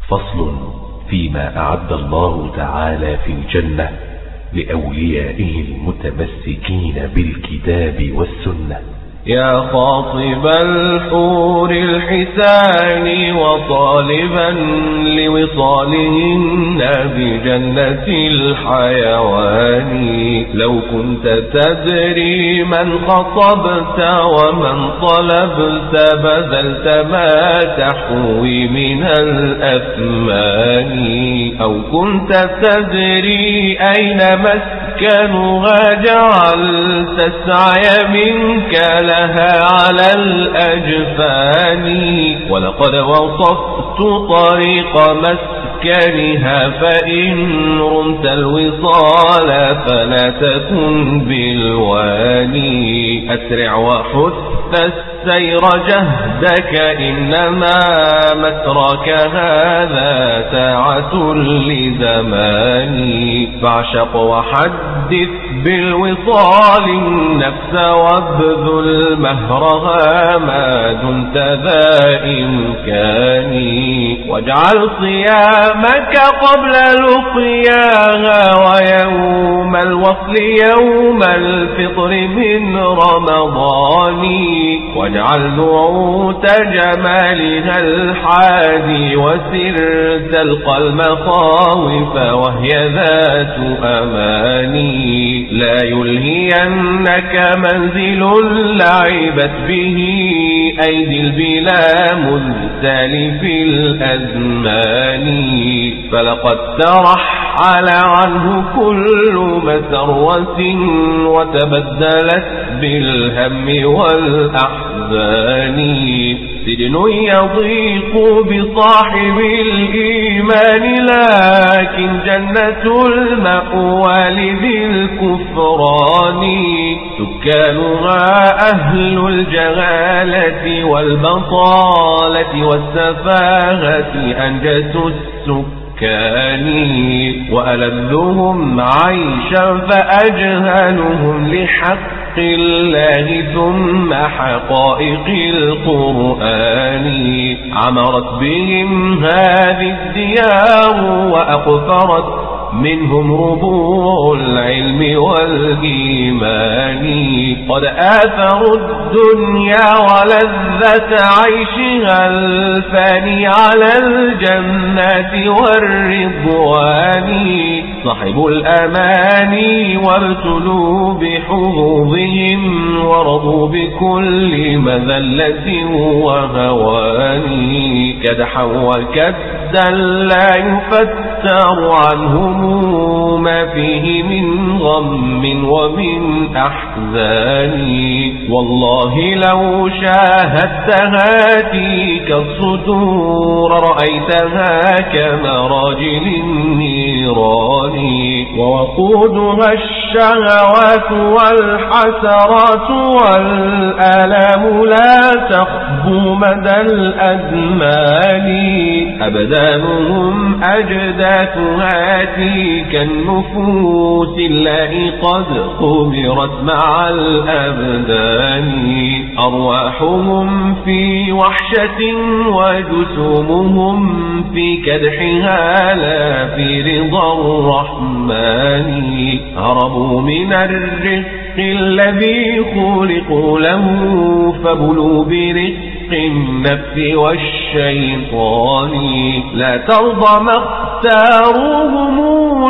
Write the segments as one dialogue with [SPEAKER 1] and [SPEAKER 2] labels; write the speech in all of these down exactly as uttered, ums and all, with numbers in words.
[SPEAKER 1] فصل فيما أعد الله تعالى في الجنة لأوليائه المتمسكين بالكتاب والسنة.
[SPEAKER 2] يا خاطب الحور الحسان وطالبا لوصالهن بجنة الحيوان، لو كنت تدري من خطبت ومن طلبت بذلت ما تحوي من الأثمان، أو كنت تدري أين مسكنها جعلت السعي منك لها على الأجفان، ولقد وصفت طريق مسكنها فإن رمت الوصال فلا تكن بالواني، أسرع وحث السير جهدك إنما مسرك هذا ساعة لزماني، فاعشق وحدث بالوصال النفس وابذل مهرها ما دمت ذا إمكاني، واجعل صيامك قبل لقياها ويوم الوصل يوم الفطر من رمضان، واجعل نعوت جمالها الحادي وسر تلقى المخاوف وهي ذات أماني، لا يلهينك منزل لعبت به أيدي البلا مزدلف الأزمان، فلقد ترحل عنه كل مسروة وتبدلت بالهم والأحزان، سجن يضيق بصاحب الإيمان لكن جنة المأوى لذي الكفران، سكانها أهل الجهالة والبطالة والسفاهة أنجس السكان، وألذهم عيشا فأجهلهم لحق الله ثم حقائق القرآن، عمرت بهم هذه الديار وأقفرت منهم ربوع العلم والإيمان، قد آثروا الدنيا ولذة عيشها الفاني على الجنات والرضوان، صحبوا الأماني وابتلوا بحظوظهم ورضوا بكل مذلة وهوان، كدحا وكدا لا يفتر عنهم ما فيه من غم ومن أحزان، والله لو شاهدت هاتيك الصدور رأيتها كمراجل النيران، ووقودها الشهوات والحسرات والآلام لا تخبو مدى الأزمان، أبدانهم أجداثها تلك النفوس التي قد قبرت مع الأبدان، أرواحهم في وحشة وجسومهم في كدحها لا في رضا الرحمن، هربوا من الرزق الذي خلقوا له فبلوا برزق النفس والشيطان، لا ترضى ما اختاروهم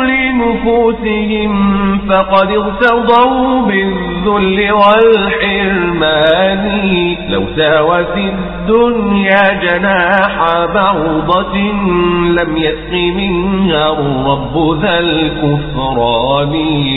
[SPEAKER 2] لنفوسهم فقد ارتضوا بالذل والحرمان، لو ساوى في الدنيا جناح بعوضة لم يسق منها الرب ذا الكفران،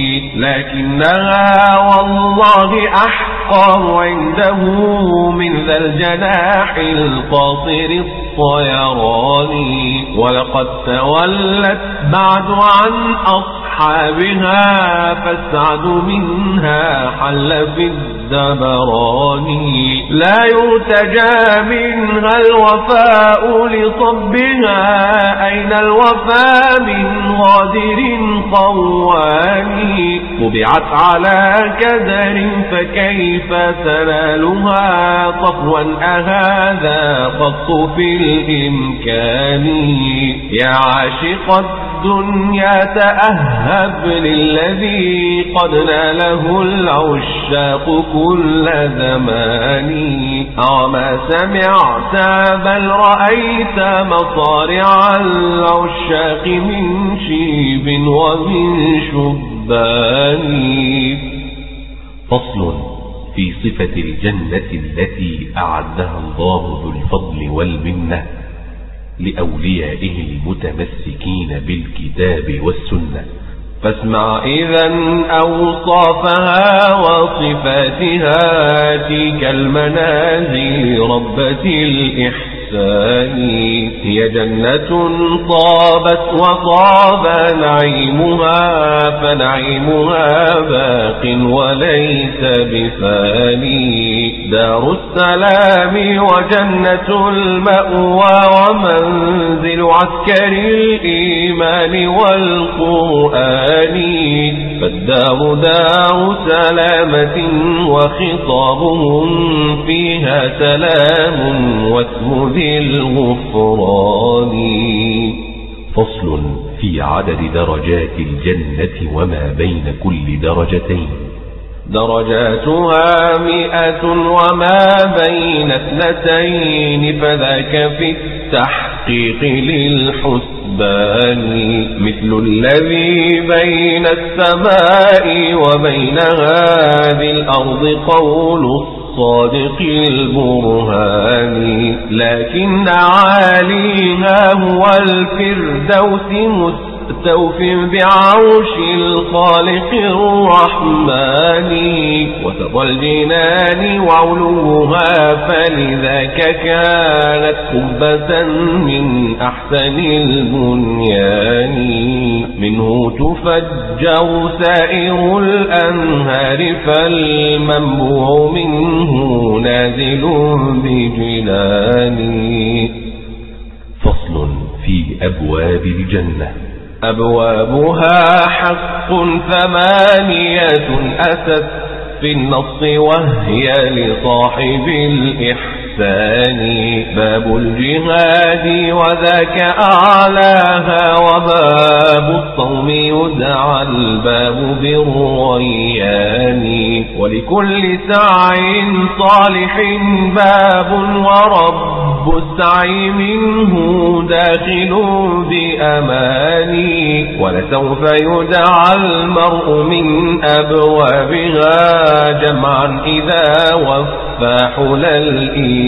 [SPEAKER 2] لكنها والله أحقر عنده من ذا الجناح القاصر الطيران، ولقد تولت بعد عن أصحاب أصحابها فالسعد منها حل في الدبران. لا يرتجى منها الوفاء لصبها أين الوفاء من غادر خوان. طبعت على كدر فكيف تنالها صفوا أهذا قط في الإمكان. يا عاشق الدنيا تأهب للذي قد ناله العشاق كل زمان. أما سمعت بل رأيت مصارع العشاق من شيب ومن شبان.
[SPEAKER 1] فصل في صفة الجنة التي أعدها الله ذو الفضل والمنة لأوليائه المتمسكين بالكتاب والسنة.
[SPEAKER 2] فاسمع إذن أوصافها وصفاتها تلك المنازل ربة الإحسان. هي جنة طابت وطاب نعيمها فنعيمها باق وليس بفاني. دار السلام وجنة المأوى ومنزل عسكر الإيمان والقرآن. فالدار دار سلامة وخطابهم فيها سلام واسم ذي الغفران.
[SPEAKER 1] فصل في عدد درجات الجنة وما بين كل درجتين.
[SPEAKER 2] درجاتها مئة وما بين اثنتين فذاك في التحقيق للحسبان. مثل الذي بين السماء وبين هذه الأرض قول الصادق البرهان. لكن عاليها هو الفردوس مستوف بعرش الخالق الرحمن. وسط الجنان وعلوها فلذاك كانت قبة من أحسن البنيان. منه تفجر سائر الأنهار فالمنبوع منه نازل بجنان.
[SPEAKER 1] فصل في أبواب الجنة.
[SPEAKER 2] أبوابها حق ثمانية أتت في النص وهي لصاحب الإحسان. باب الجهاد وذاك أعلاها وباب الصوم يدعى الباب بالريان. ولكل سعي صالح باب ورب السعي منه داخل بأماني. ولسوف يدعى المرء من أبوابها جمعا إذا وفى حل الإيمان.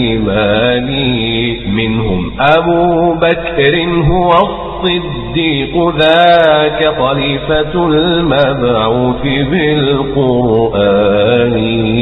[SPEAKER 2] منهم أبو بكر هو الصديق ذاك خليفة المبعوث بالقرآن.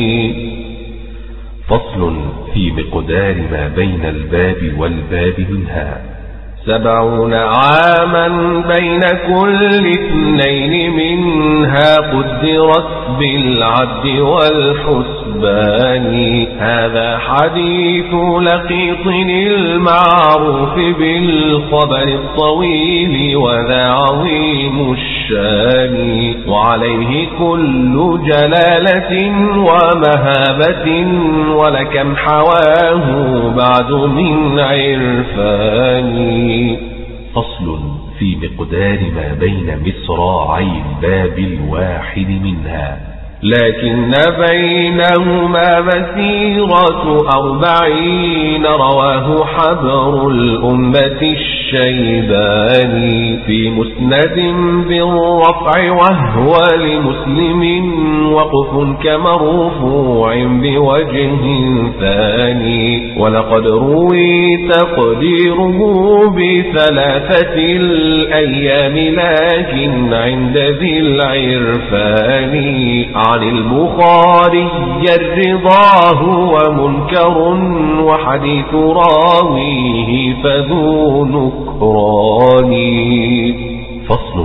[SPEAKER 1] فصل في مقدار ما بين الباب والباب منها.
[SPEAKER 2] سبعون عاما بين كل اثنين منها قدرت بالعد والحسبان. هذا حديث لقيط المعروف بالخبر الطويل وذا عظيم الشان. وعليه كل جلالة ومهابة ولكم حواه بعد من عرفان.
[SPEAKER 1] فصل في مقدار ما بين مصراعي الباب الواحد منها.
[SPEAKER 2] لكن بينهما مسيرة أربعين رواه حبر الأمة الشيباني في مسند بالرفع وهو لمسلم وقف كمرفوع بوجه ثاني. ولقد روي تقديره بثلاثة الأيام لكن عند ذي العرفان عن البخاري الرضاه ومنكر وحديث راويه فذو نكران.
[SPEAKER 1] فصل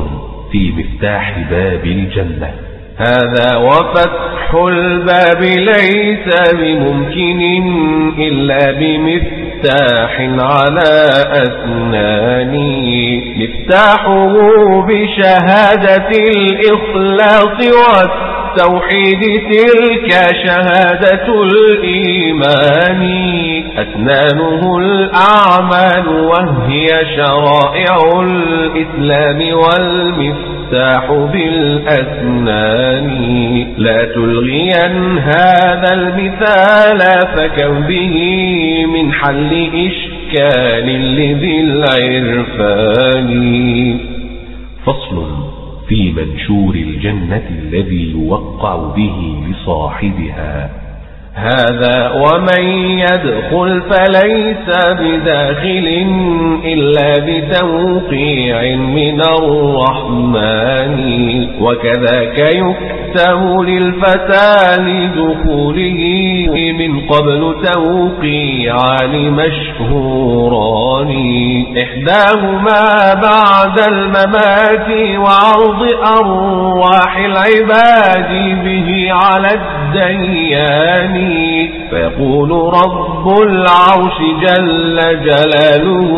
[SPEAKER 1] في مفتاح باب الجنة.
[SPEAKER 2] هذا وفتح الباب ليس بممكن إلا بمفتاح على أسنان، مفتاحه بشهادة الإخلاص والتوحيد، تلك شهادة الإيمان، أسنانه الأعمال وهي شرائع الإسلام، والمفتاح بالأسنان. لا تلغين هذا المثال فكم به من حل إشكال لذي العرفان.
[SPEAKER 1] فصل في منشور الجنة الذي يوقع به لصاحبها.
[SPEAKER 2] هذا ومن يدخل فليس بداخل إلا بتوقيع من الرحمن، وكذاك يكتب للفتى لدخوله من قبل توقيعان مشهوران، إحداهما بعد الممات وعرض أرواح العباد به على الديان، فيقول رب العرش جل جلاله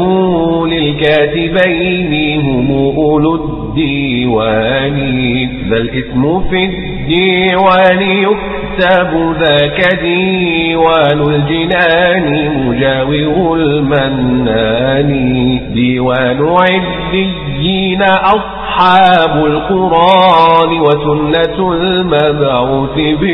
[SPEAKER 2] للكاتبين هم أولو الديوان، ذا الاسم في الديوان يكتب ذاك ديوان الجنان مجاور المنان، ديوان عديين أصحاب القرآن وسنة المبعوث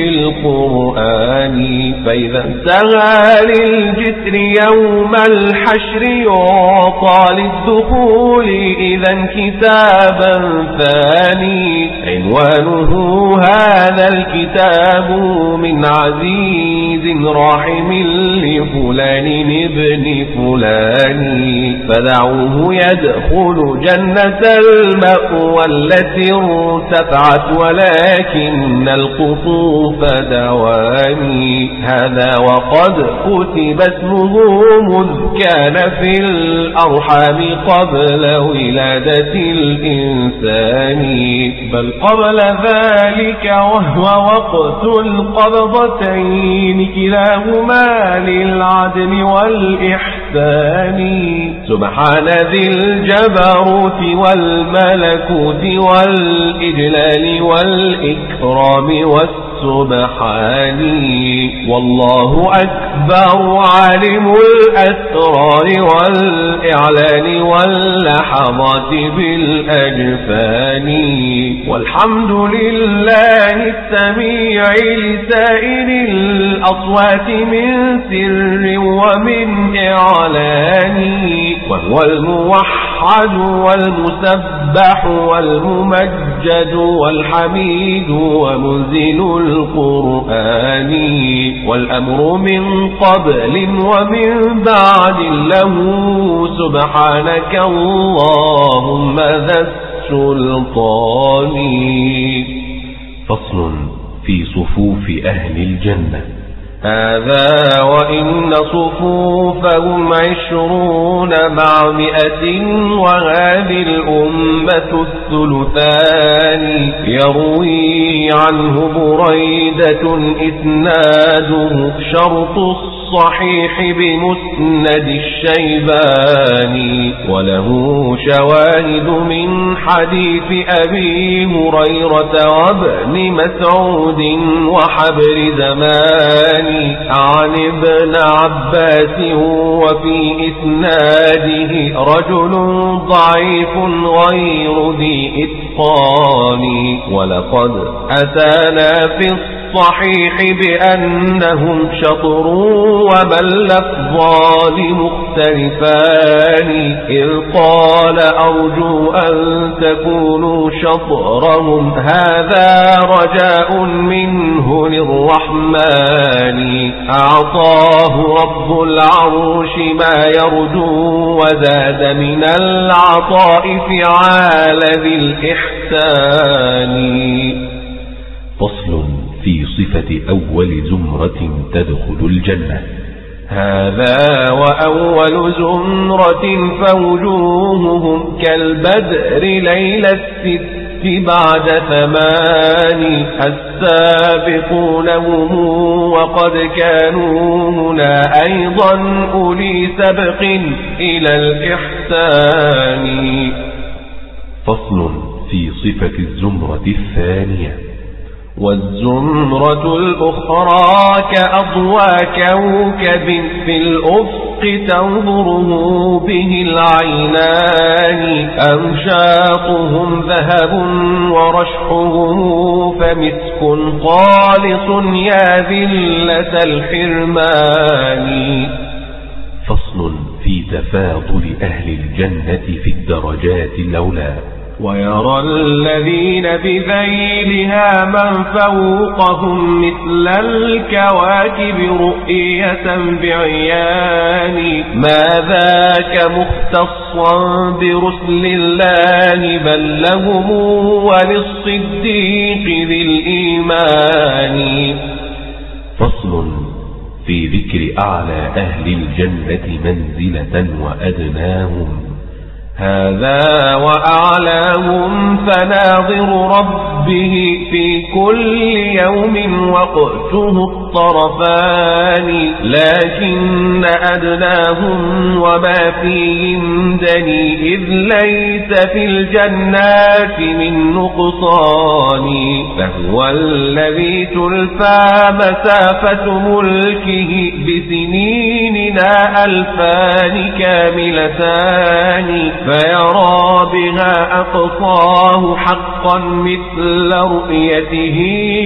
[SPEAKER 2] بالقرآن، فإذا انتهى للجسر يوم الحشر يعطى للدخول إذا كتابا ثاني، عنوانه هذا الكتاب من عزيز راحم لفلان ابن فلان، فدعوه يدخل جنة المأوى التي ارتفعت ولكن القطوف دواني، هذا وقد كتب اسمه مذ كان في الأرحام قبل ولادة الإنسان، بل قبل ذلك وهو وقت القبضتين كلاهما للعدل والإحسان، سبحان ذي الجبروت والملكوت والإجلال والإكرام والسبحان، والله أكبر عالم الأسرار والإعلان واللحظات بالأجفان، والحمد لله السميع لسائر الأصوات من سر ومن إعلان، وهو الموحد والمسبح والممجد والحميد ومنزل القرآن، والأمر من قبل ومن بعد له سبحانك اللهم ذا السلطان.
[SPEAKER 1] فصل في صفوف أهل الجنة.
[SPEAKER 2] هذا وإن صفوفهم عشرون مع مئة، وهذه الأمة الثلثان، يروي عنه بريدة إسناده شرط الصحيح بمسند الشيباني، وله شواهد من حديث أبي هريرة وابن مسعود وحبر زمان عن ابن عباس، وفي إسناده رجل ضعيف غير ذي إتقان، ولقد أتانا في الصحيح بأنهم شطروا وما اللفظان مختلفان، إذ قال أرجو أن تكونوا شطرهم، هذا رجاء منه للرحمن، أعطاه رب العرش ما يرجو وزاد من العطاء فعال ذي الإحسان.
[SPEAKER 1] فصل في صفة أول زمرة تدخل الجنة.
[SPEAKER 2] هذا وأول زمرة فوجوههم كالبدر ليلة الست بعد ثمان السابقون هم وقد كانوا هنا أيضا أولي سبق إلى الإحسان.
[SPEAKER 1] فصل في صفة الزمرة الثانية.
[SPEAKER 2] والزمرة الأخرى كأضوى كوكب في الأفق تنظره به العينان أمشاطهم ذهب ورشحهم فمسك خالص يا ذلة الحرمان.
[SPEAKER 1] فصل في تفاضل أهل الجنة في الدرجات الأولى.
[SPEAKER 2] ويرى الذين بذيلها من فوقهم مثل الكواكب رؤية بعيان ما ذاك مختصا برسل الله بل لهم وللصديق ذي الإيمان.
[SPEAKER 1] فصل في ذكر أعلى أهل الجنة منزلة وأدناهم.
[SPEAKER 2] هذا وأعلاهم فناظر ربه في كل يوم وقته الطرفان لكن أدناهم وما فيهم دني إذ ليس في الجنات من نقصان فهو الذي تلفى مسافة ملكه بسنيننا ألفان كاملتان فيرى بها أقصاه حقا مثل رؤيته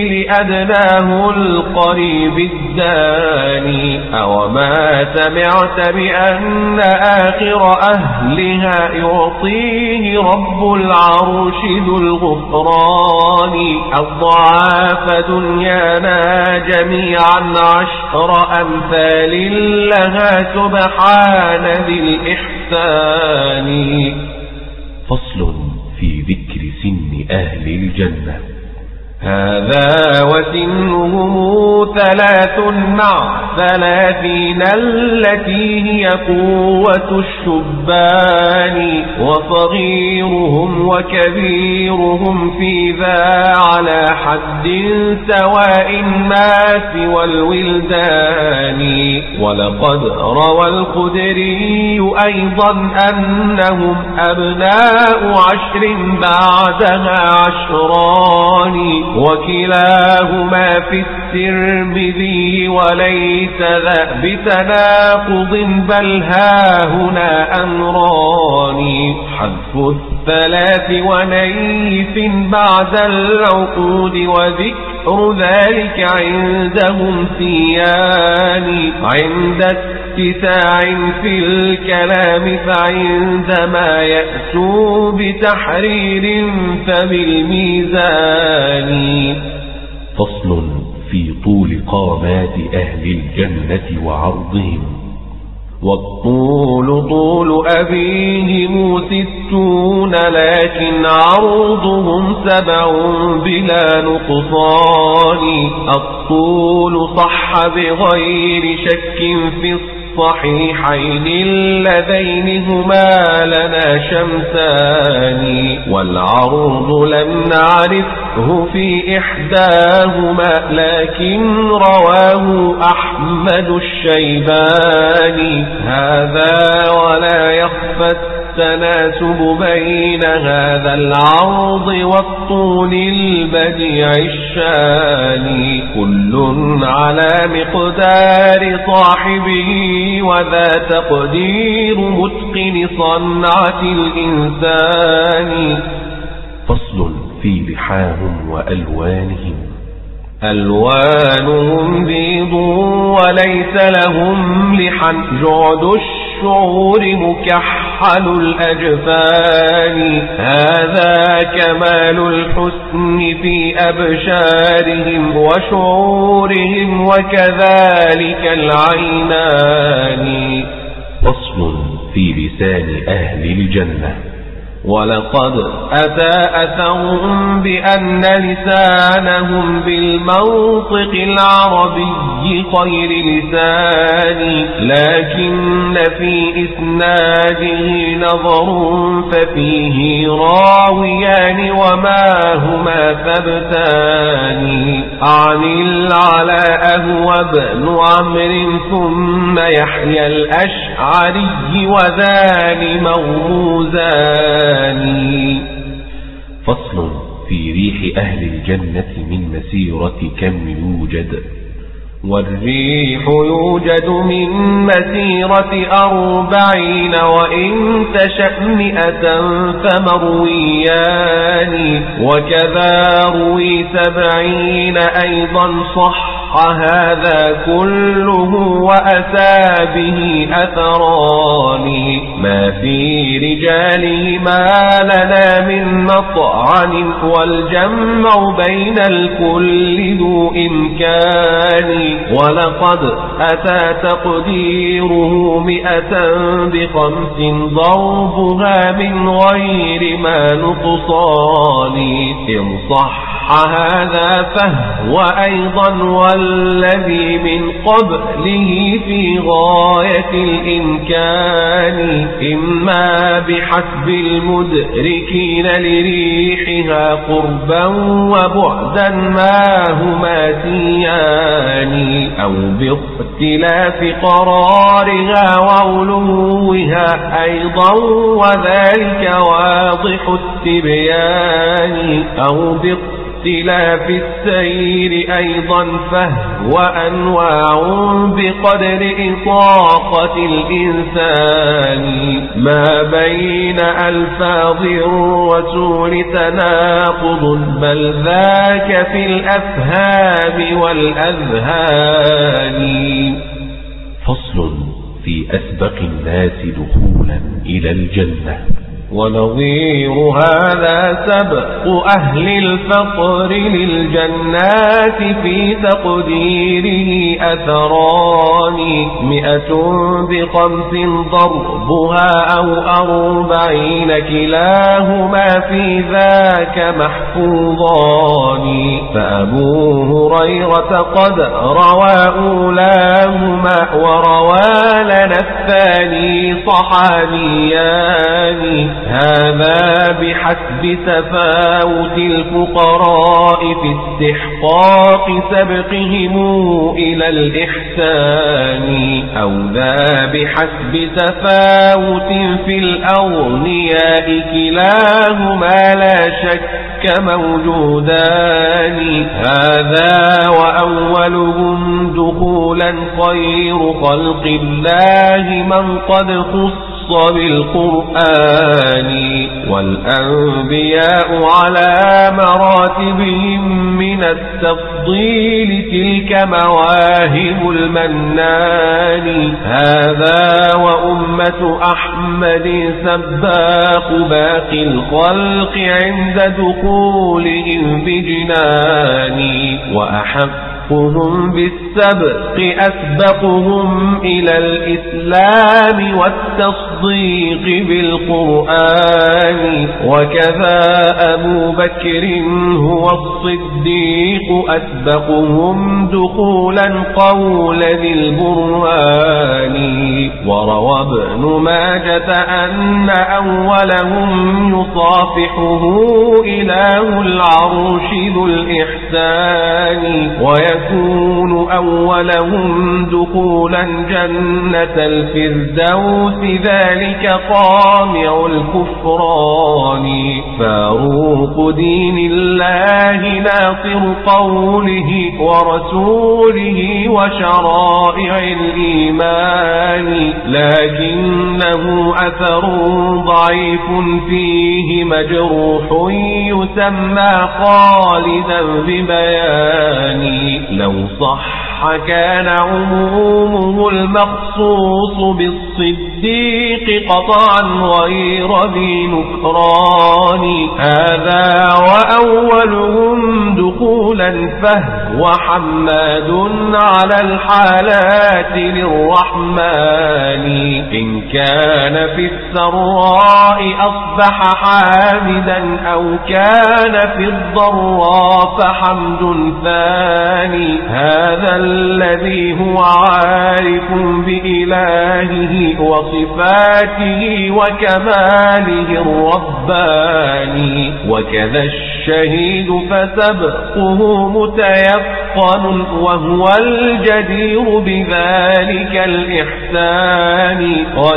[SPEAKER 2] لأدناه القريب الداني. أوما سمعت بأن آخر أهلها يعطيه رب العرش ذو الغفران أضعاف دنيانا جميعا عشر أمثال لها سبحان ذي الإحسان.
[SPEAKER 1] فصل في ذكر سن أهل الجنة.
[SPEAKER 2] هذا وسنهم ثلاث مع ثلاثين التي هي قوة الشبان وصغيرهم وكبيرهم في ذا على حد سواء ما سوى الولدان. ولقد روى الخدري أيضا أنهم أبناء عشر بعدها عشران وكلاهما في الترمذي وليس ذا بتناقض بل هاهنا أمران حذف الثلاث ونيف بعد العقود وذكر ذلك عندهم سيان عند اتساع في الكلام فعندما يأتوا بتحرير فبالميزان.
[SPEAKER 1] فصل في طول قامات أهل الجنة وعرضهم.
[SPEAKER 2] والطول طول أبيهم ستون لكن عرضهم سبع بلا نقصان. الطول صح بغير شك في الصحيحين اللذين هما لنا شمسان. والعرض لم نعرفه في إحداهما لكن رواه أحمد الشيباني. هذا ولا يخفى التناسب بين هذا العرض والطول البديع الشاني كل على مقدار صاحبه وذا تقدير متقن صنعة الإنسان.
[SPEAKER 1] فصل في لحاهم وألوانهم.
[SPEAKER 2] ألوانهم بيض وليس لهم لحن جعد الشعور مكحل الأجفان. هذا كمال الحسن في أبشارهم وشعورهم وكذلك العينان.
[SPEAKER 1] فصل في لسان أهل الجنة.
[SPEAKER 2] ولقد أتى أثر بأن لسانهم بالمنطق العربي خير لسان، لكن في إسناده نظر ففيه راويان وما هما ثبتان. عن العلاء هو ابن عمرو ثم يحيى الأشعري وذان مرموزان.
[SPEAKER 1] فصل في ريح أهل الجنة من مسيرة كم يوجد.
[SPEAKER 2] والريح يوجد من مسيرة أربعين وإن تشأ مئة فمرويان، وكذا روي سبعين أيضا صح هذا كله وأتى به أثران. ما في رجاله ما لنا من مطعن والجمع بين الكل ذو إمكان. ولقد أتى تقديره مئة بخمس ضربها من غير ما نقصان. إن صح هذا فهو أيضا والذي من قبله في غاية الإمكان، إما بحسب المدركين لريحها قربا وبعدا ما هما تيان، أو باختلاف قرارها وعلوها أيضا وذلك واضح التبيان، أو باختلاف السير أيضا فهو أنواع بقدر إطاقة الإنسان. ما بين ألفاظ الرسول تناقض بل ذاك في الأفهام والأذهان.
[SPEAKER 1] فصل في أسبق الناس دخولا إلى الجنة.
[SPEAKER 2] ونظير هذا سبق أهل الفقر للجنات في تقديره أثران. مئة بخمس ضربها أو أربعين كلاهما في ذاك محفوظان. فأبو هريرة قد روى أولاهما وروى لنا الثاني صحابيان. هذا بحسب تفاوت الفقراء في استحقاق سبقهم إلى الإحسان، أو ذا بحسب تفاوت في الأغنياء كلاهما لا شك موجودان. هذا وأولهم دخولا خير خلق الله من قد خص بالقرآن، والأنبياء على مراتبهم من التفضيل تلك مواهب المنان. هذا وأمة أحمد سباق باقي الخلق عند دخولهم بجنان، وأحقهم بالسبق أسبقهم إلى الإسلام والتصديق بالقرآن. وكذا أبو بكر هو الصديق أسبقهم دخولا قول ذي البرهان. وروى ابن ماجة أن أولهم يصافحه إله العرش ذو الإحسان، ويكون أولهم دخولا جنة الفردوس ذلك قامع الكفران. فاروق دين الله ناصر قوله ورسوله وشرائع الإيمان، لكنه أثر ضعيف فيه مجروح يسمى خالدا ببيان. لو صح صح كان عمومه المخصوص بالصديق قطعا غير ذي نكران. هذا وأولهم دخولا فهو حماد على الحالات للرحمن. إن كان في السراء أصبح حامدا أو كان في الضراء فحمد ثاني. هذا الذي هو عارف بإلهه وصفاته وكماله الرباني. وكذا الشهيد فسبقه متيقن وهو الجدير بذلك الإحسان.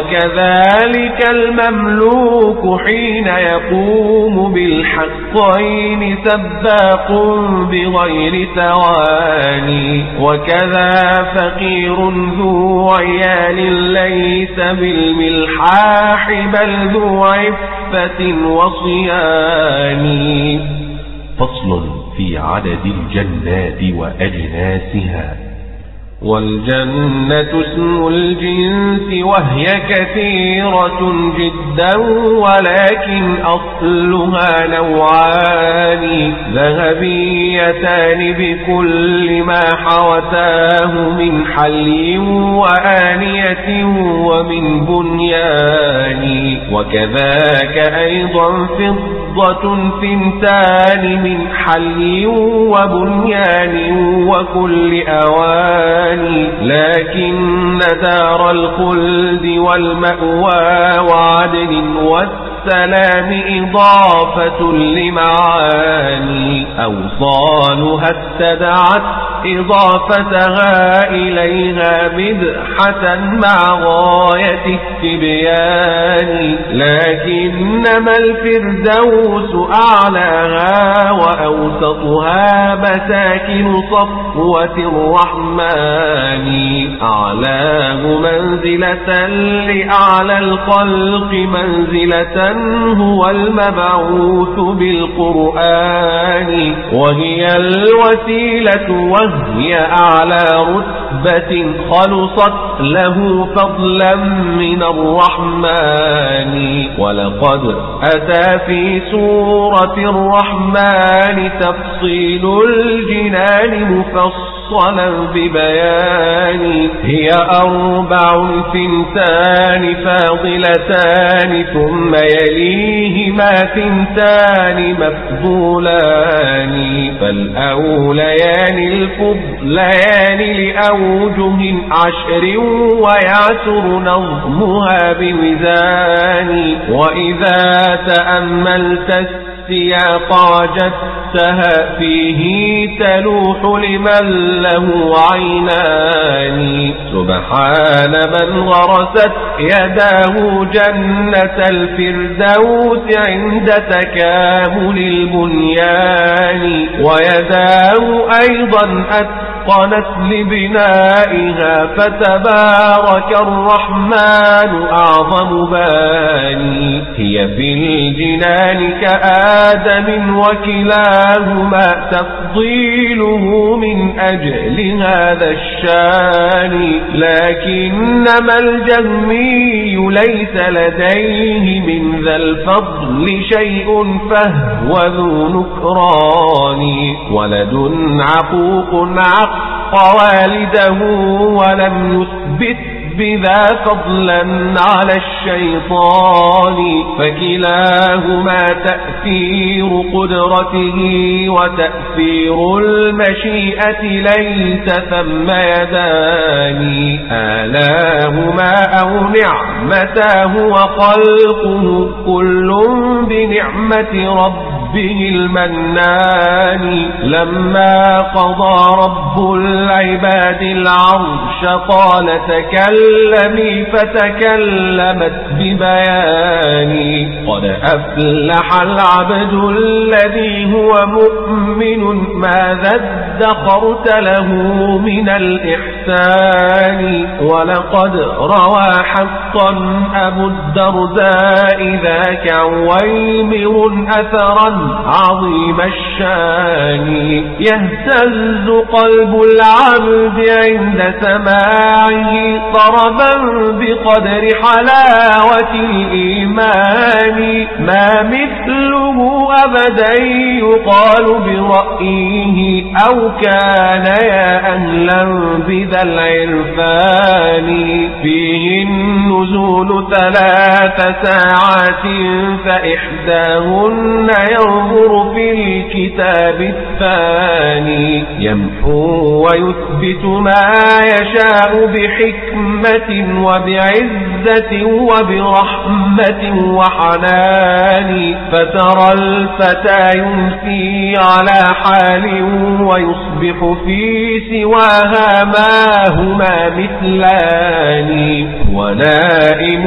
[SPEAKER 2] وكذلك المملوك حين يقوم بالحقين سباق بغير ثواني. وكذا فقير ذو عيال ليس بالملحاح بل ذو عفة وصيان.
[SPEAKER 1] فصل في عدد الجنات وأجناسها.
[SPEAKER 2] والجنة اسم الجنس وهي كثيرة جدا ولكن أصلها نوعان. ذهبيتان بكل ما حوتاه من حلي وآنية ومن بنيان. وكذاك أيضا فضة ثنتان من حلي وبنيان وكل أوان. لكن دار الخلد والمأوى وعدل والسلام إضافة لمعاني. أوصالها استدعت إضافتها إليها مدحة مع غاية التبيان. لكنما الفردوس أعلاها وأوسطها مساكن صفوة الرحمن. أعلاه منزلة لأعلى الخلق منزلة هو المبعوث بالقرآن. وهي الوسيلة وهي أعلى رتبة خلصت له فضلا من الرحمن. ولقد أتى في سورة الرحمن تفصيل الجنان مفصلا ببيان. هي أربع ثنتان فاضلتان ثم يليهما ثنتان مفضولان. فالأوليان الفضليان لأوجه عشر ويعسر نظمها بميزان. وإذا تأملت السياق وجدتها فيه تلوح لمن له عينان. سبحان من غرست يداه جنة الفردوس عند تكامل البنيان. ويداه أيضا أتقنت لبنائها فتبارك الرحمن أعظم باني. هي في الجنان كآدم وكلاهما تفضيله من أجل هذا الشان. لكنما الجهمي ليس لديه من ذا الفضل شيء فهو ذو نكران. ولد عقوق عق والده ولم يثبت بذا فضلا على الشيطان. فكلاهما تأثير قدرته وتأثير المشيئة ليس ثم يدان. آلاهما أو نعمتاه وخلقه كل بنعمة ربه المنان. لما قضى رب العباد العرش قال تكلمي فتكلمت ببيان. قد أفلح العبد الذي هو مؤمن ماذا ادخرت له من الإحسان. ولقد روى حقا أبو الدرداء ذاك عويمر أثرا عظيم الشان. يهتز قلب العبد عند سماعه طربا بقدر حلاوة الإيمان، ما مثله أبدا يقال برأيه أو كان يا أهلا بذا العرفان. فيه النزول ثلاث ساعات فإحداهن ينظر في الكتاب الثاني، يمحو ويثبت ما يشاء بحكمة وبعزة وبرحمة وحنان. فترى الفتى يمسي على حال ويصبح في سواها ما هما مثلان، ونائم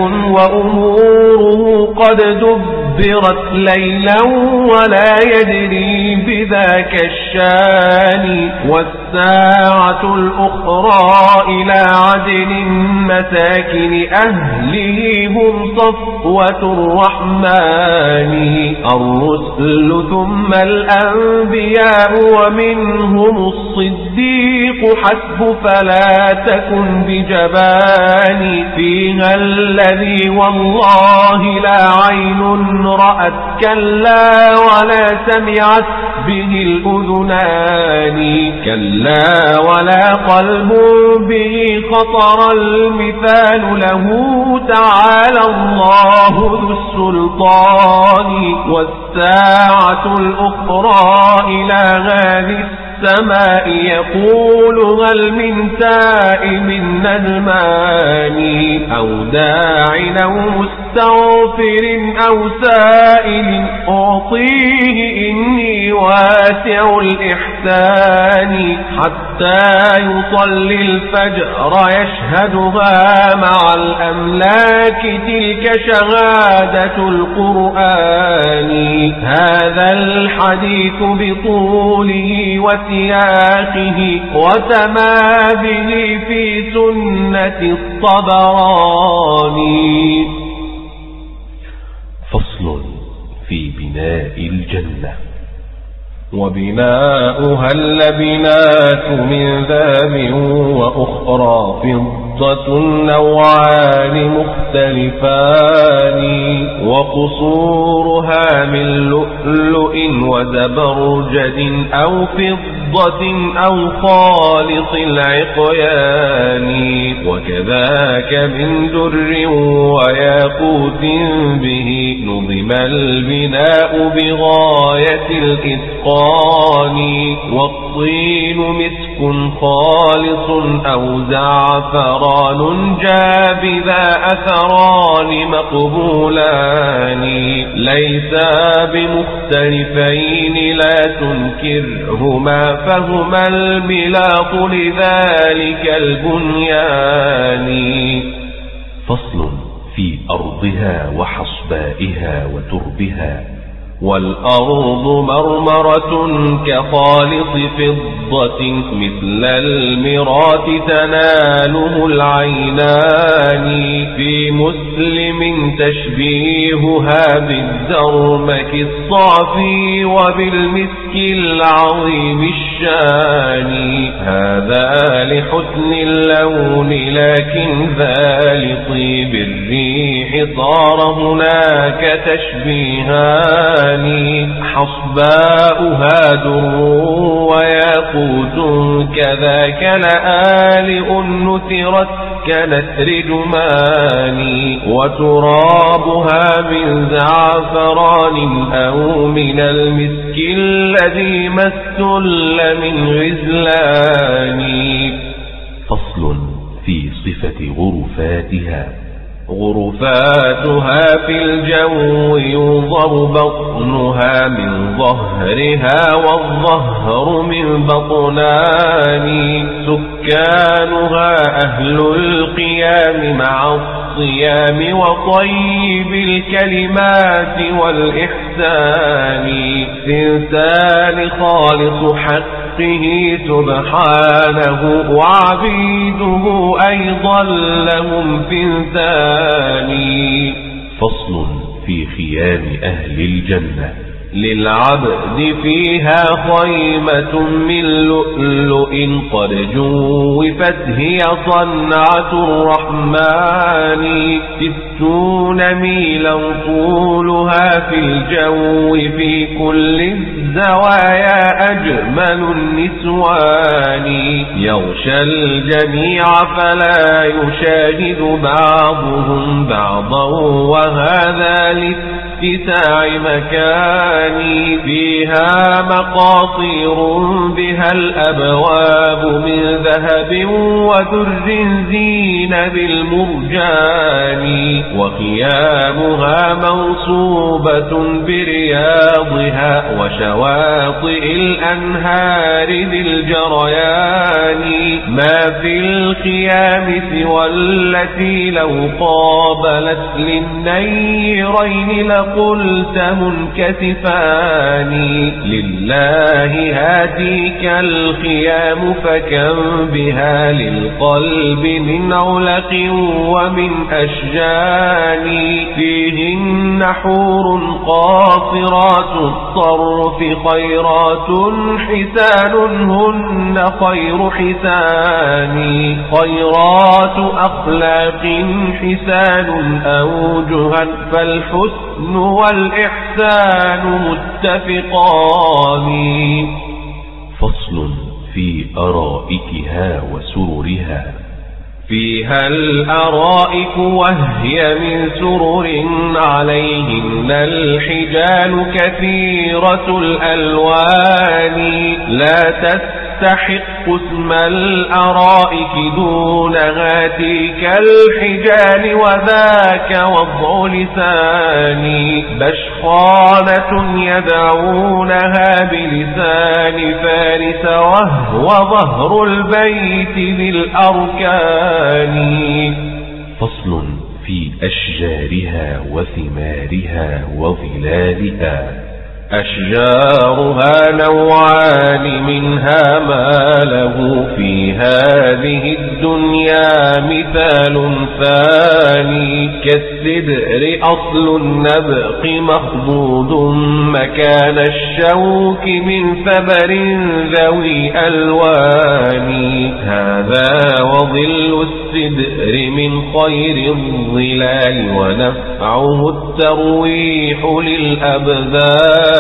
[SPEAKER 2] وأموره قد دبرت ليلا ولا يدري بذاك الشان. والساعة الأخرى إلى عدن مساكن أهله هم صفوة الرحمن. الرسل ثم الأنبياء ومنهم الصديق حسب فلا تكن بجبان. فيها الذي والله لا عين رأت كلا ولا سمعت به الأذنان، كلا ولا قلب به خطر المثال له تعالى الله ذو السلطان. والساعة الأخرى إلى غاب السماء يقول هل من تائب ندمان، أو داع أو مستغفر أو سائل أعطيه إني واسع الإحسان. حتى يصلي الفجر يشهدها مع الأملاك تلك شهادة القرآن. هذا الحديث بطوله وسياقه وتمامه في سنة الطبراني.
[SPEAKER 1] فصل في بناء الجنة.
[SPEAKER 2] وبناؤها اللبنات من ذهب وأخرى فضة نوعان مختلفان، وقصورها من لؤلؤ وزبرجد أو فضة أو خالص العقيان، وكذاك من در وياقوت به نظم البناء بغاية الإتقان. والطين مسك خالص أو زعفران جابذا أثران مقبولان، ليسا بمختلفين لا تنكرهما فهما الملاط لذلك البنيان.
[SPEAKER 1] فصل في أرضها وحصبائها وتربها.
[SPEAKER 2] والأرض مرمرة كخالص فضة مثل المرات تناله العينان. في مسلم تشبيهها بالدرمك الصافي وبالمسك العظيم الشان. هذا لحسن اللون لكن ذا لطيب الريح صار هناك تشبيهان. حصباؤها در وياقوت كذاك لآلئ نثرت كنثر جمان. وترابها من زعفران أو من المسك الذي مسل من غزلان.
[SPEAKER 1] فصل في صفة غرفاتها.
[SPEAKER 2] غرفاتها في الجو ينظر بطنها من ظهرها والظهر من بطنان. سكانها أهل القيام مع الصيام وطيب الكلمات والإحسان. إنسان خالص حقه سبحانه وعبيده أيضا لهم في انسان.
[SPEAKER 1] فصل في خيام أهل الجنة.
[SPEAKER 2] للعبد فيها خيمة من لؤلؤ قد جوفت هي صنعة الرحمن ستون ميلا طولها في الجو في كل الزوايا أجمل النسوان يغشى الجميع فلا يشاهد بعضهم بعضا وهذا لاتساع مكاني فيها مقاصير بها الأبواب من ذهب ودر زين بالمرجان وخيامها منصوبة برياضها وشواطئ الأنهار بالجريان ما في الخيام سوى التي لو قابلت للنيرين لقلت منكسفان لله هاتيك الخيام فكم بها للقلب من علق ومن أشجان فيهن حور قاصرات الطرف خيرات حسان هن خير حسان خيرات أخلاق حسان أوجها فالحسن والإحسان متفقان.
[SPEAKER 1] فصل في أرائكها وسررها.
[SPEAKER 2] فيها الأرائك وهي من سرر عليهن الحجال كثيرة الألوان لا تستحق اسم الأرائك دونها تلك الحجال وذاك وضع لسان بشخانة يدعونها بلسان فارس وهو ظهر البيت بالأركان.
[SPEAKER 1] فصل في أشجارها وثمارها وظلالها.
[SPEAKER 2] أشجارها نوعان منها ما له في هذه الدنيا مثال ثاني كالسدر أصل النبق مخضود مكان الشوك من ثمر ذوي ألوان هذا وظل السدر من خير الظلال ونفعه الترويح للأبدان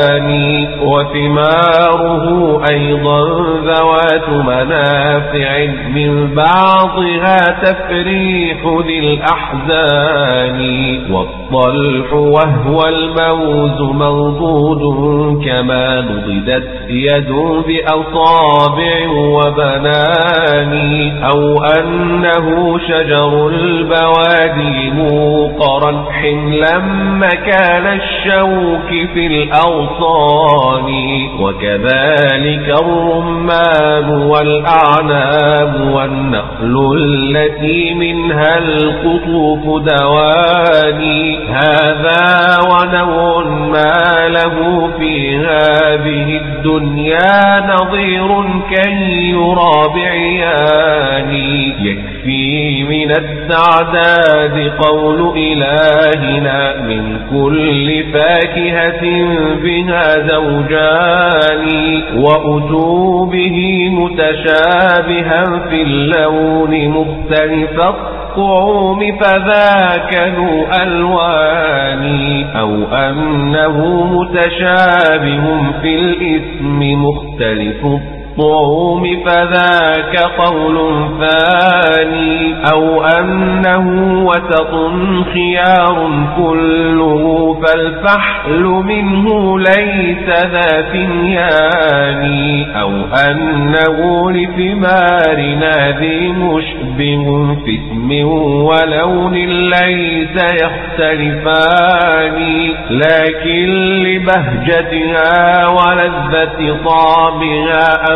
[SPEAKER 2] وثماره أيضا ذوات منافع من بعضها تفريح ذي الأحزان والطلح وهو الموز منضود كما نضدت يد بأصابع وبنان أو أنه شجر البوادي موقرا حملا مكان الشوك في الأرض وكذلك الرمان والأعناب والنخل التي منها القطوف دواني هذا ونوع ما له في هذه الدنيا نظير كي يرى بعيان يكفي من التعداد قول إلهنا من كل فاكهة بها زوجان وأتوا به متشابها في اللون مختلف الطعوم فذاك ذو ألوان أو أنه متشابه في الاسم مختلف الطعوم فذاك قول ثاني أو أنه وسط خيار كله فالفحل منه ليس ذا ثنيان أو أنه لثمارنا ذي مشبه في اسم ولون ليس يختلفان لكن لبهجتها ولذة طعمها أم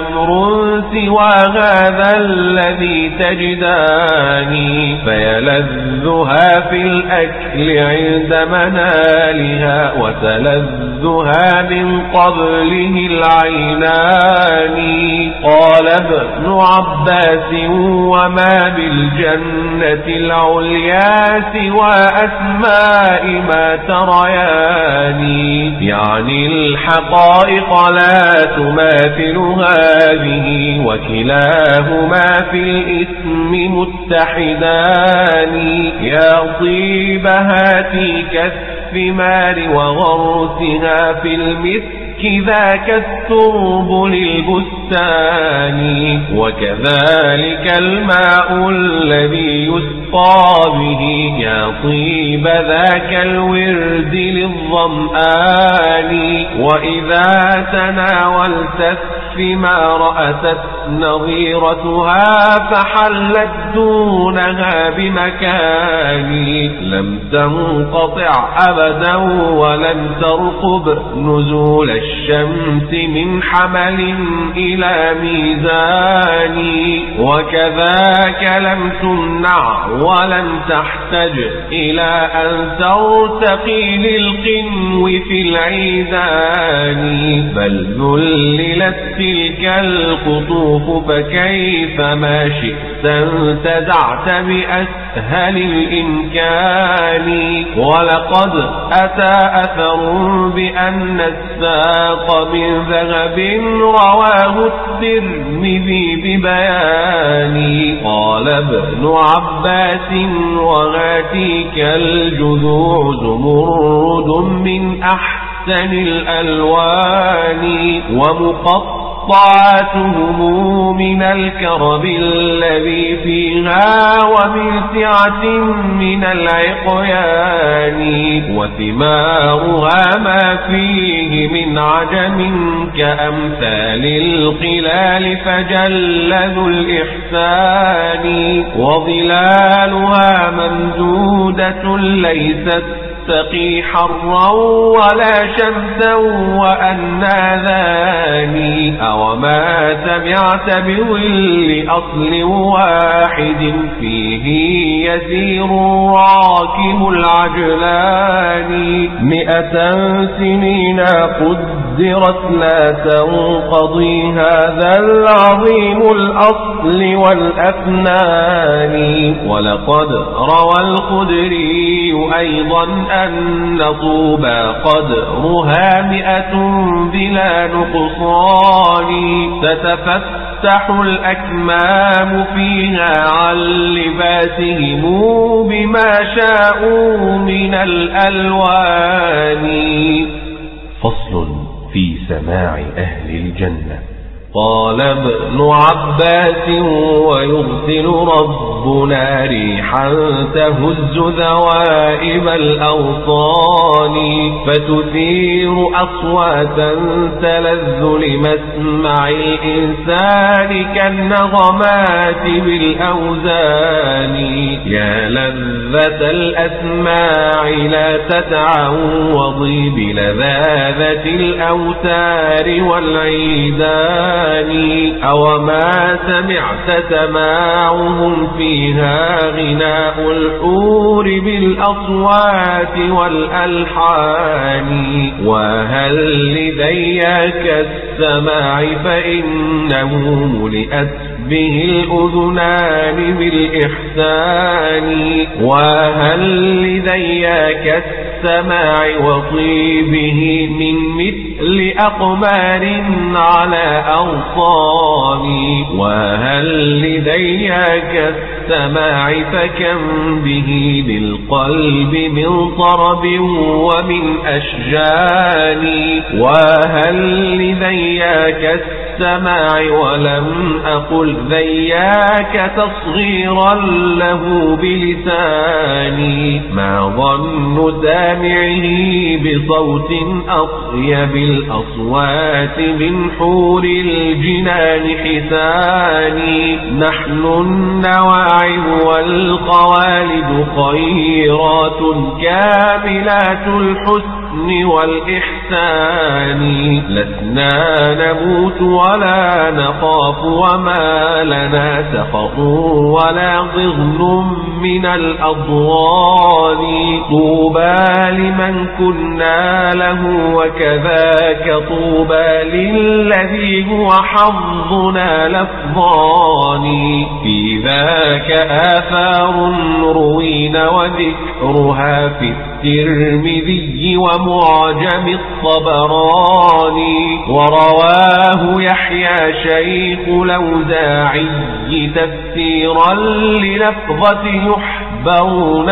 [SPEAKER 2] أمر سوى هذا الذي تجداني فيلذها في الأكل عند منالها وتلذها من قبله العينان. قال ابن عباس وما بالجنة العليا سوى أسماء ما ترياني يعني الحقائق لا تماثل هذه وكلاهما في الاسم متحدان. يا طيب هاتيك الثمار وغرسها في المسك ذاك الترب للبستان وكذلك الماء الذي يسقى به يا طيب ذاك الورد للظمآن. وإذا تناولت الثمار أتت نظيرتها فحلت دونها بمكان لم تنقطع أبدا ولم ترقب نزول الشمس من حمل إلى ميزان. وكذاك لم تمنع ولم تحتج إلى أن ترتقي للقنو في العيدان بل ذللت تلك القطوف فكيف ما شئت انتزعت بأسهل الإمكان. ولقد أتى أثر بأن الساق من ذهب رواه الترمذي ببيان. قال ابن عباس وهاتيك الجذوع زمرد من أحسن الألوان ومقطعاتهم من الكرب الذي فيها ومن سعة من العقيان وثمارها ما فيه من عجم كأمثال القلال فجلذ الإحسان. وظلالها ممدودة ليست تقي حرا ولا شمسا وأناذان. أوما سمعت بظل أصل واحد فيه يسير راكب العجلان مئة سنين قدرت لا تنقضي هذا العظيم الأصل والأفنان. ولقد روى الخدري أيضا أن طوبى قدرها مئة بلا نقصان تتفتح الأكمام فيها عن لباسهم بما شاءوا من الألوان.
[SPEAKER 1] فصل في سماع أهل الجنة.
[SPEAKER 2] قال ابن عباس ويرسل ربنا ريحا تهز ذوائب الأوطان فتثير أصواتا تلذ لمسمع الإنسان كالنغمات بالأوزان. يا لذة الأسماع لا تتعوضي بلذاذة الأوتار والعيدان. أوما سمعت سماعهم فيها غناء الحور بالأصوات والألحان. وهل لذياك السماع فإنه ملئت به الأذنان بالإحسان. وهل لذياك السماع وطيبه من مثل أقمار على أوطان. وهل لذياك السماع فكم به بالقلب من طرب ومن أشجان. وهل لذياك السماع ولم أقل ذياك تصغيرا له بلساني ما ظن سامعه بصوت أطيب الأصوات من حور الجنان حساني. نحن النواعم والقوالد خيرات كاملات الحسن الحسن والإحسان. لسنا نموت ولا نخاف وما لنا سخط ولا ضغن من الأضرار. طوبى لمن كنا له وكذاك طوبى للذي هو حظنا لفظان. في ذاك آثار روين وذكرها في الترمذي ومعجم الطبراني. ورواه يحيى شيخ الأوزاعي تفسيرا للفظة يحبون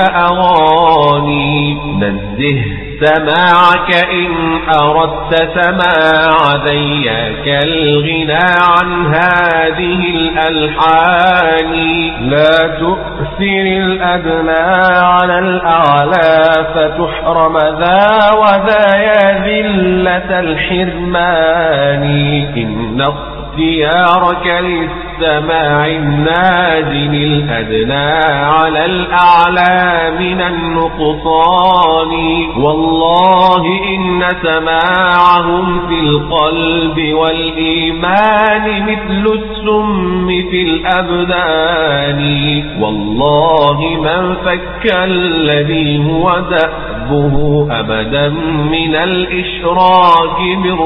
[SPEAKER 2] أغاني. نزه سماعك إن أردت سماع ذياك الغنى عن هذه الألحان. لا تؤثر الأدنى على الأعلى فتحرم ذا وذا يا ذلة الحرمان. إن اختيارك للسماع النازل الأدنى على الأعلى من النقصان. والله إن سماعهم في القلب والإيمان مثل السم في الأبدان. والله من فك الذي هو دأبه أبدا من الإشراك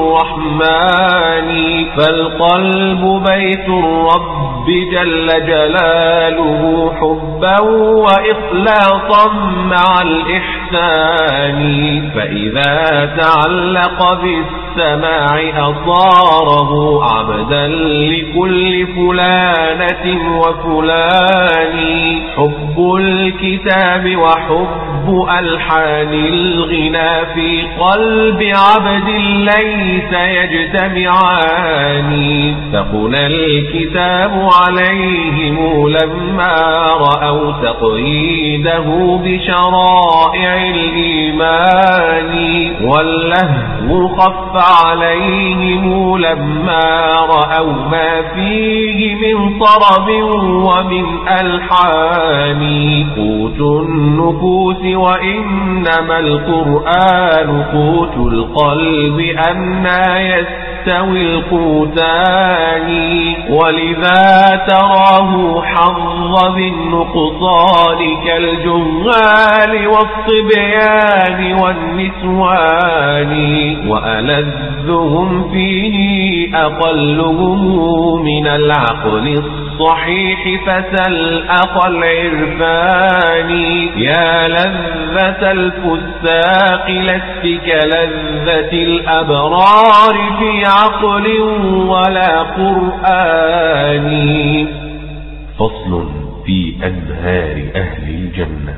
[SPEAKER 2] بالرحمن. فالقلب بيت الرب جل جلاله حبا وإخلاصا مع الإحسان. فإذا تعلق بالسماع أصاره عبدا لكل فلانة وفلان. حب الكتاب وحب ألحان الغنى في قلب عبد ليس يجتمعان. ثقل الكتاب عليهم لما رأوا تقييده بشرائع الإيمان. واللهو خف عليهم لما رأوا ما فيه من طرب ومن ألحان. قوت النفوس وإنما القرآن قوت القلب أنى يستوي القوتان. ولذا تراه حظ ذي النقصان كالجهال والصبيان والنسوان. وألذهم فيه أقلهم من العقل الصحيح فسل أخ العرفان. يا لذة الفساق لست كلذة الأبرار في عقل ولا قرآن.
[SPEAKER 1] فصل في أنهار أهل الجنة.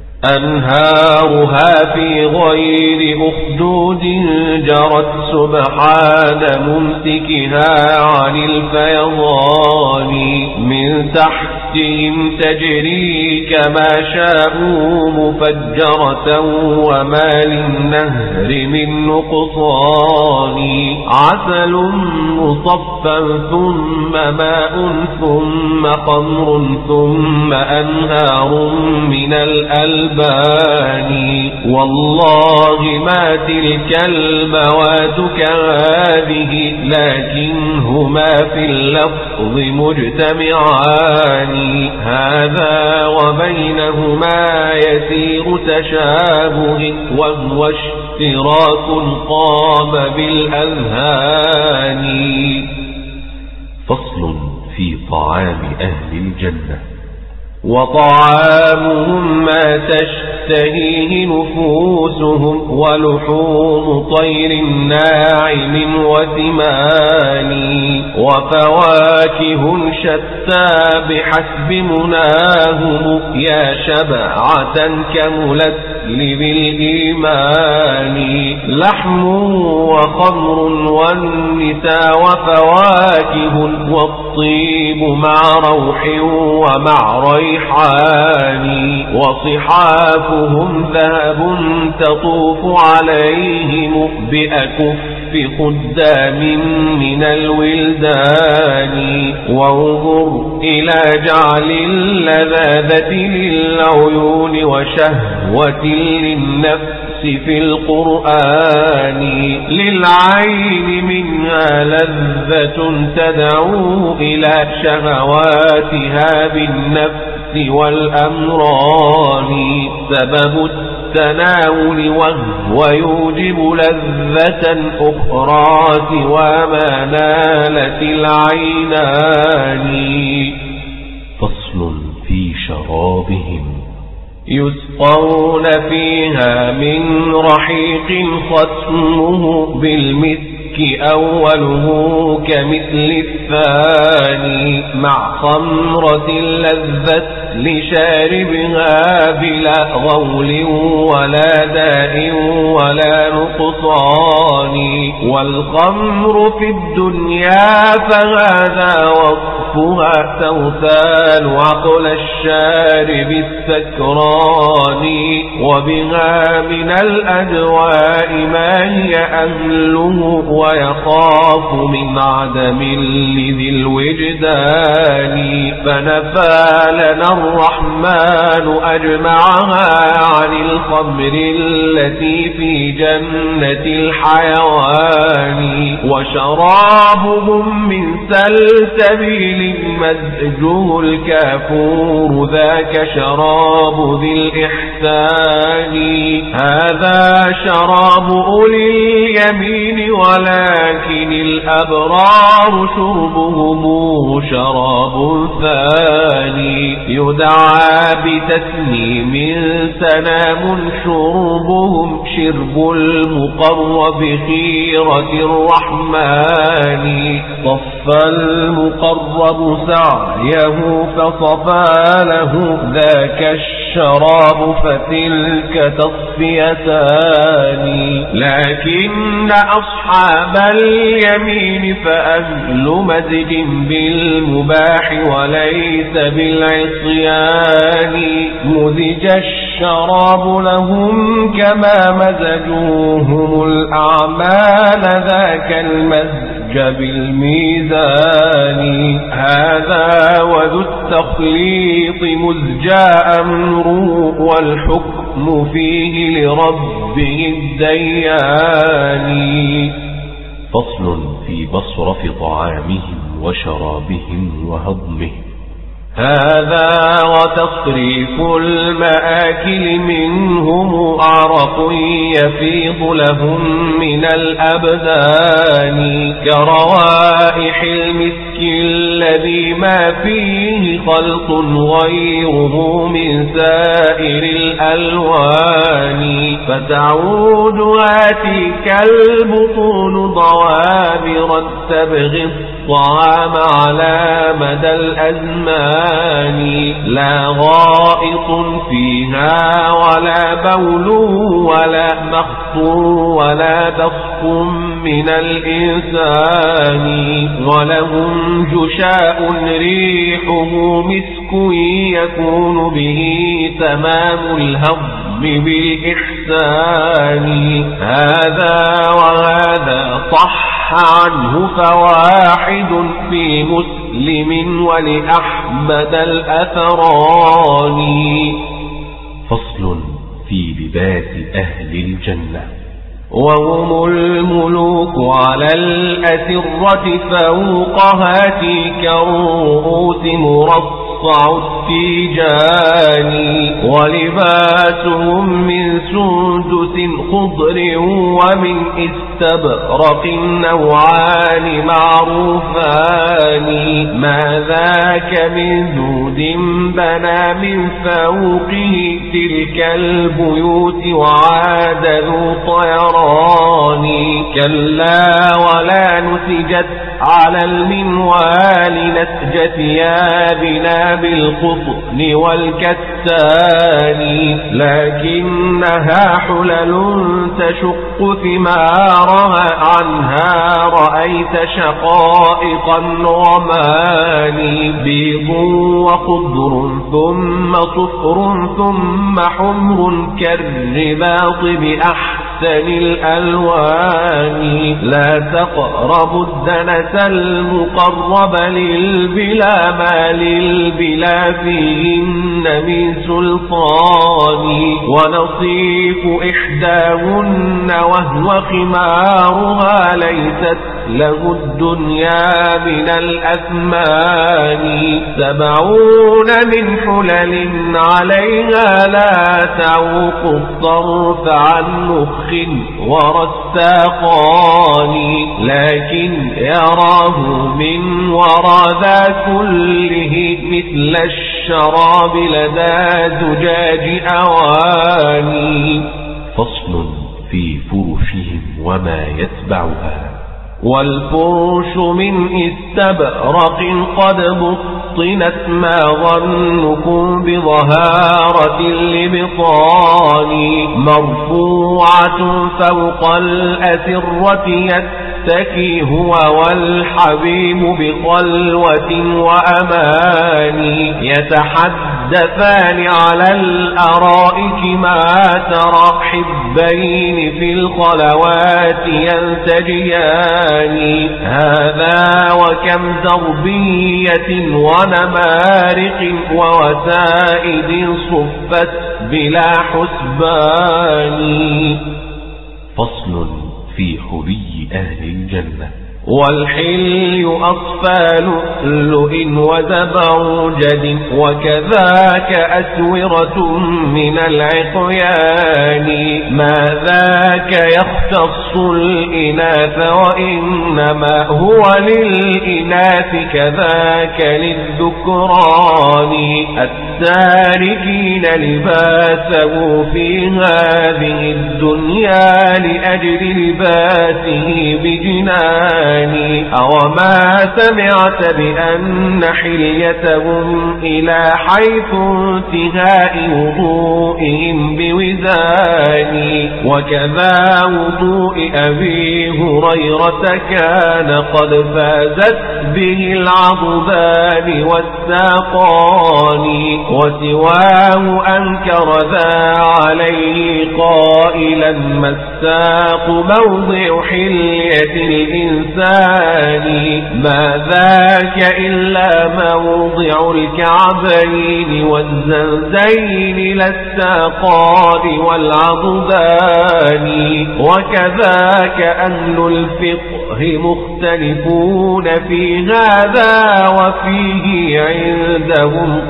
[SPEAKER 2] أنهارها في غير أخدود جرت سبحان ممسكها عن الفيضان. من تحتهم تجري كما شاءوا مفجرة وما للنهر من نقصان. عسل مصفى ثم ماء ثم خمر ثم أنهار من الألبان. والله ما تلك المواد كهذه لكنهما في اللفظ مجتمعان. هذا وبينهما يسير تشابه وهو اشتراك قام بالأذهان.
[SPEAKER 1] فصل في طعام أهل الجنة.
[SPEAKER 2] وطعامهم ما تشتهيه نفوسهم ولحوم طير ناعم وثمان. وفواكه شتى بحسب مناهم يا شبعة كملت لذي الإيمان. لحم وخمر والنساء وفواكه والطيب مع روح ومع ريحان. وصحافهم ذهب تطوف عليهم بأكف ألف خدام من الولدان وانظر إلى جعل اللذاذة للعيون وشهوة للنفس في القرآن للعين منها لذة تدعو إلى شهواتها بالنفس والأمران سبب التناول وهو يوجب لذة أخرى سوى ما نالت العينان.
[SPEAKER 1] فصل في شرابهم
[SPEAKER 2] يسقون فيها من رحيق ختمه بالمسك أوله كمثل الثاني مع خمرة لذة لشاربها بلا غول ولا داء ولا نقصان والخمر في الدنيا فهذا وصفها توثال عقل الشارب السكران وبها من الأدواء ما هي أهله ويخاف من عدم لذي الوجدان فنفى لنا الرحمن أجمعها عن الخمر التي في جنة الحيوان وشرابهم من سلسبيل مزجه الكافور ذاك شراب ذي الإحسان هذا شراب أولي اليمين ولكن الأبرار شربهم شراب ثاني يدعى بتسنيم سنام شربهم شرب المقرب خيرة الرحمن صف المقرب سعيه فصفى له ذاك الشراب فتلك تصفيتان لكن أصحاب اليمين فأهل مزج بالمباح وليس بالعصيان مزج الشراب لهم كما مزجوهم الأعمال ذاك المزج بالميزان هذا وذو التخليط مزجى أمره والحكم فيه لربه الديان.
[SPEAKER 1] فصل في مصرف طعامهم وشرابهم وهضمهم
[SPEAKER 2] هذا وتصريف المآكل منهم عرق يفيض لهم من الأبدان كروائح المسك الذي ما فيه خلط غيره من سائر الألوان فتعود هاتيك البطون ضوابرا تبغي الطعام على مدى الأزمان لا غائط فيها ولا بول ولا مخط ولا بسط من الإنسان ولهم جشاء ريحه مسك يكون به تمام الهضم بالإحسان هذا وهذا صح عنه فواحد في مسلم ولأحمد الأثران.
[SPEAKER 1] فصل في لباس أهل الجنة
[SPEAKER 2] وهم الملوك على الأسرة فوق هاتيك الرؤوس مرصع التيجان ولباسهم من سندس خضر ومن استبرق النوعان معروفان ما ذاك من ذود بنى من فوقه تلك البيوت وعاد ذو طيران كلا ولا نسجت على المنوال نسج ثيابنا بالقطن والكتان لكنها حلل تشق ثمارها عنها رأيت شقائق النعمان بيض وخضر ثم صفر ثم حمر كالرباط بأحسن الألوان لا تقربوا الدنس المقرب للبلا ما للبلا فيهن من سلطان ونصيف إحداهن وهو خمارها ليست له الدنيا من الأثمان سبعون من حلل عليها لا تعوق الطرف عن مخ ورستاقان لكن يراه من وراء ذا كله مثل الشراب لدى زجاج أواني.
[SPEAKER 1] فصل في فرشهم وما يتبعها.
[SPEAKER 2] والفرش من استبرق قد بطنت ما ظنكم بظهارة الإبطان مرفوعة فوق الأسرة يتكي هو والحبيب بخلوة وأمان يتحدثان على الأرائك ما ترى حبين في الخلوات يلتجيان هذا وكم ضربية ونمارق ووسائد صفت بلا حسبان.
[SPEAKER 1] فصل في حلي أهل الجنة.
[SPEAKER 2] والحلي أطفال لؤلؤ وزبرجد وكذاك أسورة من العقيان ما ذاك يختص الإناث وإنما هو للإناث كذاك للذكران التاركين لباسه في هذه الدنيا لأجل لباسه بجنان أوما سمعت بأن حليتهم إلى حيث انتهاء وضوئهم بوزان وكذا وضوء أبي هريرة كان قد فازت به العضدان والساقان وسواه أنكر ذا عليه قائلا ما الساق موضع حلية الإنسان ما ذاك إلا موضع الكعبين والزنزين للساقان والعضدان وكذاك أهل الفقه مختلفون في هذا وفيه عندهم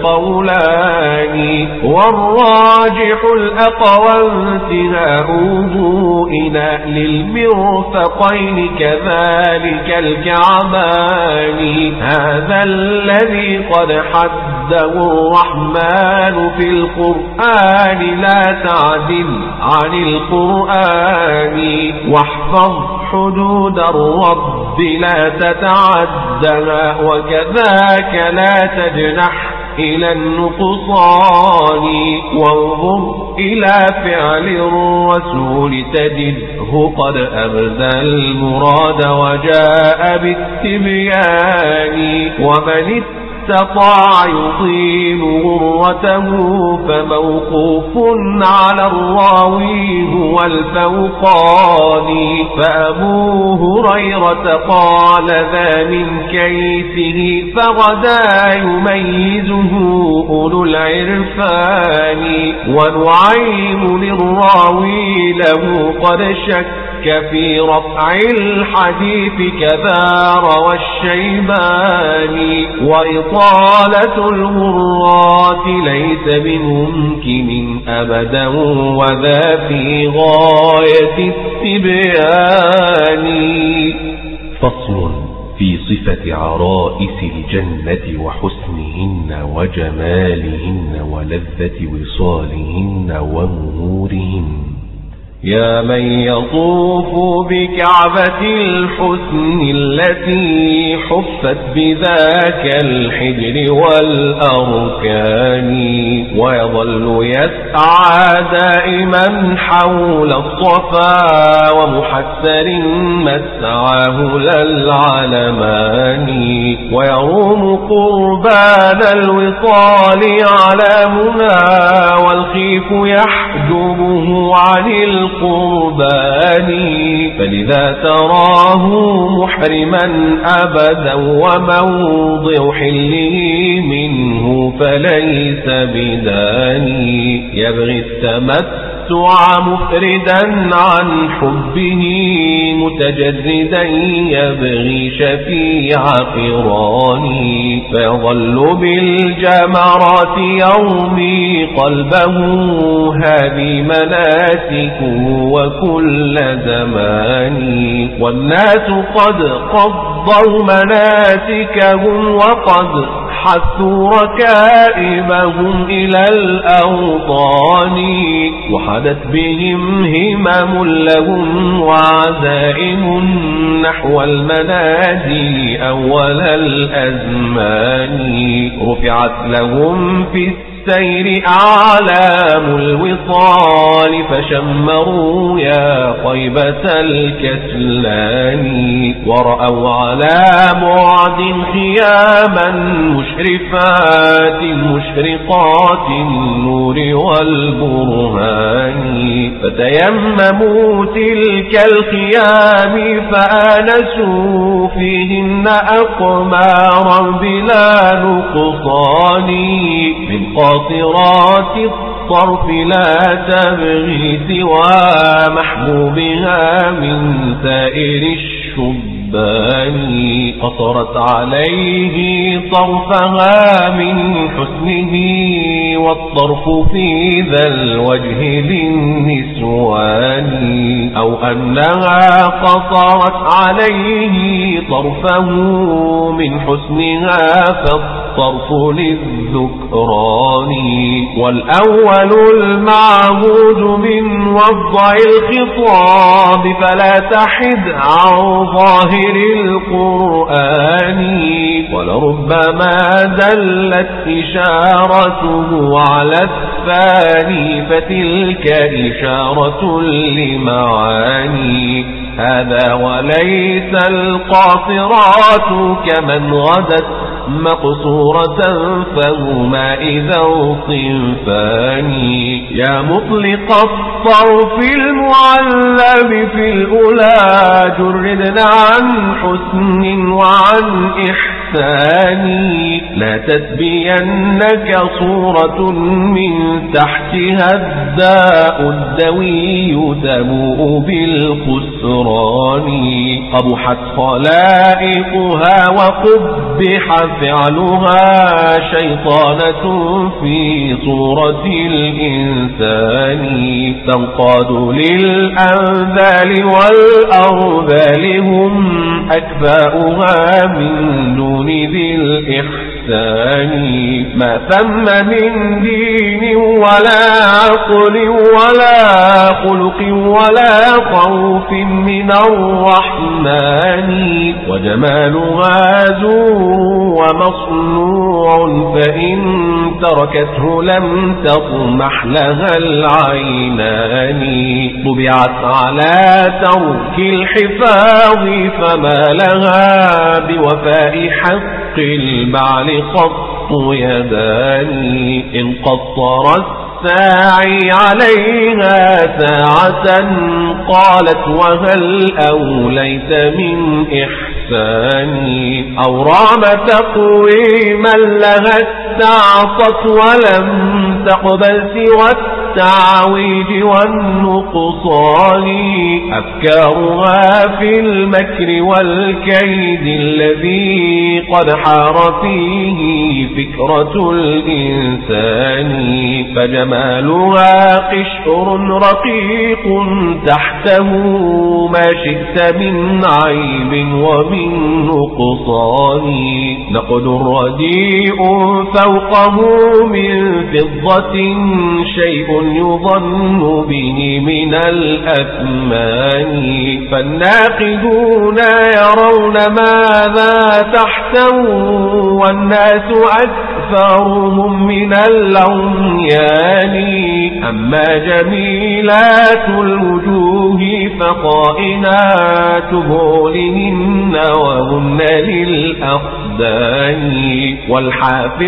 [SPEAKER 2] قولان والراجح الأقوى انتهاء وضوئنا للمرفقين كذلك الكعبان هذا الذي قد حده الرحمن في القرآن لا تعدل عن القرآن واحفظ حدود الرب لا تتعدها وكذاك لا تجنح إلى النقصان وانظر إلى فعل الرسول تجده قد أبدى المراد وجاء بالتبيان ومن استطاع يطيل غرته فموقوف على الراوي هو الفوقاني فأبو هريرة قال ذا من كيفه فغدا يميزه أولو العرفان ونعيم للراوي له قد شك في رفع الحديث كذا روى الشيباني وإطالة الغرات ليس بممكن أبدا وذا في غاية التبيان.
[SPEAKER 1] فصل في صفة عرائس الجنة وحسنهن وجمالهن ولذة وصالهن ومهورهن.
[SPEAKER 2] يا من يطوف بكعبة الحسن التي حفت بذاك الحجر والأركان ويظل يسعى دائما حول الصفا ومحسر مسعاه للعلمان ويروم قربان الوصال على منى والخيف يحجبه عن القربان. فلذا تراه محرما أبدا وموضع حله منه فليس بداني. يبغي التمتع مفردا عن حبه متجردا يبغي شفيع قراني. فيظل بالجمرات يومي قلبه هذه مناسكه وكل زمان. والناس قد قضوا مناسكهم وقد حثوا ركائبهم إلى الأوطان. وحدت بهم همم لهم وعزائم نحو المنازل أول الأزمان. رفعت لهم في السير أعلام الوصال فشمروا يا طيبة الكسلان. ورأوا على بعد خياما مشرفات مشرقات النور والبرهان. فتيمموا تلك الخيام فآنسوا فيهن أقمارا بلا نقصان. من قاطرات الطرف لا تبغي سوى محبوبها من سائر الشبان. قصرت عليه طرفها من حسنه والطرف في ذا الوجه للنسوان. أو أنها قصرت عليه طرفه من حسنها فالطرف للذكران. والأول المعهود من وضع الخطاب فلا تحد عن ظاهر القرآن. ولربما دلت إشارته على الثاني فتلك إشارة لمعاني. هذا وليس القاصرات كمن غدت مقصورة فهما إذا صنفان. يا مطلق الطرف المعلم في الأولى جردنا عن حسن وعن إحسان. لا تسبينك صورة من تحتها الداء الدوي تبوء بالخسران. قبحت خلائقها وقبح فعلها شيطانة في صورة الإنسان. تنقاد للأنذال والأرذال هم أكفاؤها من دون ذي الإحسان. ما ثم من دين ولا عقل ولا خلق ولا خوف من الرحمن. وجمالها زور ومصنوع فإن تركته لم تطمح لها العينان. طبعت على ترك الحفاظ فما لها بوفاء حق البعل خط يدان. إن قصر الساعي عليها ساعة قالت وهل أوليت من إحساني. أو رام تقويما لها استعصت ولم تقبل سوى التعويج والنقصان. أفكارها في المكر والكيد الذي قد حار فيه فكرة الإنسان. فجمالها قشر رقيق تحته ما شئت من عيب ومن نقصان. نقد رديء فوقه من فضة شيء يظن به من الأثمان. فالناقدون يرون ماذا تحته والناس أكثرهم من العميان. أما جميلات الوجوه فقائنات بولهن وهن للأخدان.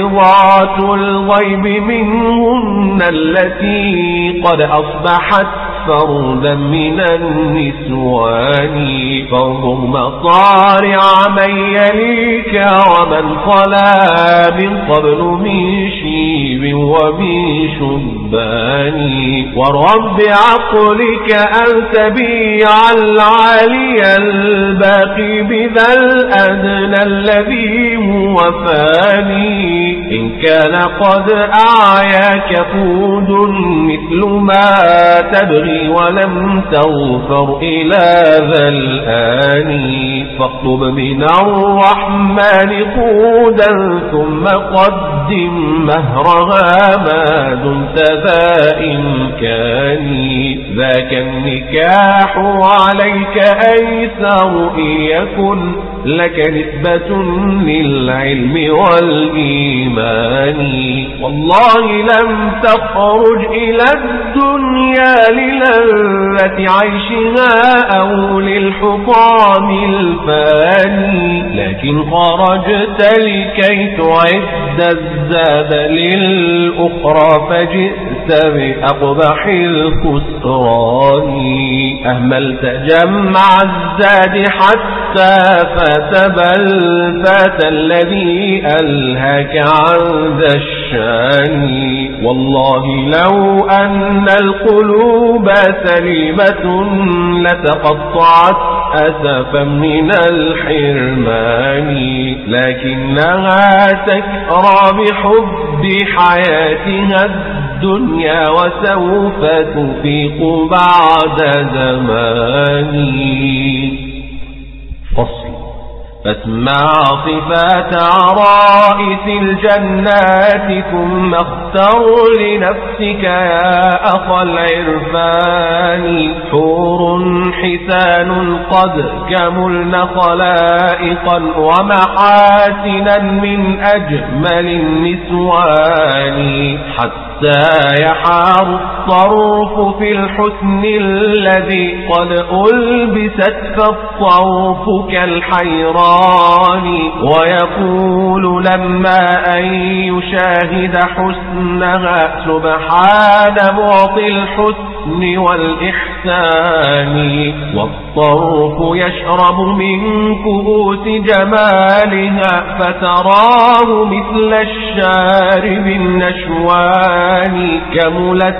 [SPEAKER 2] والحافظات الغيب منهن التي قد أصبحت فردا من النسوان فانظر مصارع من يليك ومن خلا من قبل من شيب ومن شبان ورب عقلك أن تبيع العالي الباقي بذا الأدنى الذي هو فاني إن كان قد أعياك فود مثل ما تبغي ولم تغفر إلى ذا الآن فاطلب من الرحمن قودا ثم قدم مهرها ما دمت ذا إمكاني ذاك النكاح عليك أيسر إن يكن لك نسبة للعلم والإيمان والله لم تخرج إلى الدنيا للذة عيشها أو للحطام الفاني لكن خرجت لكي تعد الزاد للأخرى فجئت بأقبح الخسران أهملت جمع الزاد حتى فتبى الفات الذي ألهك عن ذا الشان والله لو أن القلوب سليمة لتقطعت أسفا من الحرمان لكنها تكرى بحب حياتها الدنيا وسوف تفيق بعد زمان فصل فاسمع صفات عرائس الجنات ثم اختر لنفسك يا أخا العرفان حور حسان قد كملن خلائقا ومحاسنا من أجمل النسوان حتى يحار الطرف في الحسن الذي قد ألبست فالطرف كالحيران ويقول لما أن يشاهد حسنها سبحان معطي الحسن والإحسان والطرف يشرب من كؤوس جمالها فتراه مثل الشارب النشوان كملت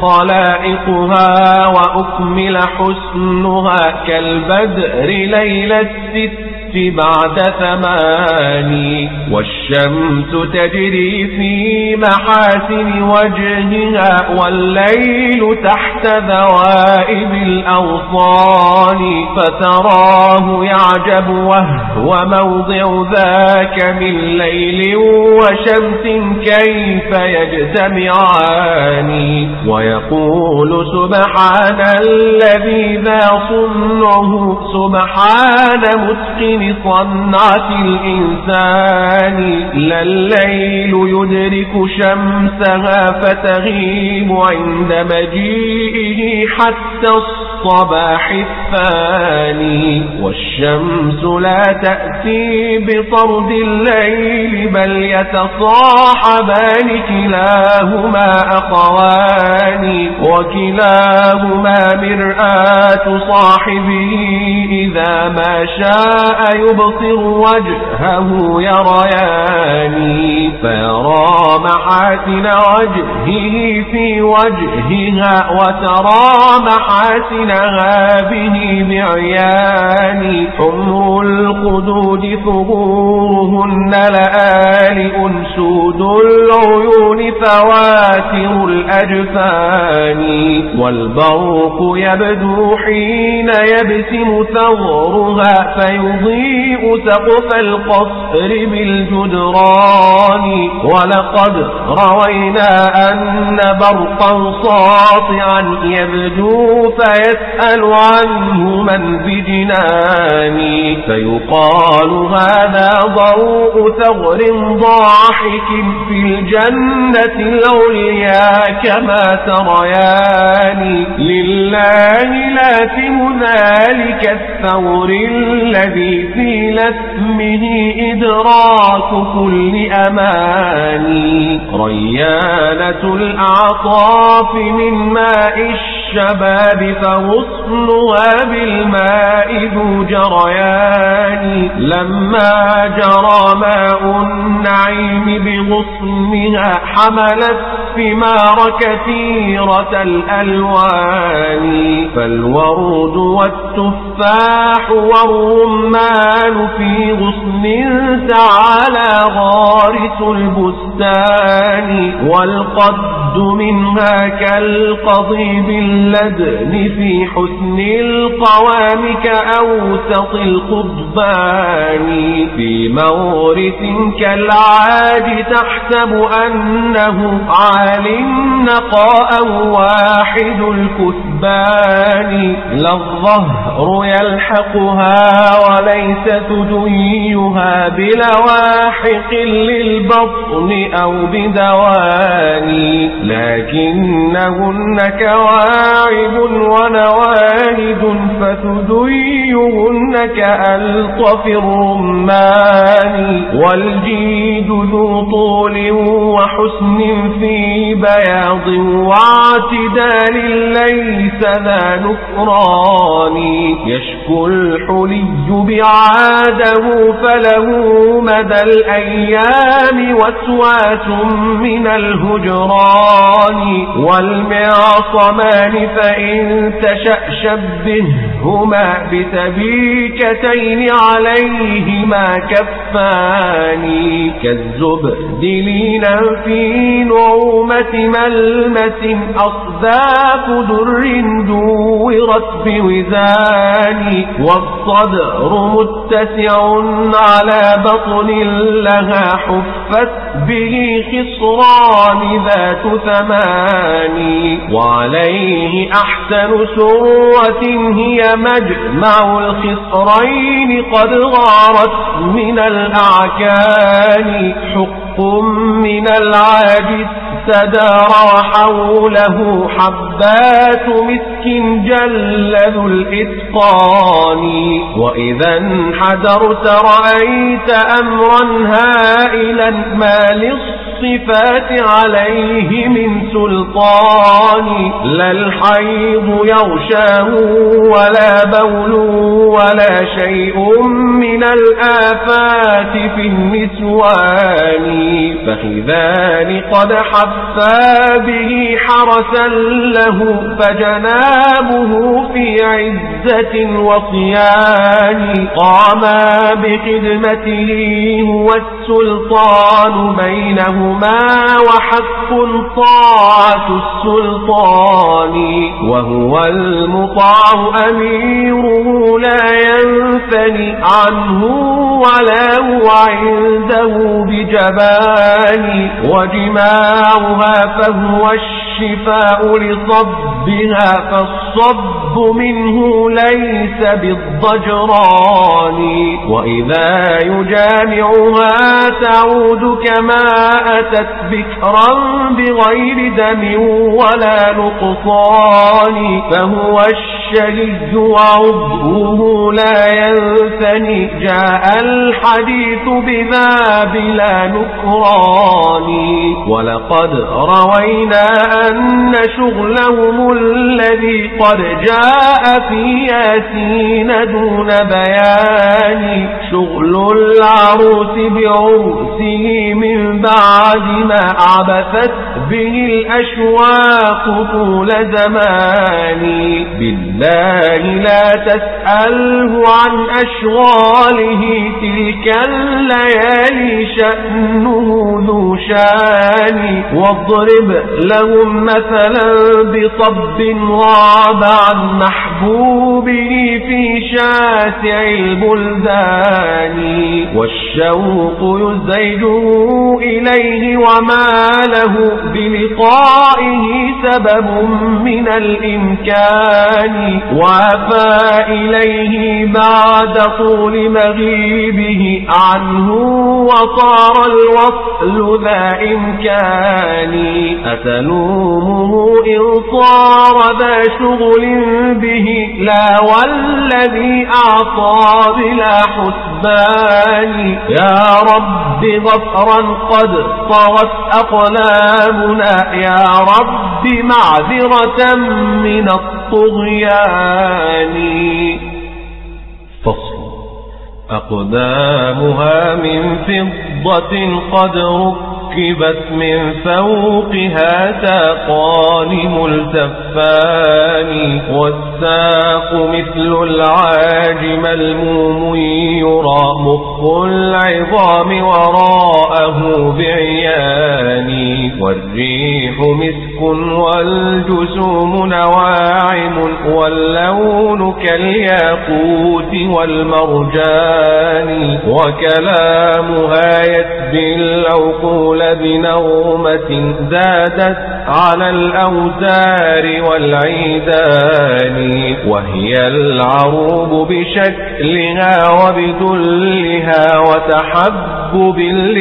[SPEAKER 2] خلائقها وأكمل حسنها كالبدر ليلة الست بعد ثماني والشمس تجري في محاسن وجهها والليل تحت ذوائب الأوصان فتراه يعجب وهو موضع ذاك من ليل وشمس كيف يجتمعان ويقول سبحان الذي ذا صنعه سبحان متقن صنعة الإنسان لا الليل يدرك شمسها فتغيب عند مجيئه حتى الصباح الثاني والشمس لا تأتي بطرد الليل بل يتصاحبان كلاهما أخوان وكلاهما مرآة صاحبه إذا ما شاء يبصر وجهه يريان فيرى محاسن وجهه في وجهها وترى محاسنها به بعيان حمر الخدود ثغورهن لآلئ سود العيون فواتر الأجفان والبرق يبدو حين يبسم ثغرها فيضيء سقف القصر بالجدران ولقد روينا أن برقا ساطعا يبدو فيسأل عنه من بجنان فيقال هذا ضوء ثغر ضاحك في الجنة العليا كما تريان لله لازم ذلك الثور الذي في لثمه إدراك كل أمان ريانة الأعطاف من ماء الشمس الشباب فغصنها بالماء ذو جريان لما جرى ماء النعيم بغصنها حملت ثمار كثيرة الألوان فالورود والتفاح والرمان في غصن تعالى غارس البستان والقد منها كالقضيب اللدن في حسن القوام كأوسط القضبان في مورث كالعاج تحسب أنه عال نقاء واحد الكثبان لا الظهر يلحقها وليس ثديها بلواحق للبطن أو بدوان لكنهن كواعب ونواهد فثديهن كألطف الرمان والجيد ذو طول وحسن في بياض واعتدال ليس ذا نكران يشكو الحلي بعاده فله مدى الأيام وسواس من الهجران والمعصمان فإن تشأ شبههما بتبيكتين عليهما كفان كالزبدلين في نعومة ملمس أصداف در دورت بوزان والصدر متسع على بطن لها حفت به خصران ذات ثمان وعليه أحسن سرة هي مجمع الخصرين قد غارت من الأعكان حق من العاجز تدار وحوله حبات مسك جل ذو الإتقان وإذا انحدرت رأيت أمرا هائلا ما للصفات عليه من سلطان لا الحيض يغشاه ولا بول ولا شيء من الآفات في النسوان فخذان قد حفا به حرسا له فجنابه في عزة وصيان قاما بخدمته هو السلطان بينهما وحق طاعة السلطان وهو المطاع أميره لا ينفني عنه ولا هو عنده بجبان وجماعها فهو الشفاء لصبها فالصب منه ليس بالضجران وإذا يجامعها تعود كما أتت بكرا بغير دم ولا نقصان فهو الشهي وعضوه لا ينثني جاء الحديث بذا بلا نكران ولقد روينا أن شغلهم الذي قد جاء في ياسين دون بيان شغل العروس بعرسه من بعد ما عبثت به الأشواق طول زمان بالله لا تسأله عن أشغاله تلك الليالي شأنه ذو شان واضرب لهم مثلا بصب غاب عن محبوبه في شاسع البلدان والشوق يزيده إليه وما له بلقائه سبب من الإمكان وافى إليه بعد طول مغيبه عنه وصار الوصل ذا إمكان أتلومه إن صار ذا شغل به لا والذي أعطى بلا حسن الركبان. يا رب غفرا قد طغت أقلامنا، يا رب معذرة من الطغيان.
[SPEAKER 1] فصل.
[SPEAKER 2] أقدامها من فضة قد ركبت من فوقها ساقان ملتفان، والساق مثل العاج ملموم يرى مخ العظام وراءه بعيان، والريح مسك والجسوم نواعم، واللون كالياقوت والمرجان، وكلامها يسبي العقول بنغمة زادت على الأوتار والعيدان، وهي العروب بشكلها وبدلها وتحبب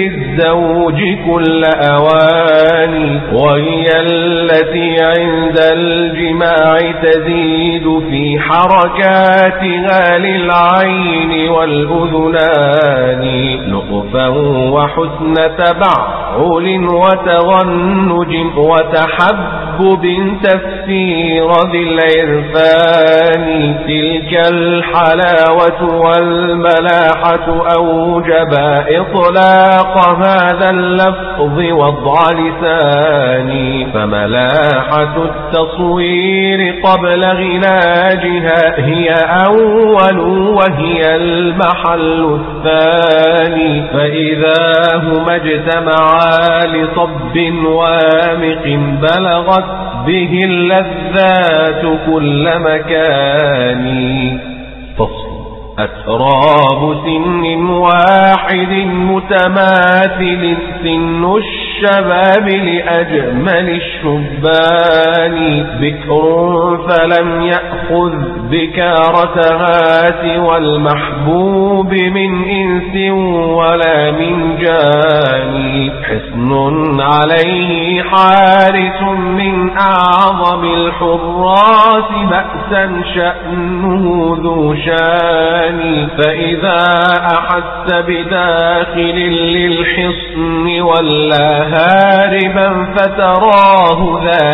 [SPEAKER 2] للزوج كل أوان، وهي التي عند الجماع تزيد في حركاتها للعين والأذنان، لطفا وحسن تبعل وتغنج وتحبب تفسير ذي العرفان، تلك الحلاوة والملاحة أوجبا إطلاق هذا اللفظ وضع لساني، فملاحة التصوير قبل غلاجها هي أول وهي المحل الثاني، فإذا هما اجتمعا لصب وامق بلغت به اللذات كل مكان.
[SPEAKER 1] فصل.
[SPEAKER 2] أتراب سن واحد متماثل، سن الشباب لأجمل الشبان، بكر فلم يأخذ بكارتها سوى المحبوب من إنس ولا من جان، حصن عليه حارس من أعظم الحراس بأسا شأنه ذو شان، فإذا أحس بداخل للحصن ولا هاربا فتراه ذا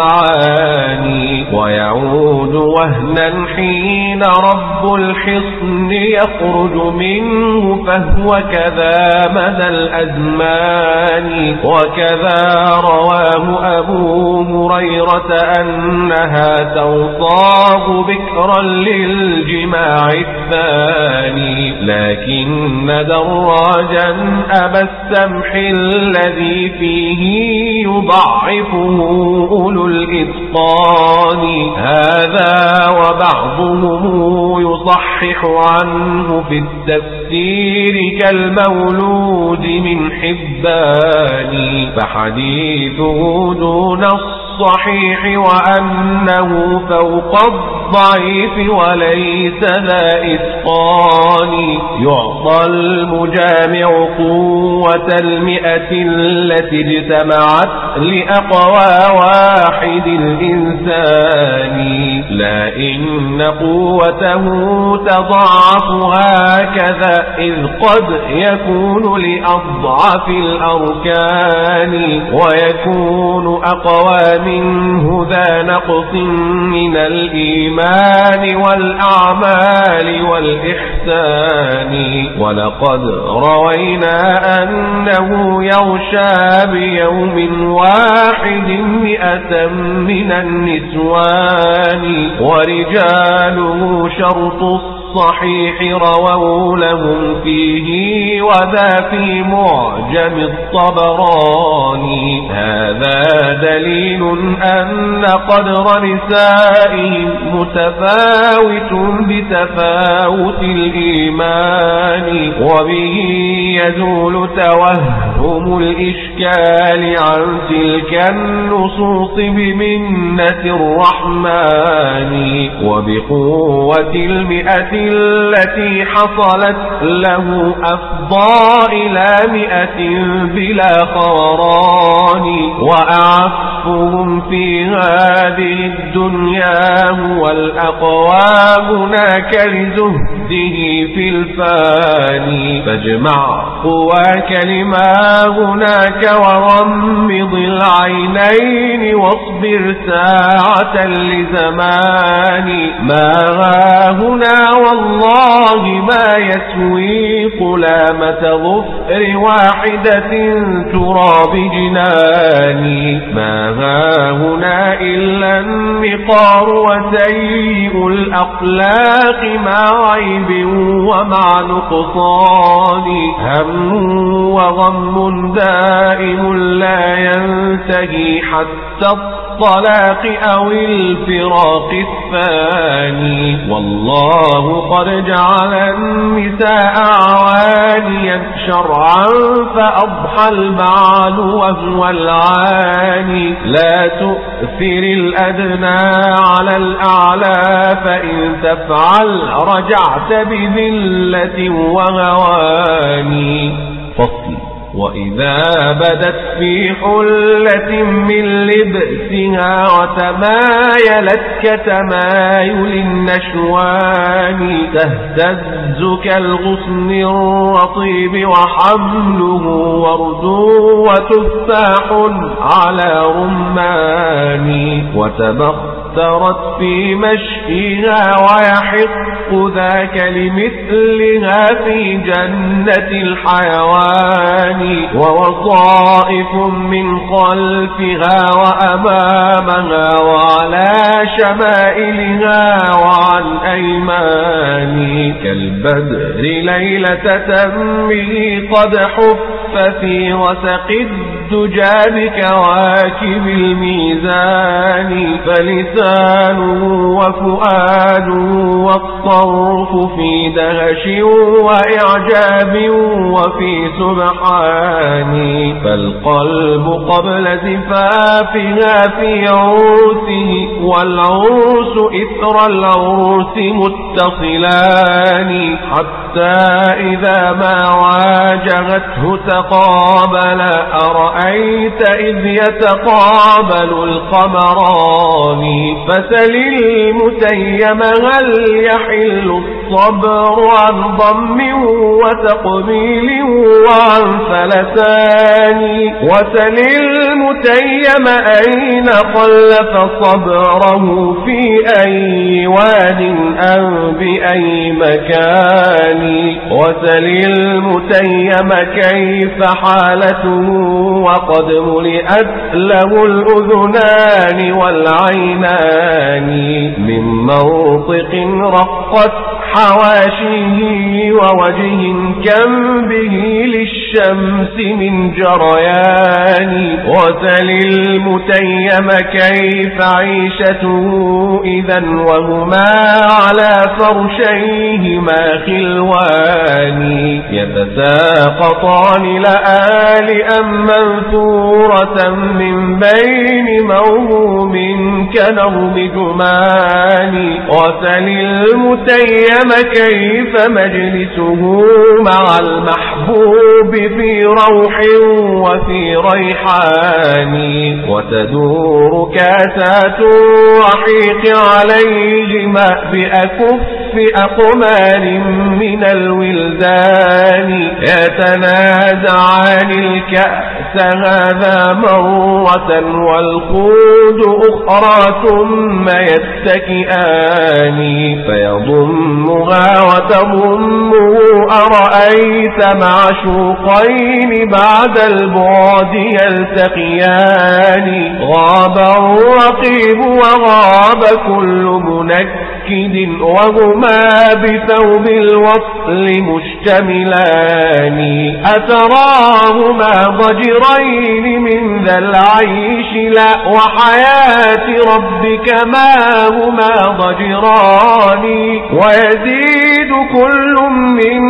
[SPEAKER 2] إمعان، ويعود وهنا حين رب الحصن يخرج منه فهو كذا مدى الأزمان، وكذا رواه أبو هريرة أنها توصاف بكرا للجماع الثاني، لكن دراجا أبا السمح الذي فيه يضعفه أولو الإتقان، هذا وبعضهم يصحح عنه في التفسير كالمولود من حبان، فحديثه دون الصحيح وأنه فوق الضعيف وليس ذا إتقان، يعطى المجامع قوة المئة التي اجتمعت لأقوى واحد الإنسان، لا إن قوته تضعف هكذا إذ قد يكون لأضعف الأركان، ويكون أقوى منه ذا نقص من الإيمان والأعمال والإحسان، ولقد روينا أنه يغشى بيوم واحد مئة من النسوان، ورجاله شرط الصحيح رووا لهم فيه وذا في معجم الطبراني، هذا دليل أن قدر نسائهم متفاوت بتفاوت الإيمان، وبه يزول توهم الإشكال عن تلك النصوص بمنة الرحمن، وبقوة المئة التي حصلت له أفضى إلى مئة بلا خوران، وأعف عفوهم في هذه الدنيا هو الأقوى هناك لزهده في الفاني فاجمع قواك لما هناك وغمض العينين واصبر ساعة لزمان ما هنا والله ما يسوي قلامة ظفر واحدة ترى بجناني ما هنا إلا النقار وسيء الأخلاق مع عيب ومع نقصان هم وغم دائم لا ينتهي حتى الطلاق أو الفراق الثاني والله قد جعل النساء عوانيا شرعا فأضحى المعان وهو العاني لا تؤثر الأدنى على الأعلى فإن تفعل رجعت بذلة وهواني فصل وإذا بدت في حلة من لبسها وتمايلت كتمايل النشوان تهتز كالغصن الرطيب وحمله ورد وتفاح على رمان وتبخترت في مشيها ويحق ذاك لمثلها في جنة الحيوان ووظائف من خلفها وأمامها وعلى شمائلها وعن أيمان كالبدر ليلة تمه قد حف في وسق الدجى بكواكب الميزان فلسانه وفؤاده والطرف في دهش وإعجاب وفي سبحان فالقلب قبل زفافها في عرسه والعرس إثر العرس متصلان حتى إذا ما واجهته تقابل أرأيت إذ يتقابل القمران فسل المتيم هل يحل الصبر عن ضم وتقبيل وعن فلسان وسل المتيم أين خلف صبره في أي واد أم بأي مكان وسل المتيم كيف حالته وقد ملئت له الأذنان والعينان من منطق رقت حواشيه ووجه كم به للشمس من جريان وسل المتيم كيف عيشته إذا وهما على فرشيهما خلوان يتساقطان لآل أم منثورة من بين موهوم كنوم جمان وسل المتيم كيف مجلسه مع المحبوب في روح وفي ريحان وتدور كاسات رحيق عليهما بأكف أقمار من الولدان يتنازعان الكأس هذا مرة والخود أخرى ثم يتكئان فيضمها وتضمه أرأيت معشوقين بعد البعد يلتقيان غاب الرقيب وغاب كل منكد وهما بثوب الوصل مشتملان أتراهما ضجرين من ذا العيش لا وحياة ربك ما هما ضجران ويزيد كل منه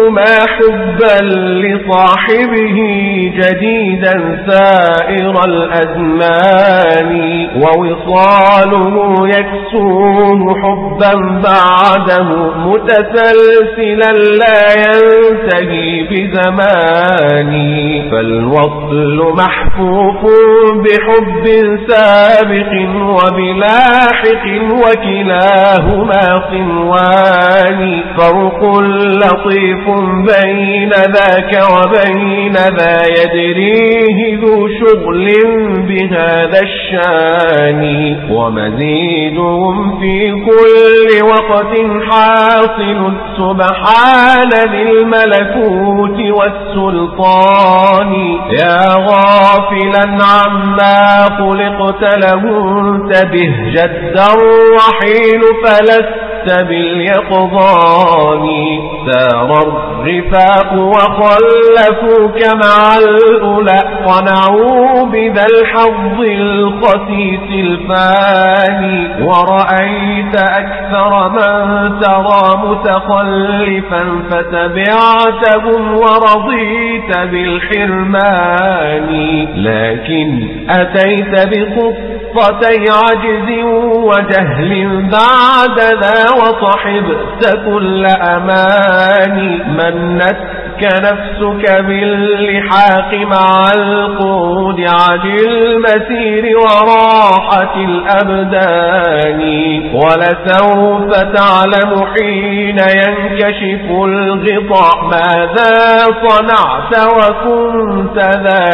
[SPEAKER 2] ما حبا لصاحبه جديدا سائر الأزمان ووصاله يكسوه حبا بعده متسلسلا لا ينتهي بزمان فالوصل محفوف بحب سابق وبلاحق وكلاهما صنوان فرق لطيف بين ذاك وبين ذا يدريه ذو شغل بهذا الشان ومزيدهم في كل وقت حاصل سبحان ذي الملكوت والسلطان يا غافلا عما خلقت له انتبه جد الرحيل فلست باليقظان سار الرفاق وخلفوك مع الأولى قنعوا بذا الحظ الخسيس الفاني ورأيت أكثر من ترى متخلفا فتبعتهم ورضيت بالحرمان لكن أتيت بخطتي عجز وجهل بعد ذا وصحبت كل أماني منتك نفسك باللحاق مع القود عن المسير وراحة الأبدان ولسوف تعلم حين ينكشف الغطاء ماذا صنعت وكنت ذا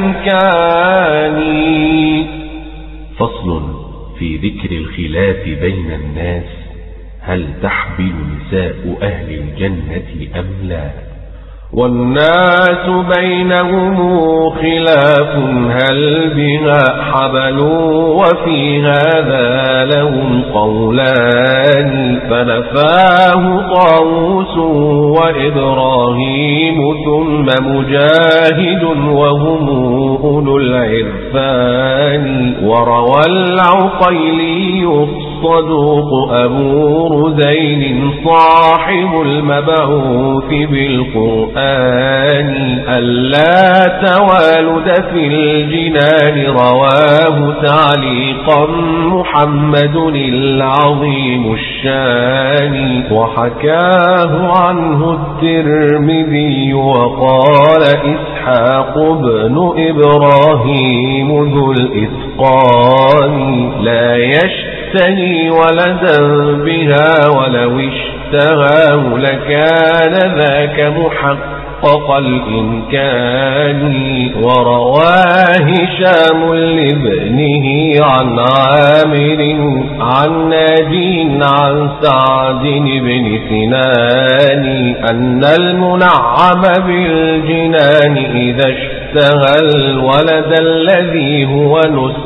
[SPEAKER 2] إمكاني.
[SPEAKER 1] فصل في ذكر الخلاف بين الناس هل تحبل نساء أهل الجنة أم لا
[SPEAKER 2] والناس بينهم خلاف هل بها حبلوا وفي هذا لهم قولان فنفاه طاووس وإبراهيم ثم مجاهد وهم أولو العرفان وروى العقيلي الصدوق أبو رزين صاحب المبعوث بالقرآن ألا توالد في الجنان رواه تعليقا محمد العظيم الشان وحكاه عنه الترمذي وقال إسحاق بن إبراهيم ذو الإتقان لا يشتهي ولدا بها ولو اشتهاه لكان ذاك محقق الإمكان ورواه هشام لابنه عن عامر عن ناجي عن سعد بن سنان أن المنعم بالجنان إذا اشتهى الولد الذي هو نسخ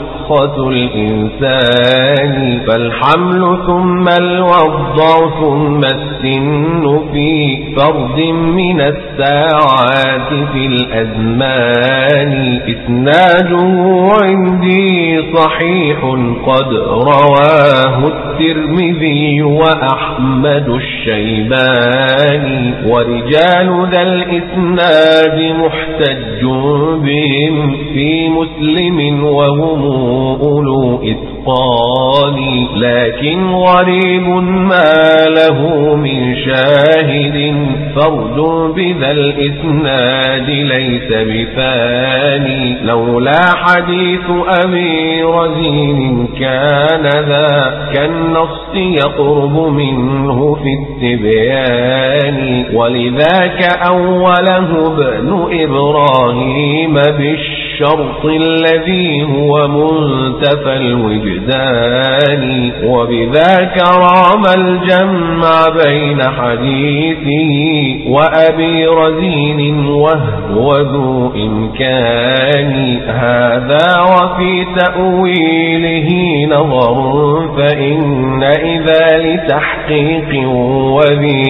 [SPEAKER 2] الإنسان فالحمل ثم الوضع ثم السن في فرد من الساعات في الأزمان إسناده عندي صحيح قد رواه الترمذي وأحمد الشيباني ورجال ذا الإسناد محتج بهم في مسلم وهم أولو إتقان لكن غريب ما له من شاهد فرد بذا الإسناد ليس بثاني لولا حديث أبي رزين كان ذا كالنص يقرب منه في التبيان ولذاك أوله ابن إبراهيم بالشرط الذي هو منتفى الوجدان وبذاك رام الجمع بين حديثه وأبي رزين وهو ذو إمكان هذا وفي تأويله نظر فإن إذا لتحقيق وذي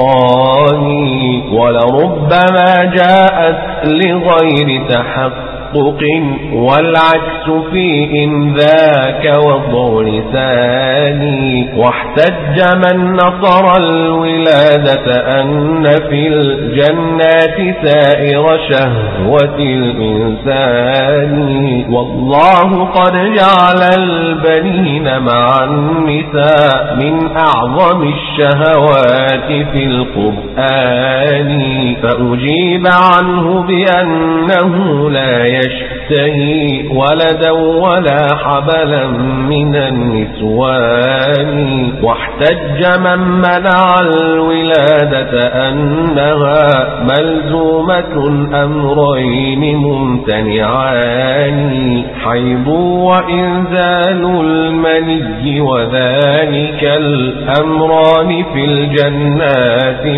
[SPEAKER 2] إتقان ولربما جاءت لغير تحقيق تحقق، والعكس في إن ذاك وضع لساني. واحتج من نصر الولادة أن في الجنات سائر شهوة الإنسان. والله قد جعل البنين مع النساء من أعظم الشهوات في القرآن. فأجيب عنه بأنه لا يشتهي ولدا ولا حبلا من النسوان. واحتج من منع الولادة أنها ملزومة أمرين ممتنعان، حيض وإنزال المني، وذلك الأمران في الجنات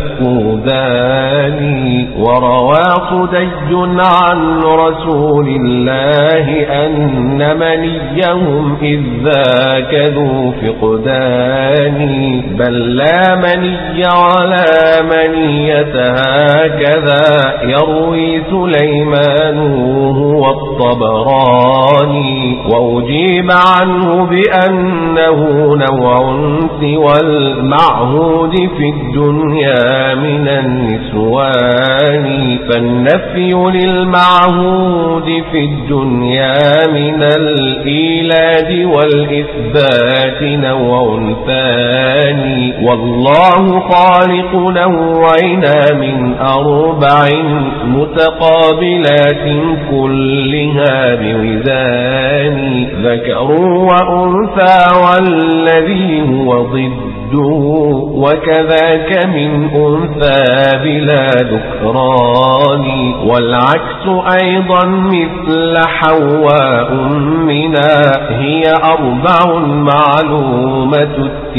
[SPEAKER 2] مفقودان. وروى صدي عن رسول الله أن منيهم إذ ذاك ذو فقدان. بل لا مني على منية هكذا يروي سليمان هو الطبراني. وأجيب عنه بأنه نوع سوى المعهود في الدنيا من النسوان. فالنفي للمعهود في الدنيا من الإيلاد والإثبات نوع ثاني. والله خالق نوعنا من أربع متقابلات كلها بوزان، ذكر وأنثى والذي هو ضده، وكذاك من أنثى بلا ذكران. والعكس أيضا مثل حواء منا هي أربع معلومة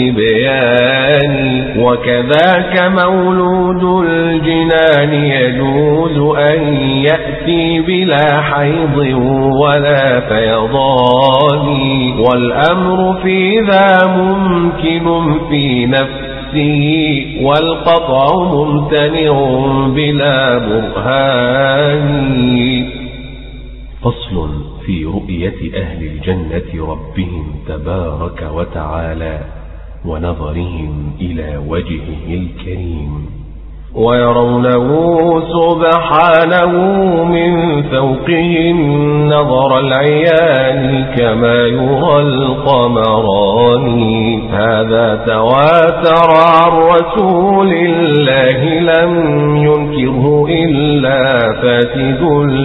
[SPEAKER 2] التبيان. وكذاك مولود الجنان يجوز أن يأتي بلا حيض ولا فيضان. والأمر في ذا ممكن في نفسه، والقطع ممتنع بلا برهان.
[SPEAKER 1] فصل في رؤية أهل الجنة ربهم تبارك وتعالى ونظرهم إلى وجهه الكريم.
[SPEAKER 2] ويرونه سبحانه من فوقهم نظر العيان كما يرى القمران. هذا تواتر عن رسول الله لم ينكره إلا فاسد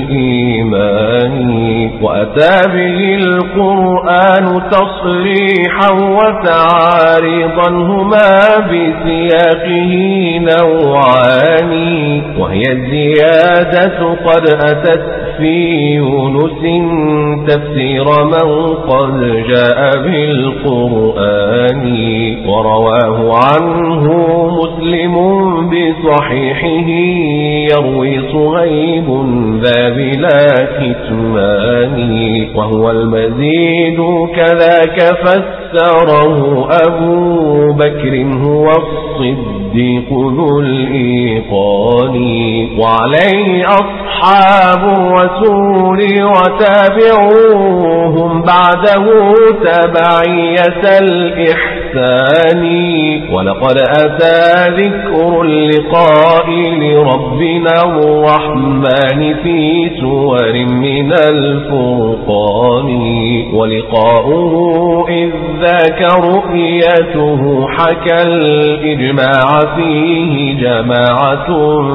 [SPEAKER 2] الإيمان. وأتى به القرآن تصريحا وتعارضا هما بسياقه نوعا، وهي الزيادة قد أتت في يونس تفسير من قد جاء بالقرآن. ورواه عنه مسلم بصحيحه يروي صهيب ذا بلا كتمان. وهو المزيد كذاك فسره أبو بكر هو الصديق ذو الإيقان. وعليه أصحاب الرسول وتابعوهم بعده تبعية الإحسان. ولقد أتى ذكر اللقاء لربنا الرحمن في سور من الفرقان. ولقاؤه إذ ذاك رؤيته حكى الإجماع فيه جماعة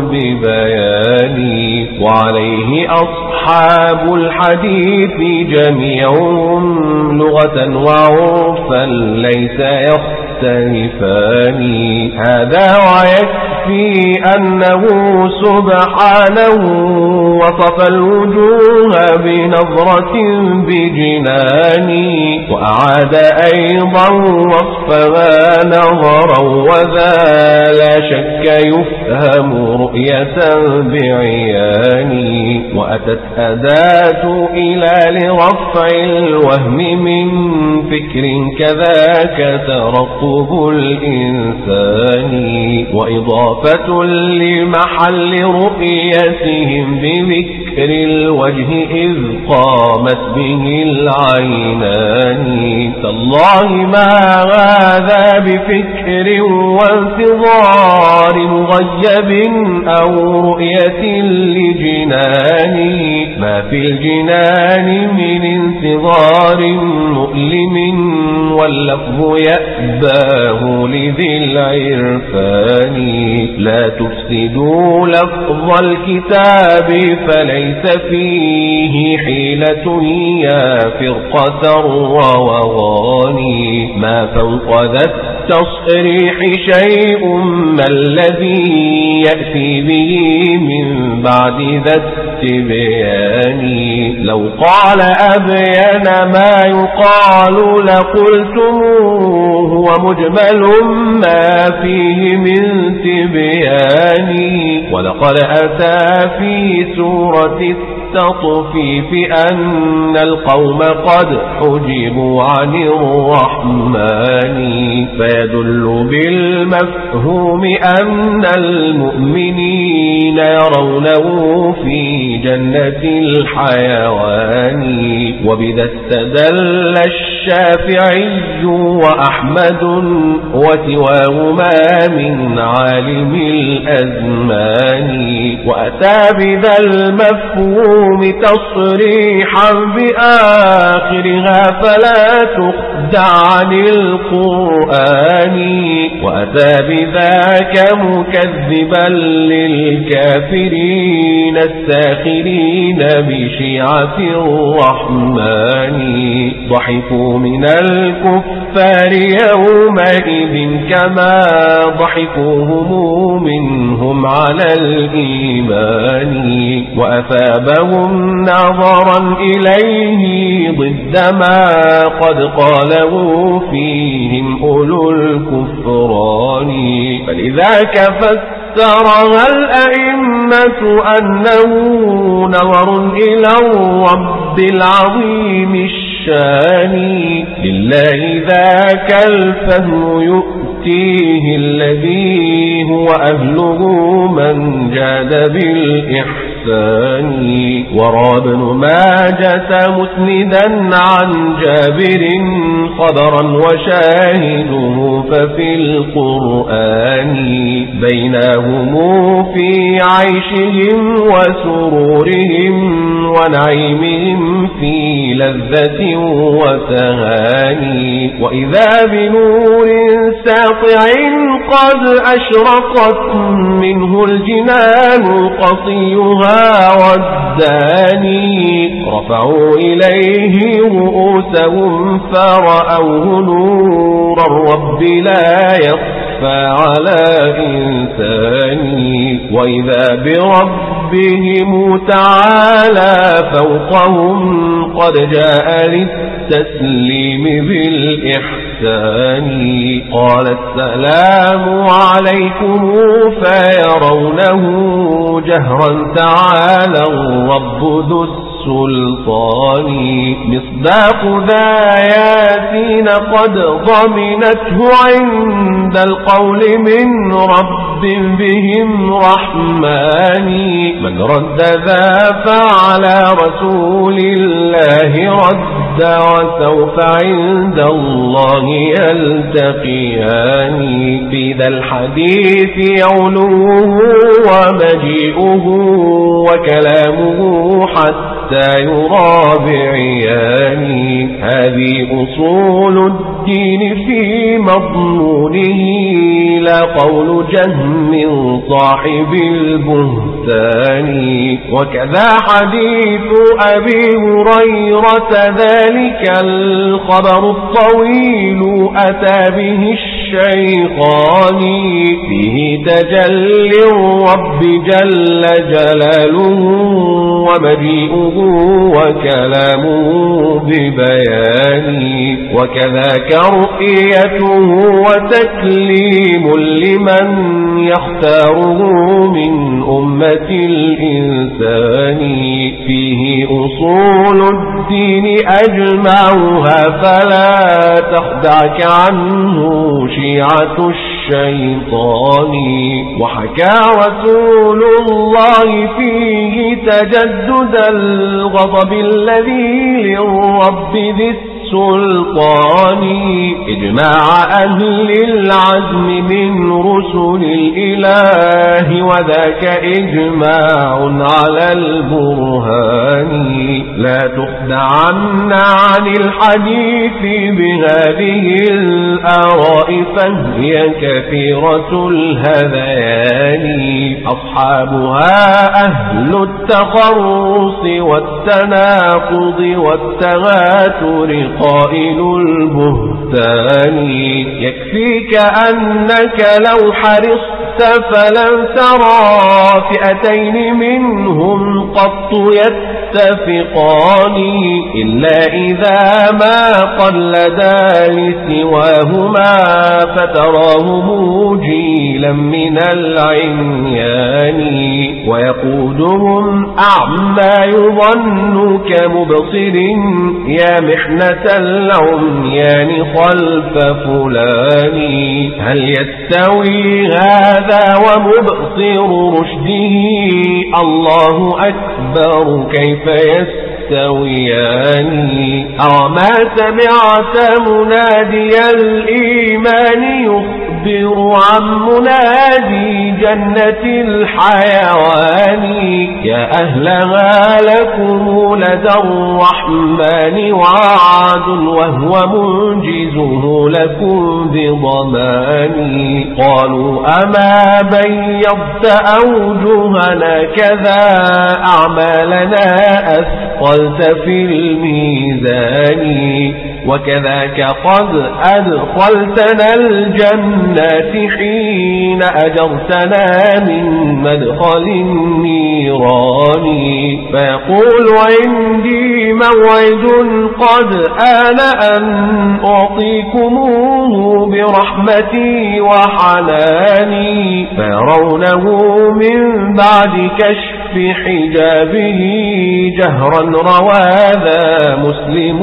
[SPEAKER 2] ببيان. وعليه أصحاب الحديث جميعهم لغة وعرفا ليس يختلفان. هذا ويكفي أنه سبحانه وصف الوجوه بنظرة بجنان، وأعاد أيضا وصفها نظرا، وذا لا شك يفهم رؤية بعيان. وأتت أداة إلى لرفع الوهم من فكر كذاك ترقب تخاطب الإنسان. وإضافة لمحل رؤيتهم بذكر الوجه إذ قامت به العينان. تالله ما هذا بفكر وانتظار مغيب أو رؤية لجنان، ما في الجنان من انتظار مؤلم واللفظ يأباه لذي العرفان. لا تفسدوا لفظ الكتاب فليس فيه حيلة يا فرقة الروغان. ما فوق ذا التصريح شيء ما الذي يأتي به من بعد ذا التبيان. لو قال أبين ما يقال لقلتموه ومجمل ما فيه من تبيان. ولقد أتى في سورة التطفيف أن القوم قد حجبوا عن الرحمن، فيدل بالمفهوم أن المؤمنين يرونه في جنة الحيوان. وبذا استدل الشافعي وأحمد وسواهما من عالم الأزمان. وأتى بذا المفهوم تصريحا بآخرها فلا تخدع عن القرآن. وأتى بذاك مكذبا للكافرين الساخرين بشيعة الرحمن. ضحكوا من الكفار يومئذ كما ضحكوهم منهم على الإيمان. وأثابهم نظرا إليه ضد ما قد قاله فيهم أولو الكفران. فلذاك فسرها الأئمة أنه نظر إلى الرب العظيم الشان. لله ذاك الفهم يؤتيه الذي هو أهله من جاد بالإحسان. وروى ابن ماجة مسندا عن جابر خبرا وشاهده ففي القرآن. بينهم في عيشهم وسرورهم ونعيمهم في لذة وتهاني. وإذا بنور ساطع قد أشرقت منه الجنان قصيها والداني. رفعوا إليه رؤوسهم فرأوه نور الرب لا يخفى على إنسان. وإذا بربهم تعالى فوقهم قد جاء للتسليم بالإحسان. قال السلام عليكم فيرونه جهرا تعالى الرب ذو السلطان. مصداق ذا ياسين قد ضمنته عند القول من رب بهم رحمن. من رد ذا فعلى رسول الله رد وسوف عند الله يلتقيان. في ذا الحديث علوه ومجيئه وكلامه حتى يرى بعيان. هذه أصول الدين في مضمونه لا قول جهم صاحب البهتان. وكذا حديث أبي هريرة ذلك الخبر الطويل أتى به الشيخان. فيه تجلي الرب جل جلاله ومجيئه وكلامه ببيان. وكذاك رؤيته وتكليم لمن يختاره من أمة أمة الإنسان. فيه أصول الدين أجمعها فلا تخدعك عنه شيعة الشيطان. وحكى رسول الله فيه تجدد الغضب الذي للرب ذي السلطان. إجماع أهل العزم من رسل الإله وذاك إجماع على البرهان. لا تخدعن عن الحديث بهذه الآراء فهي كثيرة الهذيان. أصحابها أهل التخرص والتناقض والتغاتر قائل البهتان. يكفيك أنك لو حرصت فلن ترى فئتين منهم قط يتفقان إلا إذا ما قلدا لسواهما فتراه موجيلا من العميان. ويقودهم أعمى يظن كمبصر يا محنة العميان خلف فلان. هل يستوي هذا ومبصر رشده الله أكبر كيف يستويان. أوما سمعت منادي الإيمان يخبر عن منادي جنة الحيوان. يا أهلها لكم لدى الرحمن وعد وهو منجزه لكم بضمان. قالوا أما بيضت أوجهنا كذا أعمالنا أثقلت في الميزان. وكذاك قد أدخلتنا الجنات حين أجرتنا من مدخل النيران. فيقول عندي موعد قد آن أن أعطيكموه برحمتي وحناني. فيرونه من بعد كشف حجابه جهرا رواذا مسلم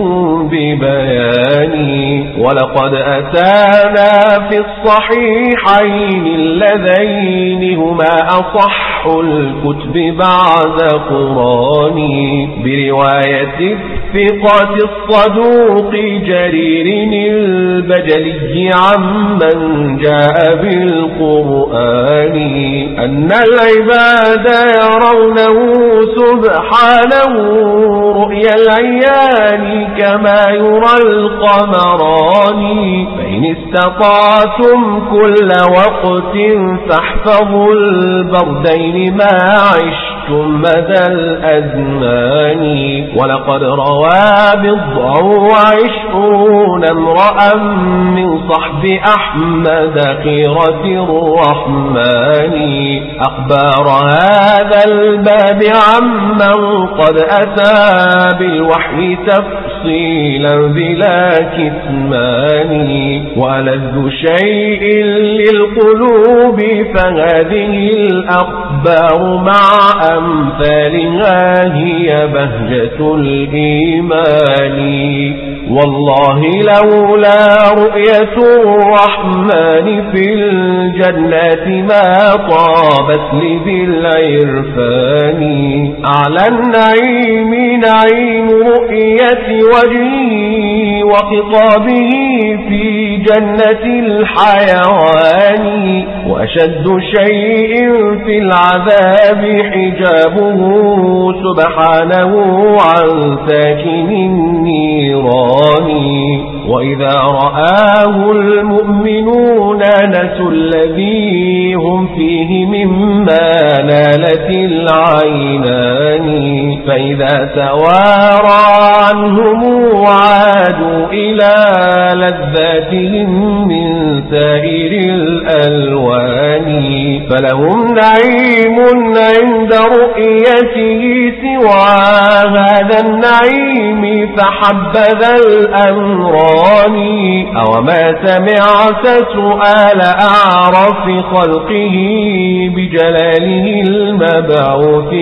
[SPEAKER 2] ببياني. ولقد أتانا في الصحيحين اللذين هما أصح الكتب بعد قراني برواية الثقة الصدوق جرير البجلي عمن جاء بالقرآن أن العباد يرونه سبحانه رؤيا العيان كما يرى القمران. فإن استطعتم كل وقت فاحفظوا البردين ما عشتم مدى الأزمان. ولقد روى بضع وعشرون امرأ من صحب أحمد خيرة الرحمن أخبار هذا الباب عمن قد أتى بالوحي تفصيلا بلا كتمان. وألذ شيء للقلوب فهذه الأخبار مع أمثالها هي بهجة الإيمان. والله لولا رؤية الرحمن في الجنات ما طابت لذي العرفان. أعلى النعيم نعيم رؤية وجهه وخطابه في جنة الحيوان. وأشد شيء في العذاب حجابه سبحانه عن ساكن النيران. وإذا رآه المؤمنون نسوا الذي هم فيه مما نالت العينان. فإذا توارى عنهم عادوا إلى لذاتهم من سائر الألوان. فلهم نعيم عند رؤيته سوى هذا النعيم فحبذا الأمران. أوما سمعت سؤال أعرف خلقه بجلاله المبعوث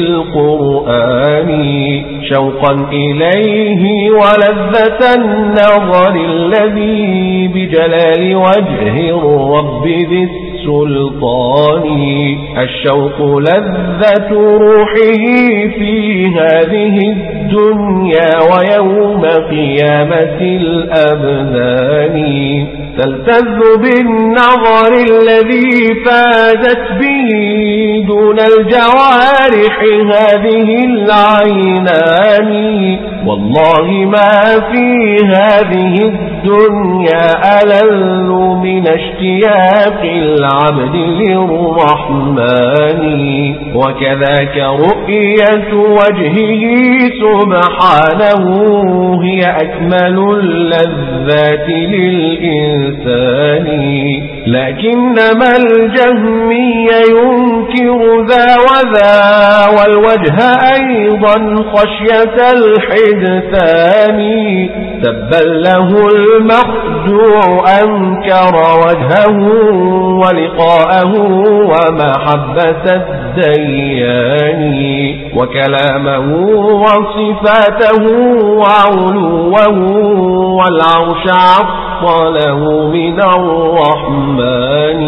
[SPEAKER 2] بالقرآن شوقا إليه ولذة النظر الذي بجلال وجه الرب ذي السلطان. الشوق لذة روحه في هذه الدنيا ويوم قيامة الأبدان تلتذ بالنظر الذي فازت به دون الجوارح هذه العينان. والله ما في هذه الدنيا ألل من اشتياق العبد للرحمن. وكذاك رؤية وجهه سبحانه هي أكمل اللذات للإنسان. لكنما الجهمي ينكر ذا وذا والوجه أيضا خشية الحدثان. تبا له المخدوع أنكر وجهه ولقاءه ومحبة الديان وكلامه وصفاته وعلوه والعرش عطله من الرحمن.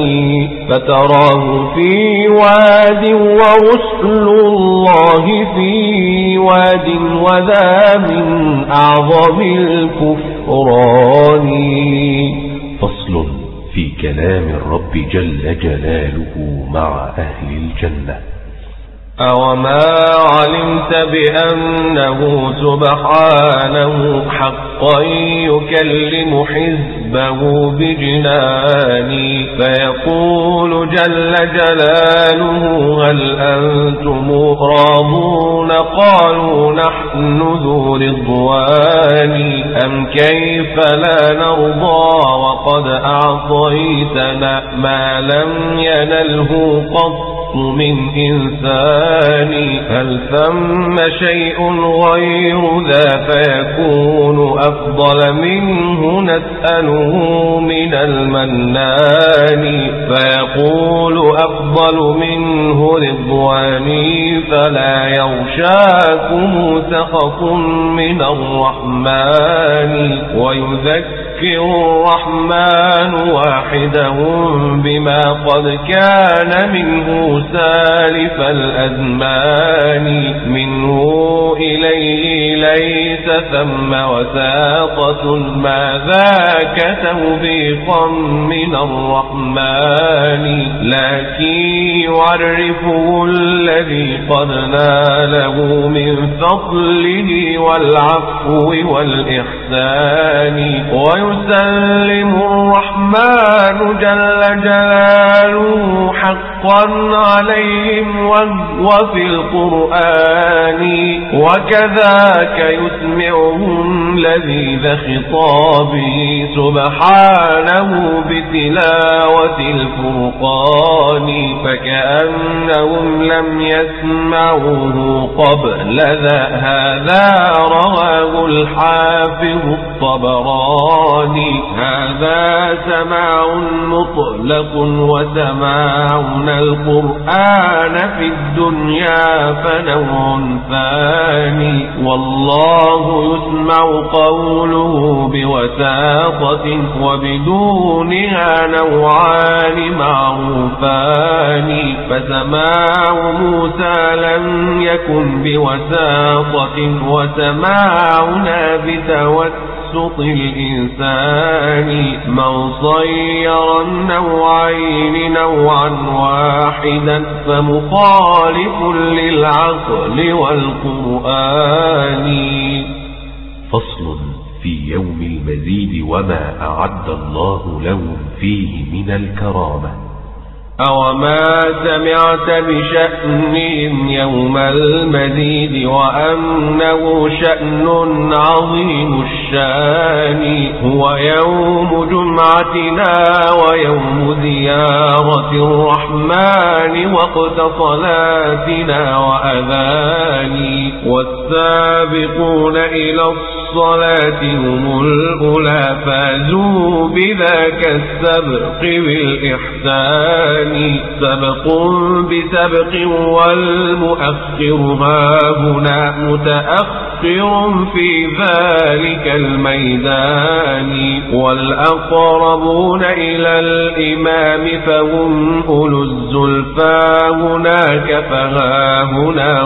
[SPEAKER 2] فتراه في واد ورسل الله في واد وذا من أعظم الكفران.
[SPEAKER 1] فصل في كلام الرب جل جلاله مع أهل الجنة.
[SPEAKER 2] أوما علمت بأنه سبحانه حقا يكلم حزبه بجنان فيقول جل جلاله هل أنتم راضون قالوا نحن ذو رضوان أم كيف لا نرضى وقد أعطيتنا ما لم ينله قط من إنسان هل ثم شيء غير ذا فيكون أفضل منه نسأله من المنان فيقول أفضل منه رضواني فلا يغشاكم سخط من الرحمن ويذكر الرحمن واحدهم بما قد كان منه سالف الأزمان منه إليه ليس ثم وثاقة ما ذاك توبيقا من الرحمن لكن يعرفه الذي قد ناله من فضله والعفو والإحسان ويسلم الرحمن جل جلاله حقا عليهم وفي القرآن وكذاك يسمعهم لذيذ خطابه سبحانه بتلاوة الفرقان فكأنهم لم يسمعوه قبل ذا هذا رواه الحافظ الطبراني هذا سماع مطلق وسماعنا القرآن في الدنيا فنوع ثاني والله يسمع قوله بوثاقة وبدونها نوعان معروفان فسماع موسى لم يكن بوثاقة وسماعنا بتوسل سط الإنسان من صير النوعين نوعا واحدا فمخالف للعقل والقرآن.
[SPEAKER 1] فصل في يوم المزيد وما أعد الله لهم فيه من الكرامة.
[SPEAKER 2] أوما سمعت بشأنهم يوم المزيد وأنه شأن عظيم الشان هو يوم جمعتنا ويوم زيارة الرحمن وقت صلاتنا وأذان والسابقون إلى الصلاة هم الأولى فازوا بذاك السبق بالإحسان سبق بسبق والمؤخر ها هنا متأخر في ذلك الميدان والأقربون إلى الإمام فهم أولو الزلفى هناك فها هنا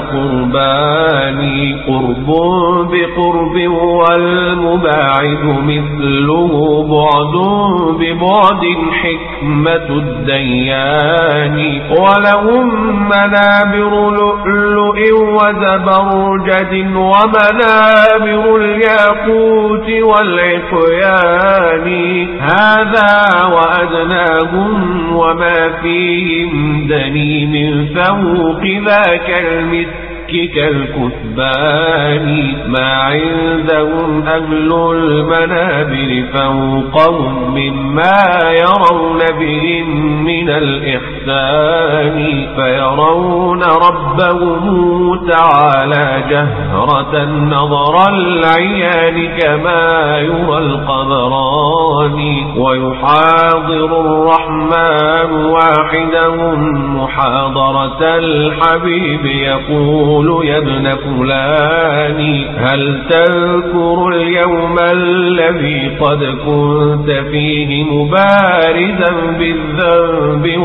[SPEAKER 2] قربان قرب بقرب والمباعد مثله بعد ببعد حكمة الديان ولهم منابر لؤلؤ وزبرجد ومنابر الياقوت والعقيان هذا وأدناهم وما فيهم دني من فوق ذاك المسك كالكثبان ما عندهم أهل المنابر فوقهم مما يرون بهم من الإحسان فيرون ربهم تعالى جهرة نظر العيان كما يرى القمران ويحاضر الرحمن واحدهم محاضرة الحبيب يقول يا ابن فلان هل تذكر اليوم الذي قد كنت فيه مبارزا بالذنب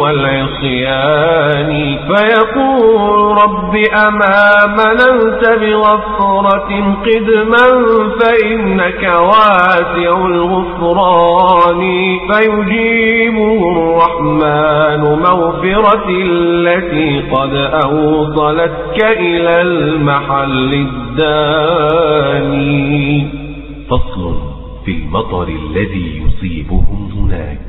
[SPEAKER 2] والعصيان فيقول رب أما مننت بغفرة قدما فإنك واسع الغفران فيجيبه الرحمن مغفرة التي قد أوصلتك إلى المحل الداني.
[SPEAKER 1] فصل في المطر الذي يصيبهم هناك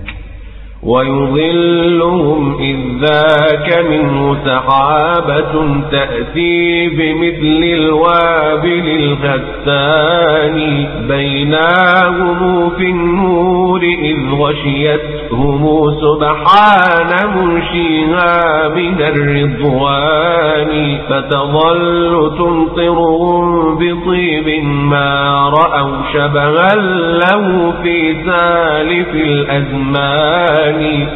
[SPEAKER 2] ويظلهم إذ ذاك منه سحابة تأتي بمثل الوابل الغسان بينهم في النور إذ غشيتهم سبحان منشيها من الرضوان فتظل تمطرهم بطيب ما رأوا شبها له في سالف الأزمان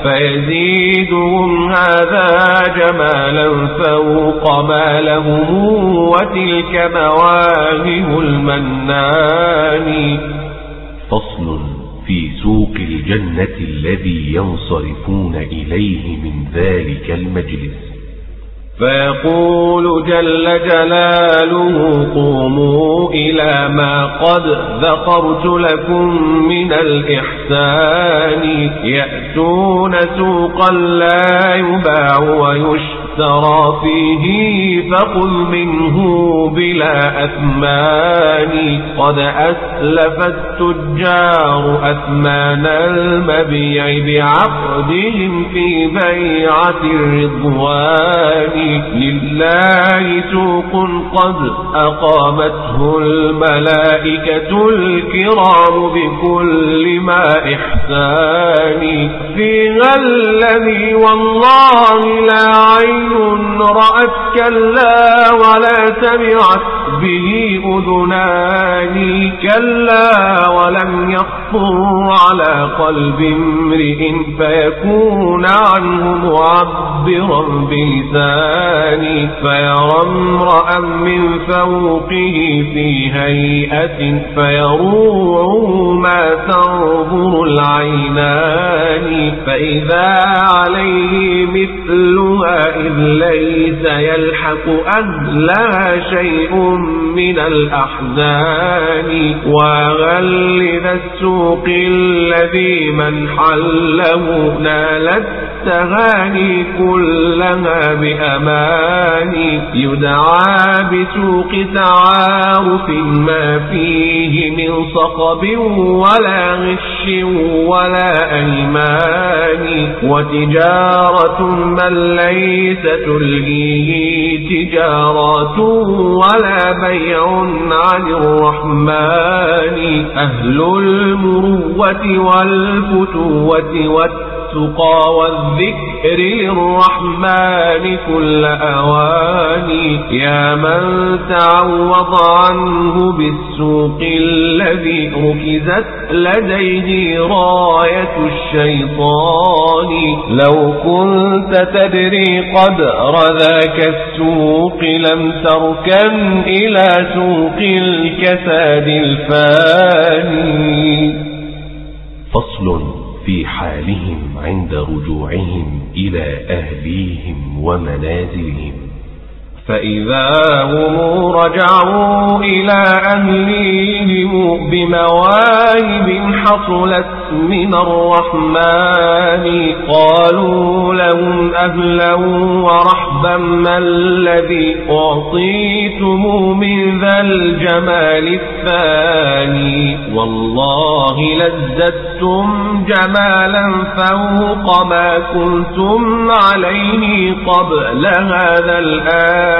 [SPEAKER 2] فيزيدهم هذا جمالا فوق ما لهم وتلك مواهب المنان.
[SPEAKER 1] فصل في سوق الجنة الذي ينصرفون إليه من ذلك المجلس
[SPEAKER 2] فيقول جل جلاله قوموا إلى ما قد ذكرت لكم من الإحسان يأتون سوقا لا يباع ويشترى فيه فخذ منه بلا أثمان قد أسلف التجار أثمان المبيع بعقدهم في بيعة الرضوان لله سوق قد أقامته الملائكة الكرام بكل ما إحسان فيها الذي والله لا عين رأت كلا ولا سمعت به أذنان كلا ولم يخطر على قلب امرئ فيكون عنه معبرا بلسان فيرى امرأ من فوقه في هيئة فيروع ما تنظر العينان فإذا عليه مثلها إذ إذ ليس يلحق أهلها شيء من الأحزان وغلظ السوق الذي من حله نالت التهاني كلها بأمان يدعى بسوق تعارف ما فيه من صخب ولا غش ولا أيمان وتجارة من ليس تلهيه تجارات ولا بيع عن الرحمن أهل المروة والفتوة والتقى والذكر للرحمن كل أواني يا من تعوض عنه بالسوق الذي ركزت لديه راية الشيطان لو كنت تدري قدر ذاك السوق لم تركن إلى سوق الكساد الفاني.
[SPEAKER 1] فصل في حالهم عند رجوعهم إلى أهليهم ومنازلهم.
[SPEAKER 2] فإذا هم رجعوا إلى أهليهم بمواهب حصلت من الرحمن قالوا لهم أهلا ورحبا ما الذي أعطيتم من ذا الجمال الثاني والله لزدتم جمالا فوق ما كنتم عليه قبل هذا الآن.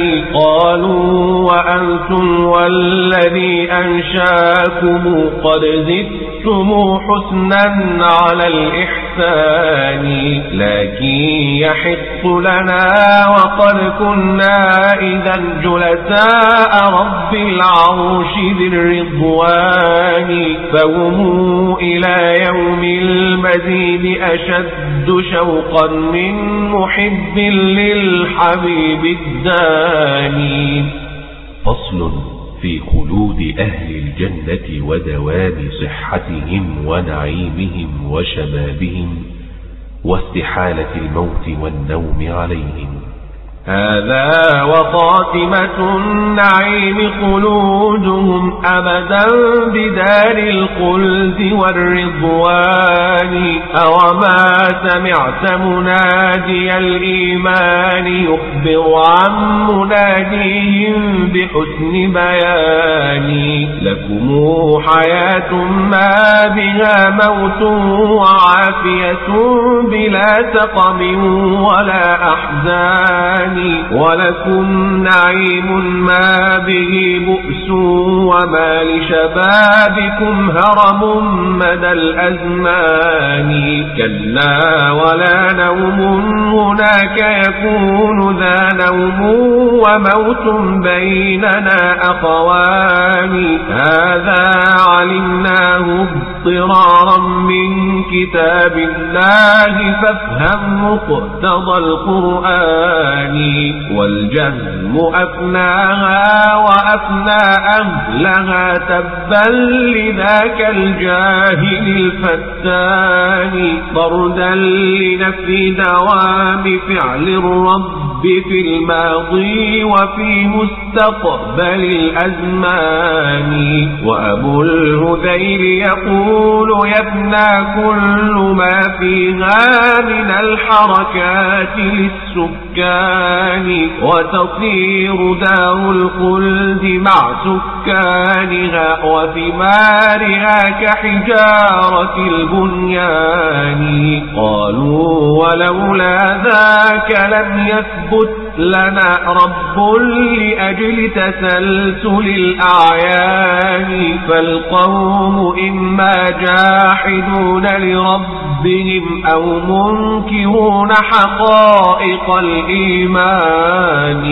[SPEAKER 2] قالوا وأنتم والذي أنشاكم قد زدتم حسنا على الإحسان لكن يحق لنا وقد كنا إذا جلساء رب العرش ذي الرضوان فهم إلى يوم المزيد أشد شوقا من محب للحبيب الداني.
[SPEAKER 1] فصل في خلود أهل الجنة ودوام صحتهم ونعيمهم وشبابهم واستحالة الموت والنوم عليهم.
[SPEAKER 2] هذا وخاتمة النعيم خلودهم أبدا بدار الخلد والرضوان أوما سمعت منادي الإيمان يخبر عن مناديهم بحسن بيان لكم حياة ما بها موت وعافية بلا سقم ولا أحزان ولكم نعيم ما به بؤس وما لشبابكم هرم مدى الأزمان كلا ولا نوم هناك يكون ذا نوم وموت بيننا أخوان هذا علمناه اضطرارا من كتاب الله فافهم مقتضى القرآن والجهم أفناها وأفنى أهلها تبا لذاك الجاهل الفتان طردا لنفي دوام فعل الرب في الماضي وفي مستقبل الأزمان وأبو الهذيل يقول يفنى كل ما فيها من الحركات للسكان وتصير دار الخلد مع سكانها وثمارها كحجارة البنيان قالوا ولولا ذاك لم يثبت لنا رب لأجل تسلسل الأعيان فالقوم إما جاحدون لربهم أو منكرون حقائق الإيمان.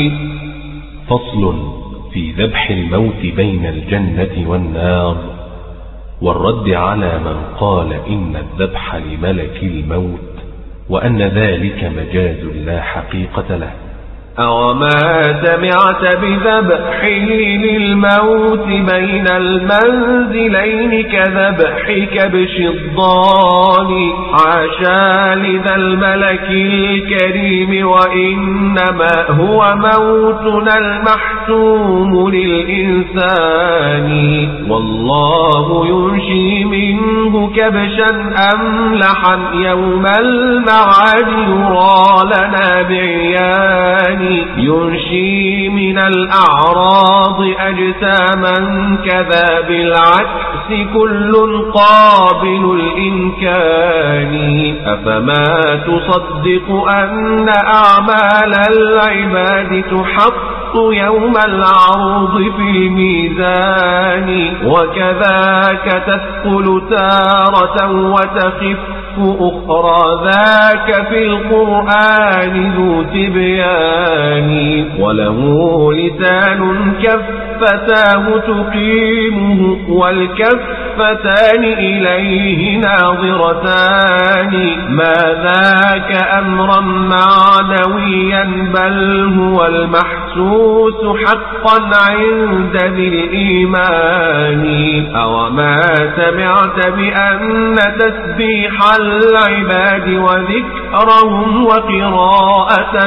[SPEAKER 1] فصل في ذبح الموت بين الجنة والنار والرد على من قال إن الذبح لملك الموت وأن ذلك مجاز لا حقيقة له.
[SPEAKER 2] أوما سمعت بذبحه للموت بين المنزلين كذبح كبش الضال عاشا لذا الملك الكريم وإنما هو موتنا المحتوم للإنسان والله ينشي منه كبشا أملحا يوم المعاد يرى لنا بعيان ينشي من الأعراض أجساما كذا بالعكس كل قابل الإمكان أفما تصدق أن أعمال العباد تحط يوم العرض في الميزان وكذاك تثقل تارة وتخف أخرى ذاك في القرآن ذو تبيان وله لسان كفتاه تقيمه والكفتان إليه ناظرتان ما ذاك أمرا معنويا بل هو المحسوس حقا عند ذي الإيمان أوما سمعت بأن تسبيح العباد وذكرهم وقراءة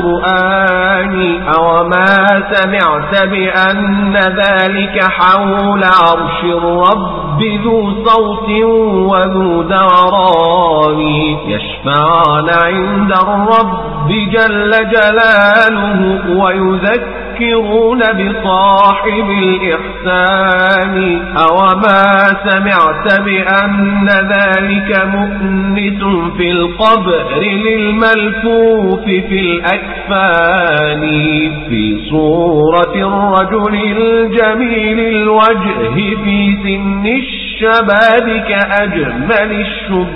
[SPEAKER 2] القرآن أوما سمعت بأن ذلك حول عرش الرب ذو صوت وذو دوران يشفعن عند الرب جل جلاله ويذكرون بصاحب الإحسان أوما سمعت بأن ذلك مؤنس في القبر للملفوف في الأكفان في صورة الرجل الجميل الوجه في سن الشباب كأجمل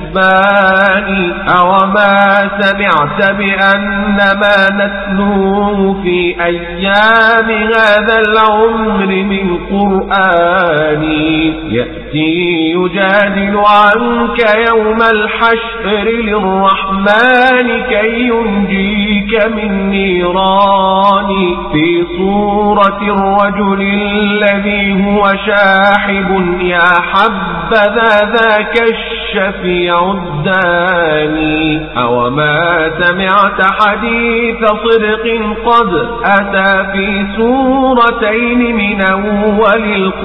[SPEAKER 2] الشبان أوما سمعت بأن ما نتلوه في أيام هذا العمر من قرآن يأتي يجادل عنك يوم الحشر للرحمن كي ينجيك من نيران في صورة الرجل الذي هو شاحب يا حبذا ذاك الشفيع الداني أوما سمعت حديث صدق قد أتى في سورتين من أول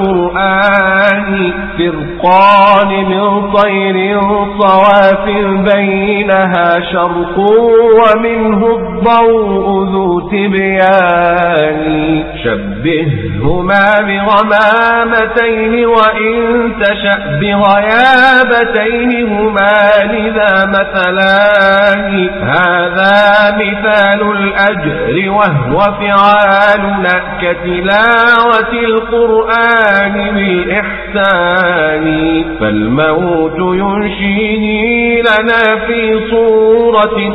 [SPEAKER 2] القرآن فرقان من طير صواف بينها شرق ومنه الضوء ذو تبيان شبههما بغمامتين وإن تشأ بغيابتين هما لذا مثلان هذا مثال الأجر وهو فعالنا كتلاوة القرآن بالإحسان فالموت ينشيه لنا في صورة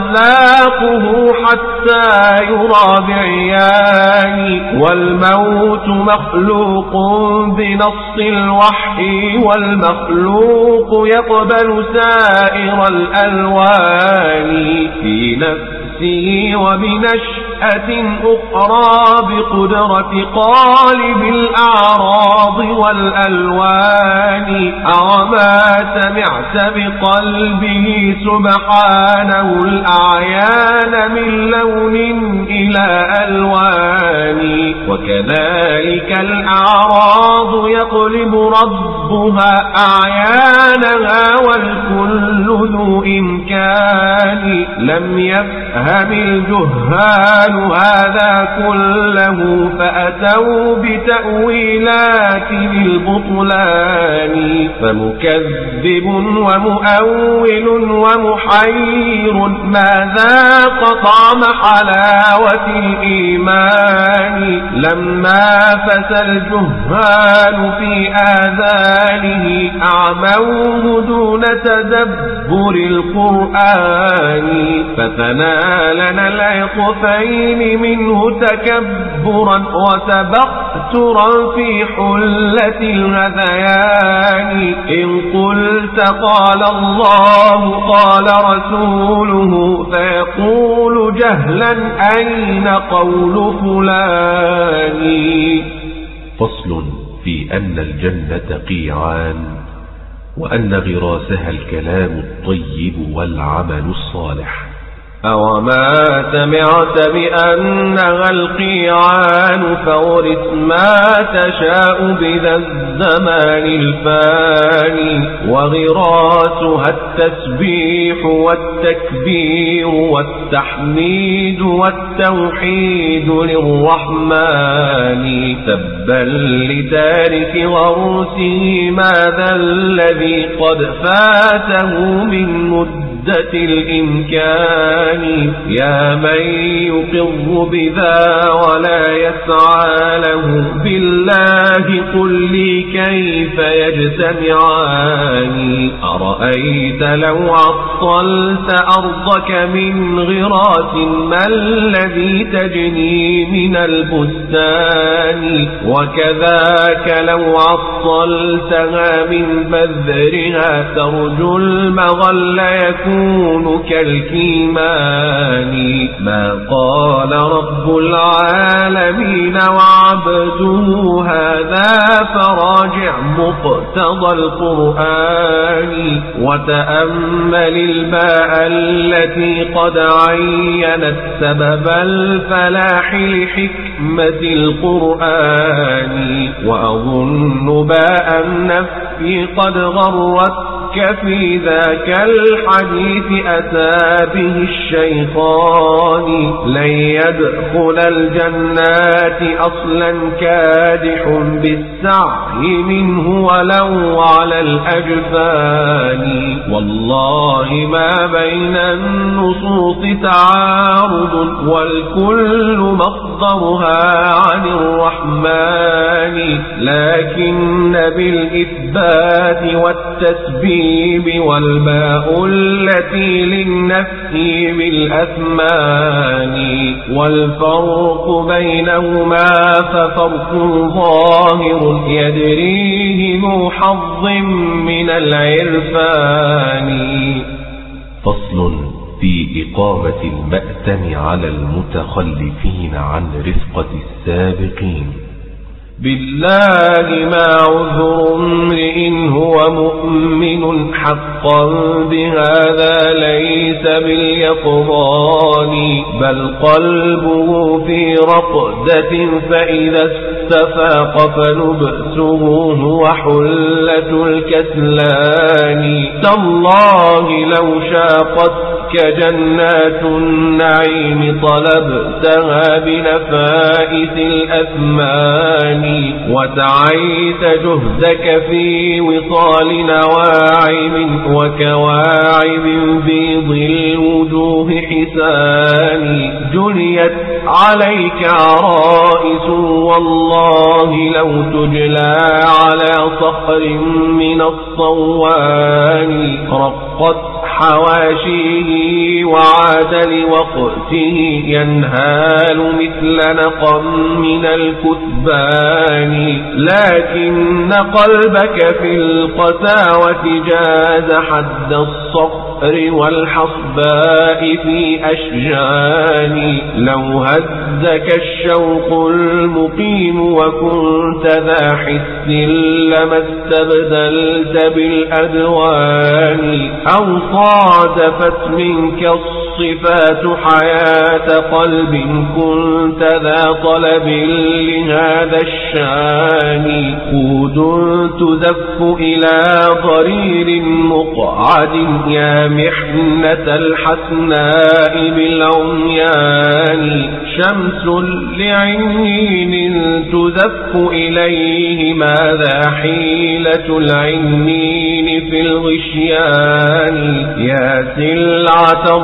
[SPEAKER 2] خلاقه حتى يرى بعيان والموت مخلوق بنص الوحي والمخلوق يقبل سائر الألوان في نفسه وبنشأة أخرى بقدرة قالب الأعراض والألوان أوما سمعت بقلبه سبحانه الأعيان من لون إلى ألوان وكذلك الأعراض يقلب ربها أعيانها والكل ذو إمكان لم يفهم الجهال هذا كله فأتوا بتأويلات للبطلان فمكذب ومؤول ومحير ما ذاق طعم حلاوة الإيمان لما فسى الجهال في آذانه أعموه دون تدبر القرآن فثنى لنا العطفين منه تكبرا وتبخترا في حلة الهذيان. إن قلت قال الله قال رسوله فيقول جهلا أين قول فلان.
[SPEAKER 1] فصل في أن الجنة قيعان، وأن غراسها الكلام الطيب والعمل الصالح.
[SPEAKER 2] أوما سمعت بأنها القيعان فورث ما تشاء بذا الزمان الفاني. وغراسها التسبيح والتكبير والتحميد والتوحيد للرحمن. تبا لتارك غرسه ماذا الذي قد فاته من مدة الإمكان. يا من يقر بذا ولا يسعى له بالله قل لي كيف يجتمعان. أرأيت لو عطلت أرضك من غراس ما الذي تجني من البستان. وكذاك لو عطلتها من بذرها ترجو المغل يكون كالكيمان. ما قال رب العالمين وعبده هذا فراجع مقتضى القرآن. وتأمل الماء التي قد عينت سبب الفلاح لحكمة القرآن. وأظن باء النفي قد غرت في ذاك الحديث أتى به الشيطان. لن يدخل الجنات أصلا كادح بالسعي منه ولو على الأجفان. والله ما بين النصوص تعارض والكل مصدرها عن الرحمن. لكن بالإثبات والتسبيح والباء التي للنفي بالأثمان. والفرق بينهما ففرق ظاهر يدريه ذو حظ من العرفان.
[SPEAKER 1] فصل في إقامة المأتم على المتخلفين عن رفقة السابقين.
[SPEAKER 2] بالله ما عذر امرئ هو مؤمن حقا بهذا ليس باليقظان. بل قلبه في رقدة فإذا استفاق فنبأسه هو حلة الكسلان. تالله لو شاقتك جنات النعيم طلبتها بنفائس الأثمان. وسعيت جهدك في وصال نواعم وكواعب بيض الوجوه حسان. جنيت عليك عرائس والله لو تجلى على صخر من الصوان. رقت حواشيه وعاد لوقته ينهال مثل نقم من الكثبان. لكن قلبك في القساوة جاز حد الصخر والحصباء في أشجان. لو هزك الشوق المقيم وكنت ذا حس لما استبدلت بالأدوان. أو صادفت منك الصفات حياة قلب كنت ذا طلب لهذا الشان. قود تزف إلى ضرير مقعد يا محنة الحسناء بالعميان. شمس لعنين تزف إليه ماذا حيلة العنين في الغشيان. يا سلعة الرحمن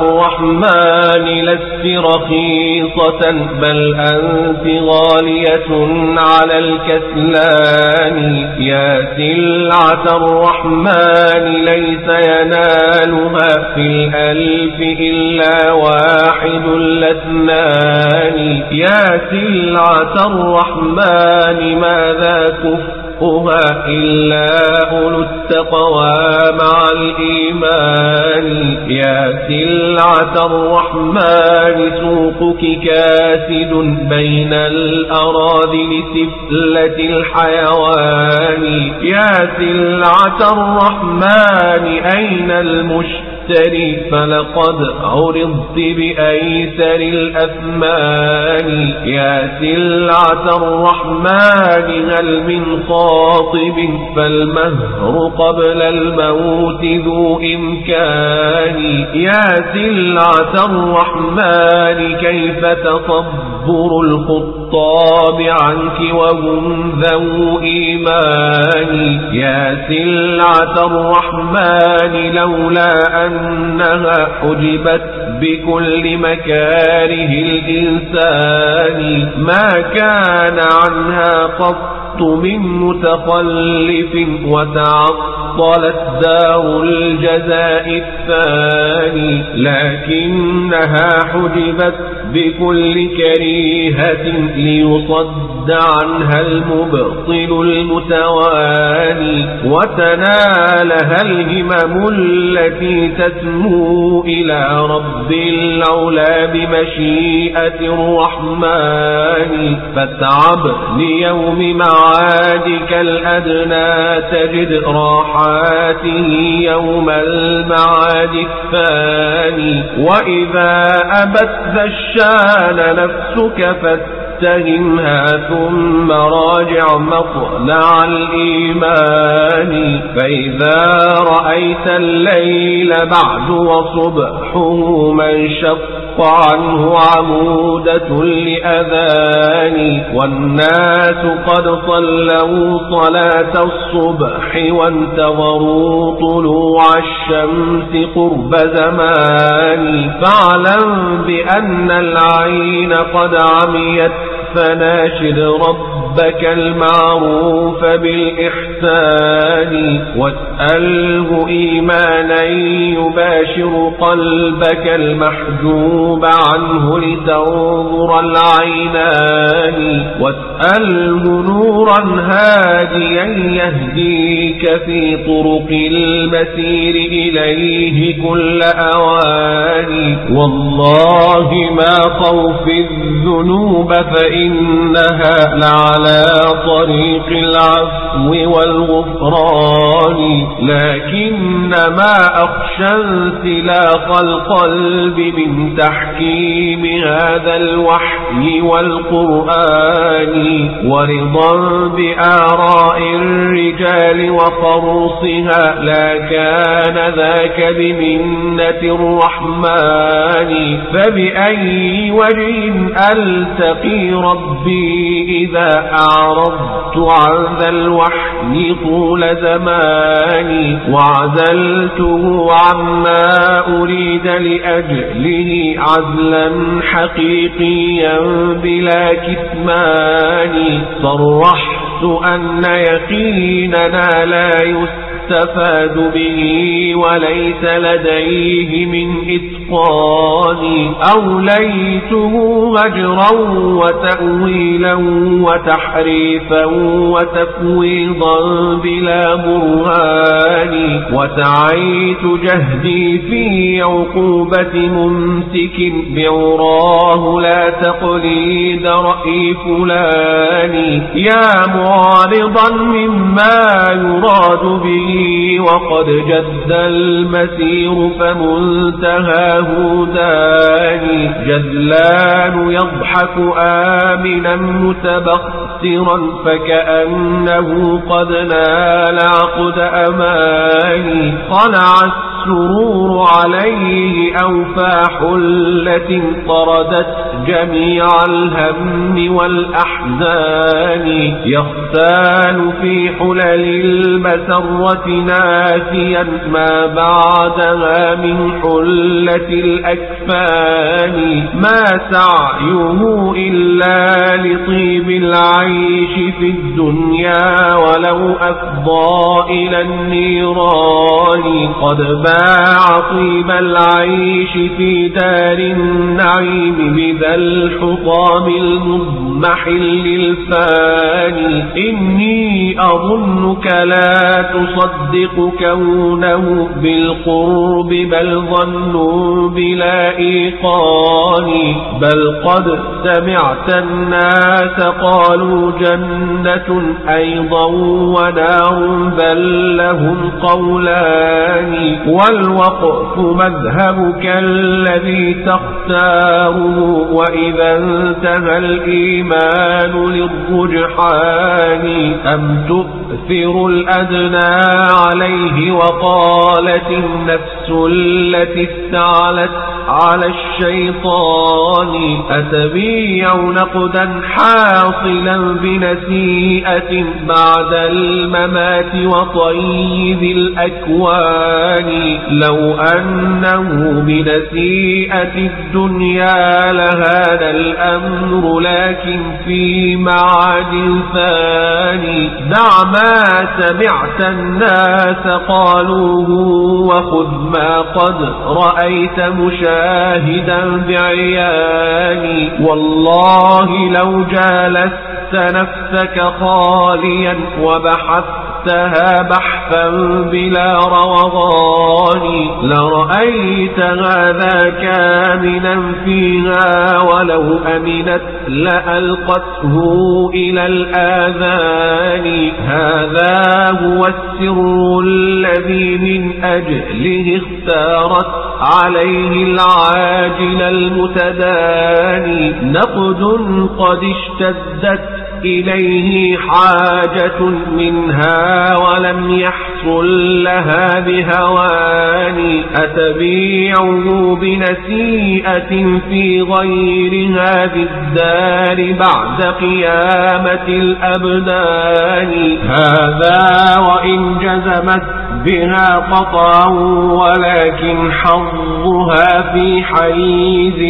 [SPEAKER 2] الرحمن لست رخيصة بل أنت غالية على الكسلان. يا سلعة الرحمن ليس ينالها في الألف إلا واحد الاثنان. يا سلعة الرحمن ماذا كفؤها إلا أولو التقوى مع الإيمان. يا سلعة الرحمن سوقك كاسد بين الأراذل سفلة الحيوان. يا سلعة الرحمن أين المشتري فلقد عرضت بأيسر الأثمان. يا سلعة الرحمن هل من خاطب فالمهر قبل الموت ذو إمكان. يا سلعة الرحمن كيف تصبر الخطاب عنك وهم ذو إيمان. يا سلعة الرحمن لولا أنها حجبت بكل مكاره الإنسان ما كان عنها قط من متخلف وتعطلت دار الجزاء الثاني. لكنها حجبت بكل كريهة ليصد عنها المبطل المتواني وتنالها الهمم التي تسمو إلى رب العلا بمشيئة الرحمن. فاتعب ليوم معادك الأدنى تجد راحاته يوم المعاد الثاني. وإذا أبت ذا الشان نفسك فاتهمها ثم راجع مطلع الإيمان. فإذا رأيت الليل بعد وصبحه منشق عنه عمودة لأذان والناس قد صلوا صلاة الصبح وانتظروا طلوع الشمس قرب زمان. فاعلم بأن العين قد عميت فناشد ربك المعروف بالإحسان واسأله إيمانا يباشر قلبك المحجوب عنه لتنظر العينان. واسأله نورا هاديا يهديك في طرق المسير إليه كل أوان. والله ما خوف الذنوب فإنها لعلى طريق العفو والغفران. لكن ما أخشى انسلاق القلب من تحكيم هذا الوحي والقرآن ورضا بآراء الرجال وقرصها لا كان ذاك بمنة الرحمن. فبأي وجه ألتقي ربي إذا أعرضت عن ذا الوحي طول زماني وعزلته عما أريد لأجله عزلا حقيقيا بلا كتمان. صرحت أن يقيننا لا يستفاد به وليس لديه من إتقان. أوليته هجرا وتأويلا وتحريفا وتفويضا بلا برهان. وسعيت جهدي في عقوبة ممسك بعراه لا تقليد رأي فلان. يا معارضا مما يراد به وقد جد المسير فمنتهاه داني. جذلان يضحك آمنا متبخترا فكأنه قد نال عقد أماني. خلع السرور عليه أوفى حلة طردت جميع الهم والأحزان يختال في حلل المسرة ناسيا ما بعدها من حلة الأكفان ما سعيه إلا لطيب العيش في الدنيا ولو أفضى إلى النيران قد باع طيب العيش في دار النعيم بذا الحطام المضمحل الفاني إني أظنك لا تصدق كونه بالقرب بل ظنوا بلا إيقان بل قد سمعت الناس قالوا جنة أيضا ونار بل لهم قولان والوقف مذهبك الذي تختاره وإذا انتهى الإيمان للرجحان أم تؤثر الأدنى عليه وقالت النفس التي استعلت على الشيطان أتبيع نقدا حاصلا بنسيئة بعد الممات وطيب الأكوان لو أنه بنسيئة الدنيا لهذا الأمر لكن في معاد ثاني دع ما سمعت الناس قالوه وخذ ما قد رأيت مشاهدا بعياني والله لو جالست نفسك خاليا وبحثتها بحثا بلا روضان لرأيت هذا كامنا فيها ولو أمنت لألقته إلى الآذان هذا هو السر الذي من أجله اختارت عليه العاجل المتداني نقد قد اشتدت إليه حاجة منها ولم يحصل لها بهوان أتبيعه بنسيئة في غير هذه الدار بعد قيامة الأبدان هذا وإن جزمت بها قطع ولكن حظها في حيز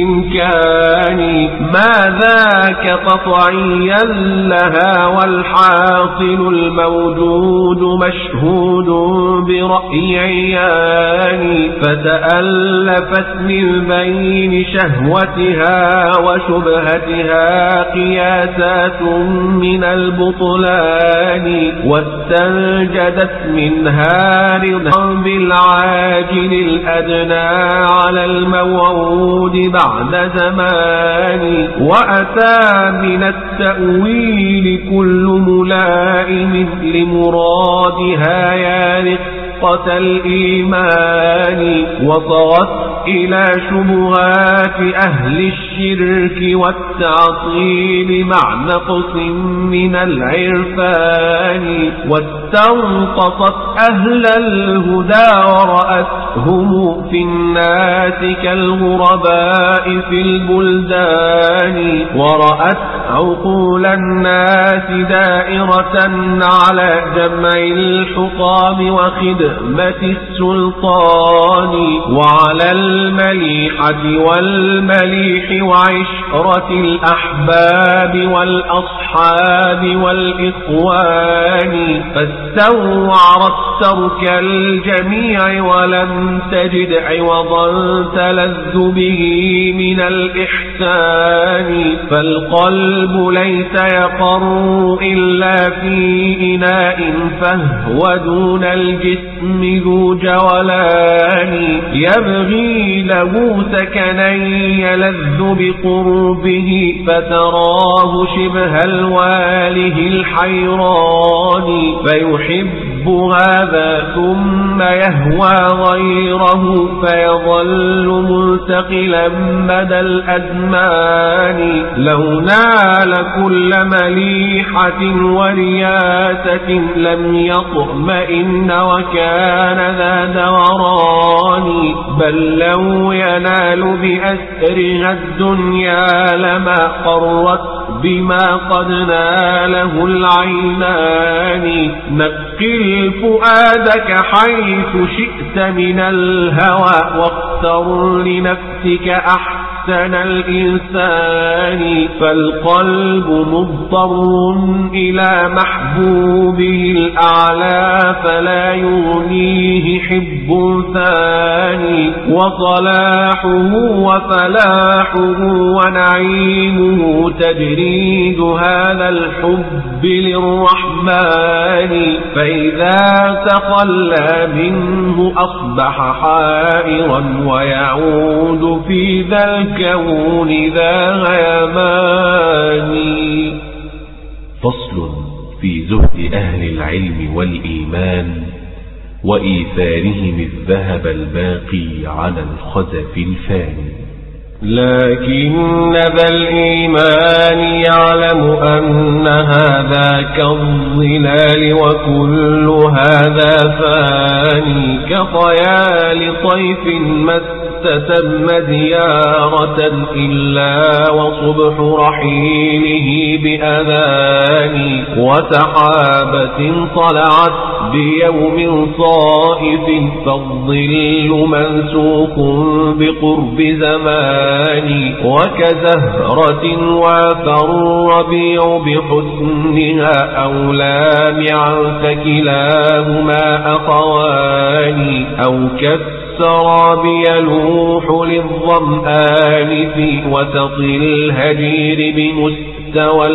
[SPEAKER 2] الإمكان ما ذاك قطعيا لها والحاصل الموجود مشهود برأي عيان فتألفت من بين شهوتها وشبهتها قياسات من البطلان واستنجدت منها رضا بالعاجل الأدنى على الموعود بعد زمان وأتى من التأويل كل ملائم لمرادها يا رقة الإيمان وطغت إلى شبهات أهل الشرك والتعطيل مع نقص من العرفان واستنقصت أهل الهدى ورأتهم في الناس كالغرباء في البلدان ورأت عقول الناس دائرة على جمع الحطام وخدمة السلطان وعلى المليحة والمليح وعشرة الأحباب والأصحاب والإخوان فاستوعرت ترك الجميع ولم تجد عوضا تلذ به من الإحسان فالقلب ليس يقر إلا في إناء فهو دون الجسم ذو جولان يبغي له سكنا يلذ بقربه فتراه شبه الواله الحيران فيحب هذا ثم يهوى غيره فيظل ملتقلا مدى الأزمان لو نال نال كل مليحة ورياسة لم يطمئن وكان ذا دوران بل لو ينال بأسرها الدنيا لما قرت بما قد ناله العينان نقل فؤادك حيث شئت من الهوى واختر لنفسك أحسن أحسن الإنسان فالقلب مضطر إلى محبوبه الأعلى فلا يغنيه حب ثاني وصلاحه وفلاحه ونعيمه تجريد هذا الحب للرحمن فإذا تخلى منه أصبح حائرا ويعود في ذا الكون ذا غيمان.
[SPEAKER 1] فصل في زهد أهل العلم والإيمان وإيثارهم الذهب الباقي على الخزف الفاني.
[SPEAKER 2] لكن ذا الإيمان يعلم أن هذا كالظلال وكل هذا فاني كخيال طيف مس تتم ديارة إلا وصبح رحيله بأذان وسحابة طلعت بيوم صائف فالظل منسوق بقرب زمان وكزهرة وافى الربيع بحسنها أو لامعا فكلاهما أخوان أو كف السراب يلوح للظمآن في وسط الهجير بمستوى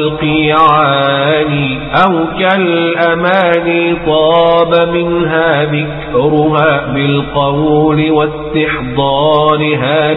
[SPEAKER 2] القيعان أو كالأماني طاب منها ذكرها بالقول واستحضارها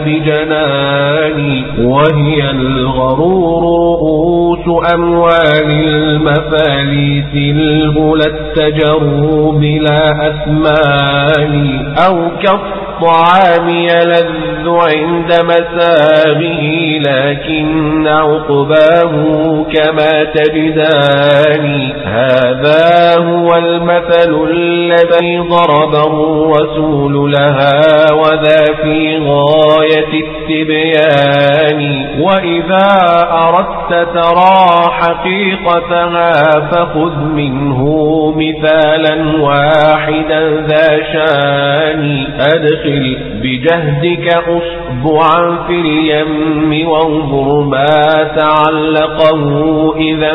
[SPEAKER 2] بجنان وهي الغرور رؤوس أموال المفاليس الأولى التجروا بلا أثمان أو كالطعام يلذ عند مساغه لكن عقباه كما تجدان هذا هو المثل الذي ضرب الرسول لها وذا في غاية التبيان وإذا أردت ترى حقيقتها فخذ منه مثالا واحدا ذا شان أدخل بجهدك أصبعا في اليم وانظر ما تعلقه إذا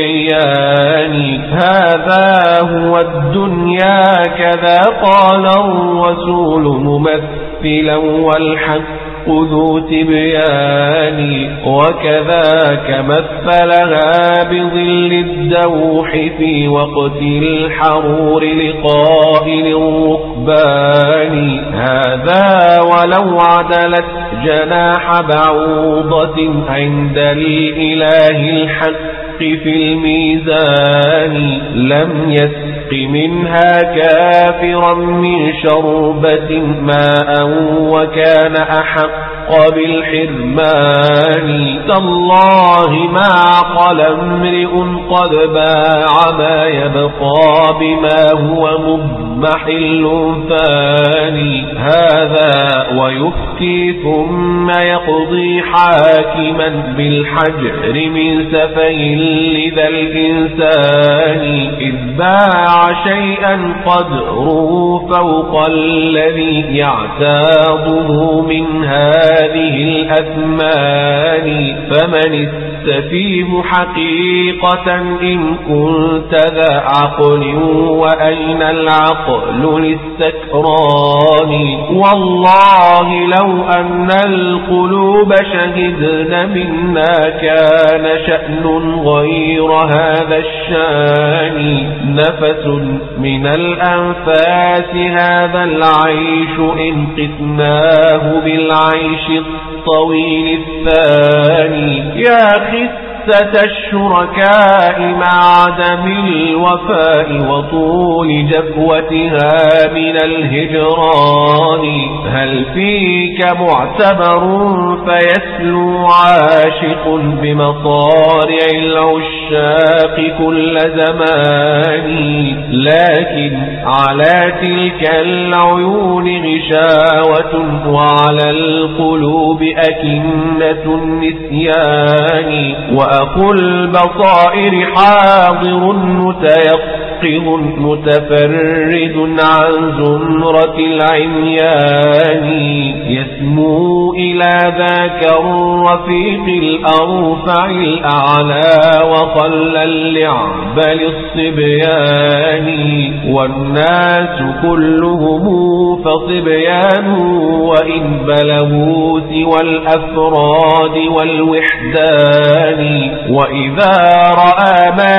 [SPEAKER 2] بعيان هذا هو الدنيا كذا قال الرسول ممثلا والحق ذو تبيان وكذاك مثلها بظل الدوح في وقت الحرور لقائل الركبان هذا ولو عدلت جناح بعوضة عند الإله الحق في الميزان لم يسق منها كافرا من شربة ماء وكان أحق بالحرمان تالله ما عقل امرئ قد باع ما يبقى بما هو مضمحل فاني هذا ويفتي ثم يقضي حاكما بالحجر من سفه لذا الإنسان إذ باع شيئا قدره فوق الذي يعتاضه من هذه الأثمان فمن السفيه حقيقة إن كنت ذا عقل وأين العقل للسكران والله لو أن القلوب شهدن منا كان شأن غير هذا الشان نفس من الأنفاس هذا العيش إن قسناه بالعيش الطويل الثاني يا أخي كثة الشركاء مع عدم الوفاء وطول جفوتها من الهجران. هل فيك معتبر فيسلو عاشق بمطارع العشاق كل زمان، لكن على تلك العيون غشاوة وعلى القلوب أكنة النسيان. وأخو البصائر حاضر متيقظ متفرد عن زمرة العميان، يسمو إلى ذاك الرفيق الأرفع الأعلى وخل اللعب للصبيان. والناس كلهم فصبيان وإن بلغوا سوى الأفراد والوحدان. وإذا رأى ما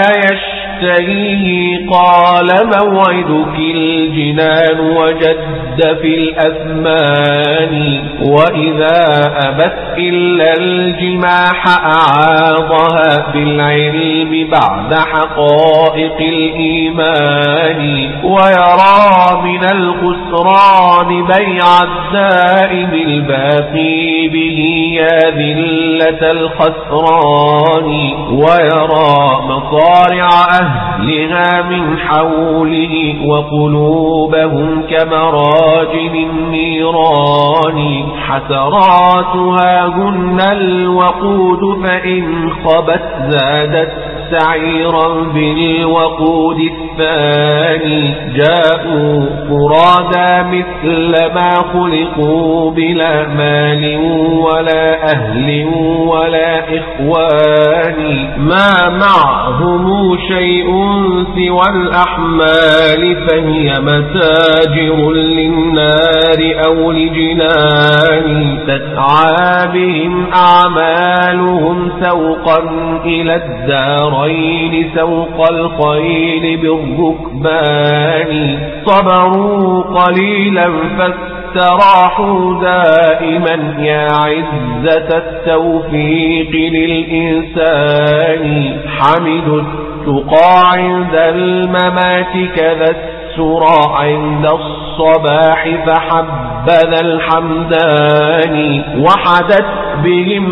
[SPEAKER 2] يشتهيه قال موعدك الجنان وجد في الأثمان. وإذا أبت إلا الجماح أعاضها بالعلم بعد حقائق الإيمان. ويرى من الخسران بيع الدائم الباقي به يا ذلة الخسران. ويرى مصارع أهلها من حوله وقلوبهم كمراجل النيران. حسراتها هن الوقود فإن خبت زادت سعيرا بالوقود الثاني. جاءوا فرادا مثل ما خلقوا بلا مال ولا أهل ولا إخوان. ما معهم شيء سوى الأحمال فهي متاجر للنار أو لجنان. تسعى بهم أعمالهم سوقا إلى الدارين سوق الخيل بالركبان. صبروا قليلا فاستراحوا دائما يا عزة التوفيق للإنسان. حمدوا التقى عند الممات كذا السرى عند الصباح فحبذا الحمدان. وحدت بهم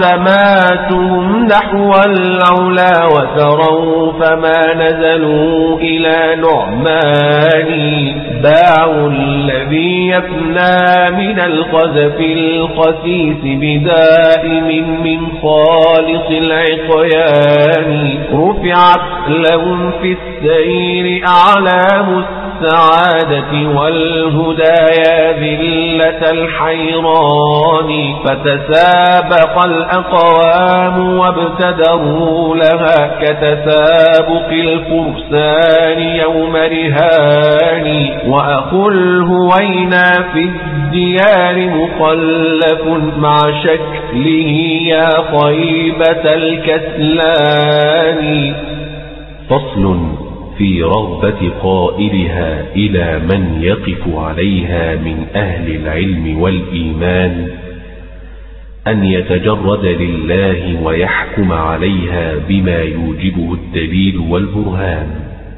[SPEAKER 2] عزماتهم نحو العلا وتروا فما نزلوا إلى نعمان. باعوا الذي يفنى من القذف الخسيس بدائم من خالص العقيان. رفعت لهم في السير أعلام السعادة والهدى يا ذلة الحيران. فتسابق الأقوام وابتدروا لها كتسابق الفرسان يوم رهان. وأخو الهوينا في الديار مخلف مع شكله يا خيبة الكسلان.
[SPEAKER 1] فصل في رغبة قائلها إلى من يقف عليها من أهل العلم والإيمان أن يتجرد لله ويحكم عليها بما يوجبه الدليل والبرهان.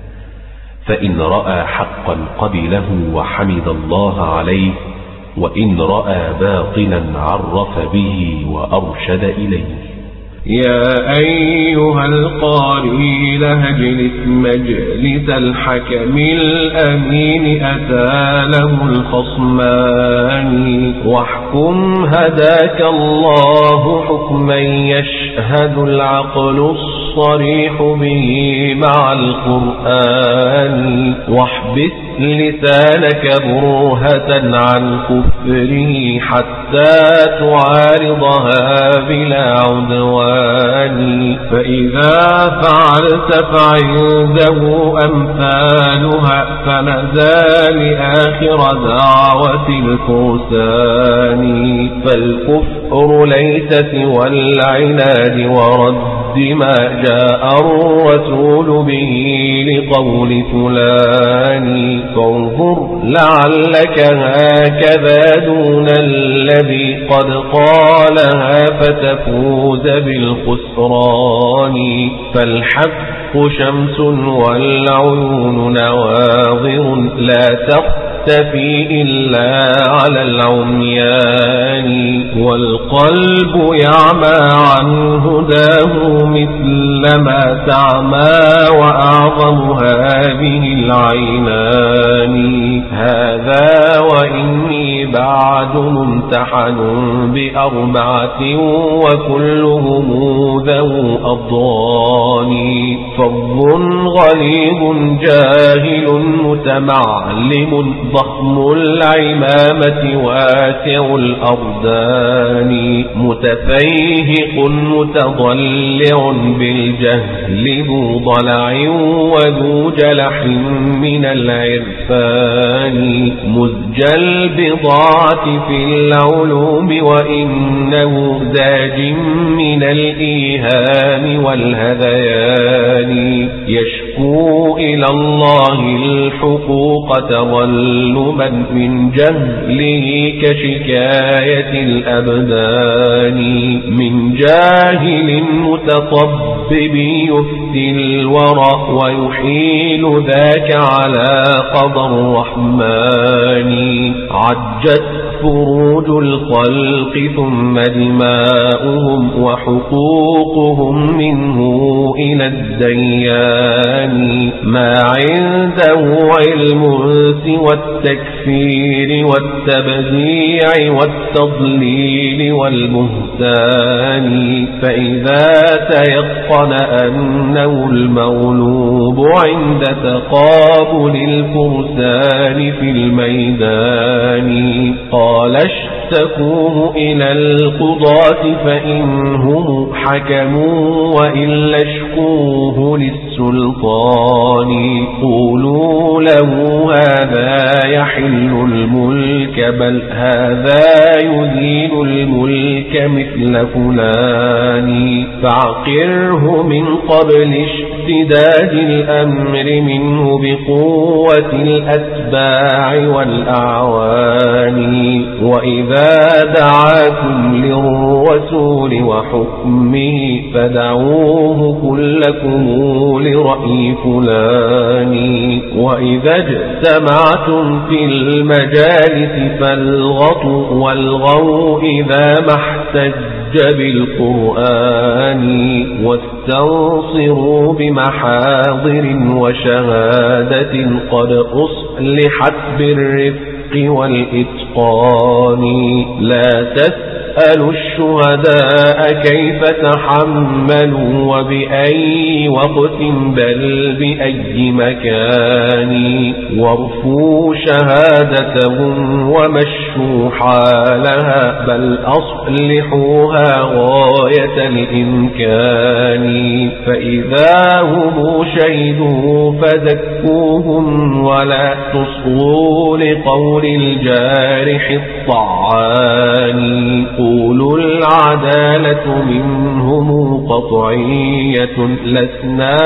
[SPEAKER 1] فإن رأى حقا قبله وحمد الله عليه، وإن رأى باطلا عرف به وأرشد إليه.
[SPEAKER 2] يا أيها القارئ لهجلس مجلس الحكم الأمين أتى له الخصمان. واحكم هداك الله حكما يشهد العقل الصريح به مع القرآن. واحبس لسانك برهة عن كفره حتى تعارضها بلا عدوان. فإذا فعلت فعنده أمثالها فنزال آخر دعوة الفرسان. فالكفر ليس سوى العناد ورد رد ما جاء الرسول به لقول فلان فانظر لعلك هكذا دون الذي قد قالها فتفوز بالخسران فالحق شمس والعيون نواظر لا تختفي إلا على العميان والقلب يعمى عن هداه مثل ما تعمى وأعظم هذه العينان هذا وإني بعد ممتحن بأربعة وكلهم ذو أضران فظ غليظ جاهل متمعلم ضخم العمامة واسع الأرضان متفيهق متضلع بالجهل ذو ضلع وذو جلح من العرفان مزج البضاعة في العلوم وإنه زاج من الإيهام والهذيان يشكو إلى الله الحقوق تظلما من جهله كشكاية الأبدان من جاهل متطبب يفتي الورى ويحيل ذاك على قضى الرحمن عجت فروج الخلق ثم دماؤهم وحقوقهم منه إلى الديان ما عنده علم سوى التكفير والتبذيع والتضليل والبهتان فإذا تيقن أنه المغلوب عند تقابل الفرسان في الميدان قال اشتكوه إلى القضاة فإنهم حكموا وإلا اشكوه للسلطان قولوا له هذا يحل الملك بل هذا يزيل الملك مثل فلان فاعقره من قبل اشتداد الأمر منه بقوة الأتباع والأعوان وإذا دعاكم للرسول وحكمه فدعوه كلكم لرأي فلان وإذا اجتمعتم في المجالس فالغطوا والغوا إذا ما احتج بالقرآن واستنصروا بمحاضر وشهادة قد أصلحت بالرفق والإتقان لا تسألوا الشهداء كيف تحملوا وبأي وقت بل بأي مكان وارفوا شهادتهم ومشوا حالها بل أصلحوها غاية الإمكان فإذا هم شهدوا فذكوهم ولا تصغوا لقول الجارح الطعان قولوا العدالة منهم قطعية لسنا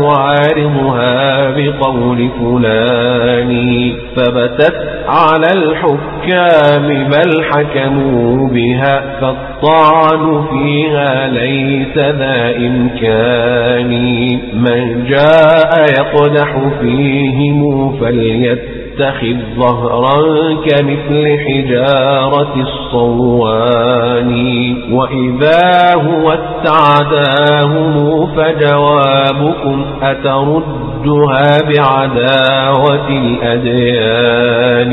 [SPEAKER 2] نعارضها بقول فلان فبتت على الحكام بل حكموا بها فالطعن فيها ليس ذا إمكان من جاء يقدح فيهم فليتقوا اتخذ ظهرا كمثل حجارة الصوان وإذا هو استعداهم فجوابكم أتردها بعداوة الأديان.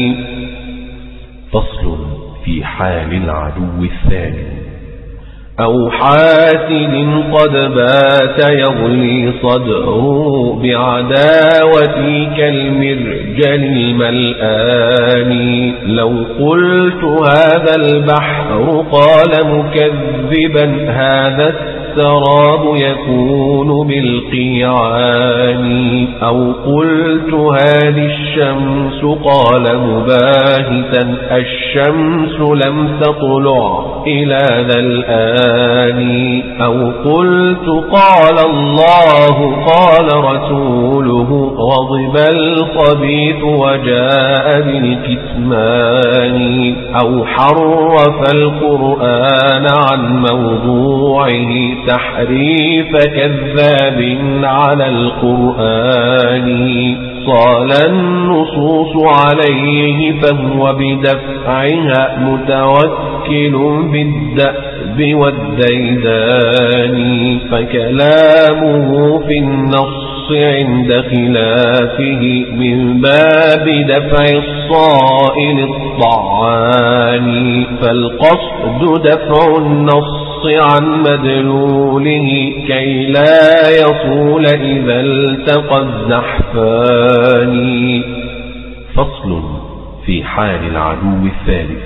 [SPEAKER 1] فصل في حال العدو الثاني.
[SPEAKER 2] أو حاسد قد بات يغلي صدره بعداوتي كالمرجل الملآن لو قلت هذا البحر قال مكذبا هذا السراب يكون بالقيعان. أو قلت هذه الشمس قال مباهتا الشمس لم تطلع إلى ذا الآن. أو قلت قال الله قال رسوله غضب الخبيث وجاء بالكتمان. أو حرف القرآن عن موضوعه تحريف كذاب على القرآن. صال النصوص عليه فهو بدفعها متوكل بالدأب والديدان. فكلامه في النص عند خلافه من باب دفع الصائل الطعان. فالقصد دفع النص عن مدلوله كي لا يطول إذا التقى الزحفان.
[SPEAKER 1] فصل في حال العدو الثالث.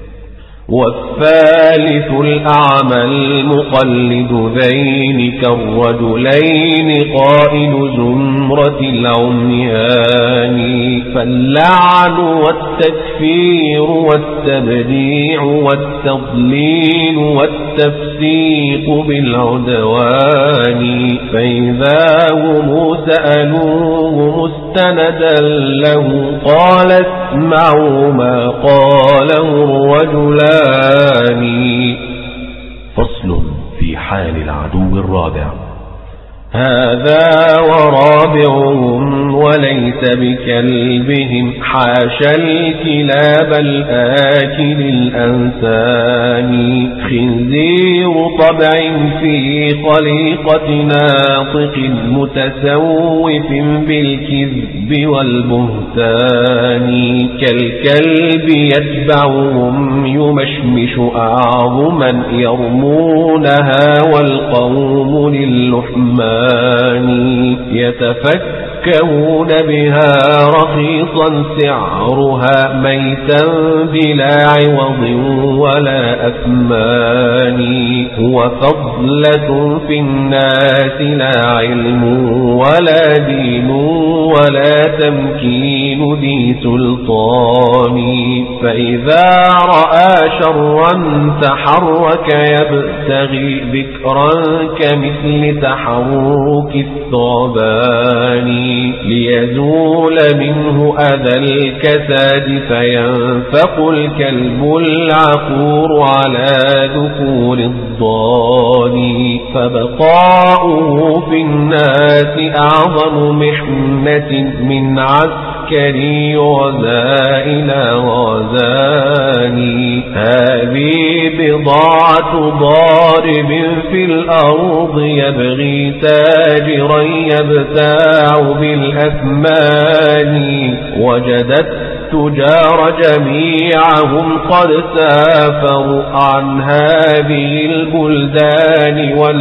[SPEAKER 2] والثالث الأعمى المقلد ذين كالرجلين قائد زمرة العميان. فاللعن والتكفير والتبديع والتضليل والتفسيق بالعدوان. فإذا هم سألوه مستندا له قال اسمعوا ما قاله الرجلان.
[SPEAKER 1] فصل في حال العدو الرابع.
[SPEAKER 2] هذا ورابعهم وليس بكلبهم حاشا الكلاب الآكل الأنسان. خنزير طبع في خليقة ناطق متسوف بالكذب والبهتان. كالكلب يتبعهم يمشمش أعظما يرمونها والقوم للحمان. يتفكهون بها رخيصا سعرها ميتا بلا عوض ولا أثمان. هو فضلة في الناس لا علم ولا دين ولا تمكين ذي سلطان. فإذا رأى شرا تحرك يبتغي ذكرا كمثل تحرك الثعبان. ليزول منه أذى الكساد فينفق الكلب العقور على ذكور الضال. فبقاؤه في الناس أعظم محنة من عسكري غزا إلى غزان. هذه بضاعة ضارب في الأرض يبغي تاجرا يبتاع بالأثمان. وجدت التجار جميعهم قد سافروا عن هذه البلدان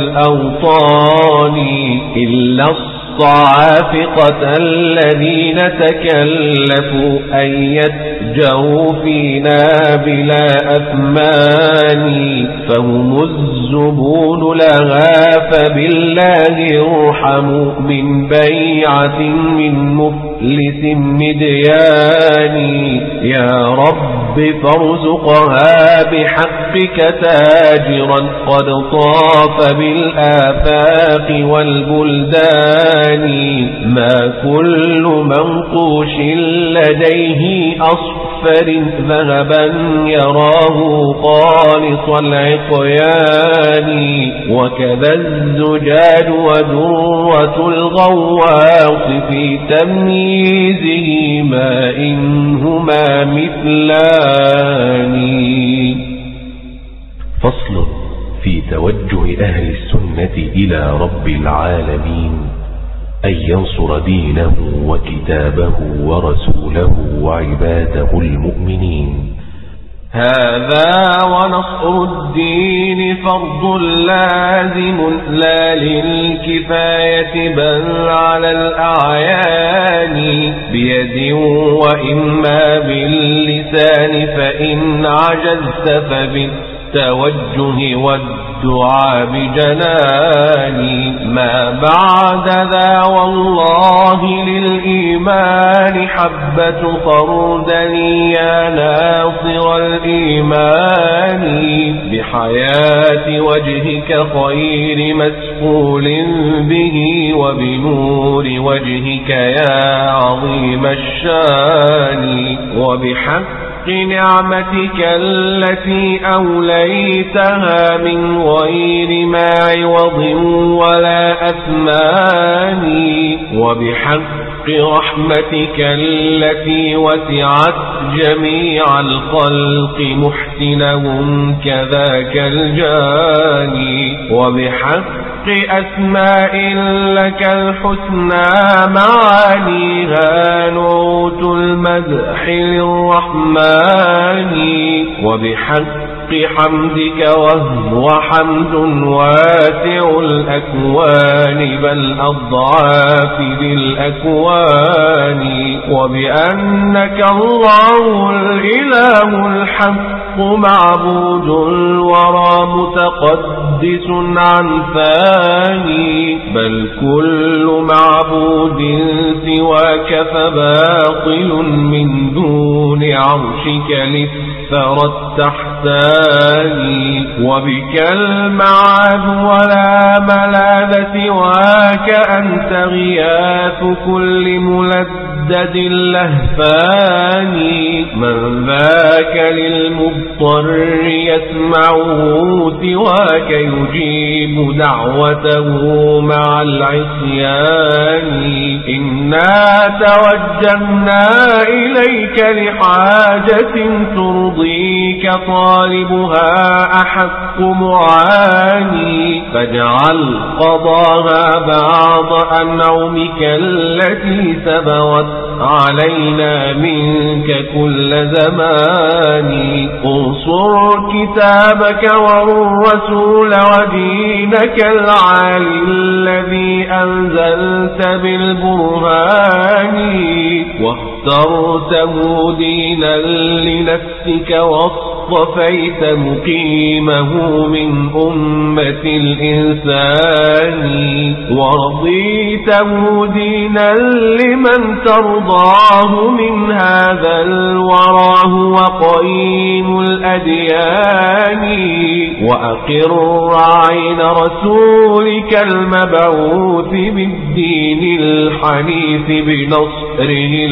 [SPEAKER 2] والأوطان إلا الصعافقة الذين تكلفوا أن يتجروا فينا بلا أثمان. فهم الزبون لها فبالله ارحموا من بيعة من مفلس مديان. يا رب فارزقها بحقك تاجرا قد طاف بالآفاق والبلدان. ما كل منقوش لديه أصفر ذهبا يراه خالص العقيان. وكذا الزجاج ودرة الغواص في تمييزه ما إنهما مثلان.
[SPEAKER 1] فصل في توجه أهل السنة إلى رب العالمين أن ينصر دينه وكتابه ورسوله وعباده المؤمنين.
[SPEAKER 2] هذا ونصر الدين فرض لازم لا للكفاية بل على الأعيان بيد وإما باللسان فإن عجزت فبالتالي التوجه والدعاء بجناني. ما بعد ذا والله للإيمان حبة خردل يا ناصر الإيمان. بحياة وجهك خير مسؤول به وبنور وجهك يا عظيم الشان. وبحق نعمتك التي أوليتها من غير ما عوض ولا أثمان. وبحق رحمتك التي وسعت جميع الخلق محسنهم كذاك الجاني. وبحق أسماء لك الحسنى معانيها نعوت المدح للرحمن. وبحق حمدك وهو حمد واسع الأكوان بل أضعاف للأكوان. وبأنك الله الإله الحق معبود الورى متقدس عن ثاني. بل كل معبود سواك فباطل من دون عرشك للثرى التحتاني. وبك المعاد ولا ملاذ سواك أنت غياث كل ملدد لهفاني. من ذاك للمضطر يسمعه سواك يجيب دعوته مع العصيان. إنا توجهنا إليك لحاجة ترضيك طالبها أحق معاني. فاجعل قضاها بعض أنعمك التي سبغت علينا منك كل زمان. انصر كتابك والرسول ودينك العالي الذي أنزلت بالبرهان. واخترته دينا لنفسك واصطفيت مقيمه من أمة الإنسان. ورضيته دينا لمن ترضاه من هذا الورى هو قيم الأديان. وأقر عين رسولك المبعوث بالدين الحنيف بنصره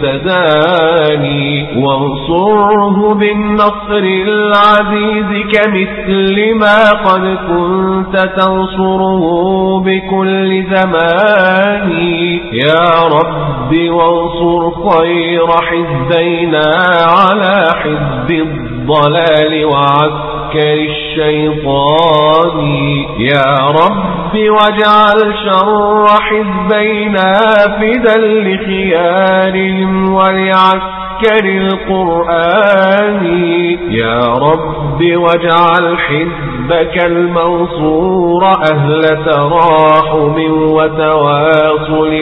[SPEAKER 2] المتداني. وانصره بالنصر العزيز كمثل ما قد كنت تنصره بكل زمان. يا رب وانصر خير حزبينا على حزب الضلال وعسكر الشيطان. يا رب واجعل شر حزبينا فدا لخيارهم ولعسكر القرآن. يا رب واجعل حزبك المنصور أهل تراحم وتواصل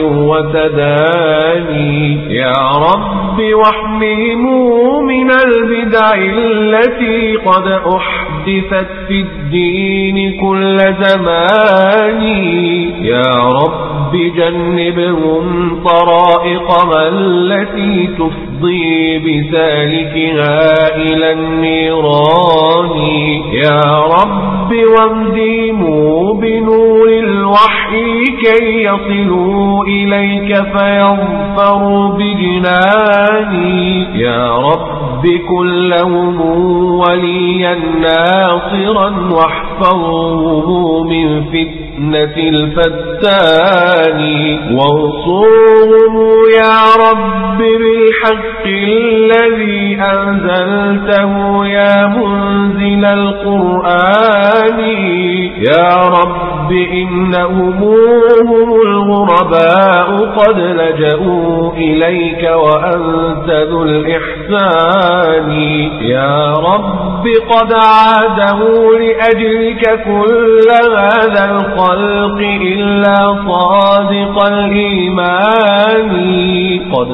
[SPEAKER 2] وتداني. يا رب واحمهم من البدع التي قد أحدثت في الدين كل زمان. يا رب جنبهم طرائقها التي تفضي بسالكها إلى النيران. يا رب وامديموا بنور الوحي كي يصلوا إليك فيظفروا بجناني. يا رب كن لهم وليا ناصرا واحفظهم من فتنة الفتان. وانصرهم يا رب بالحق الذي أنزلته يا منزل القرآن. يا رب إنهم هم الغرباء قد لجأوا إليك وأنت ذو الإحسان. يا رب قد عادوا لأجلك كل هذا الخير الخلق إلا صادق الإيمان قد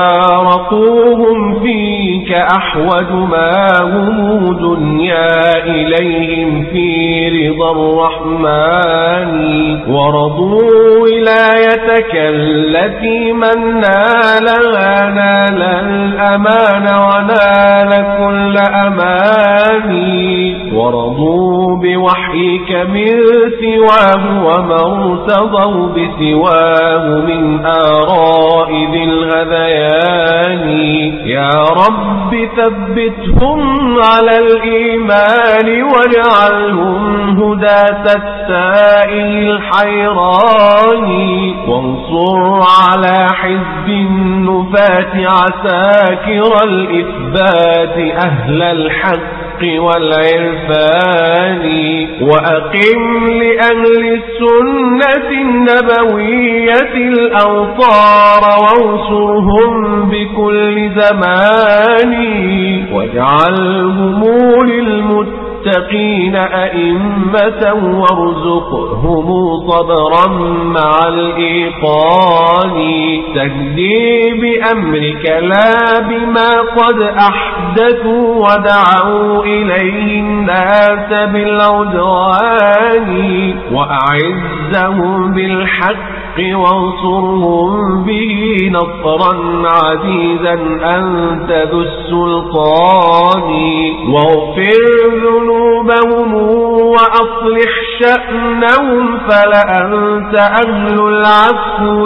[SPEAKER 2] فارقوهم فيك أحوج ما هم دنيا إليهم في رضا الرحمن ورضوا ولايتك التي من نالها نال الأمان ونال كل أماني ورضوا بوحيك من سواه وما ارتضوا بسواه من آراء ذي الغذيان يا رب ثبتهم على الإيمان واجعلهم هداة السائل الحيران وانصر على حزب النفاة عساكر الإثبات أهل الحق والعرفان وأقم لأهل السنة النبوية الأوطار وانصرهم بكل زمان واجعلهم للمتقين أئمة وارزقهم صبرا مع الإيقان تهدي بأمرك لا بما قد أحدثوا ودعوا إليه الناس بالعدوان وأعزهم بالحق وانصرهم به نصرا عزيزا أنت ذو السلطان واغفر ذنوبهم وأصلح شأنهم فلأنت أهل العفو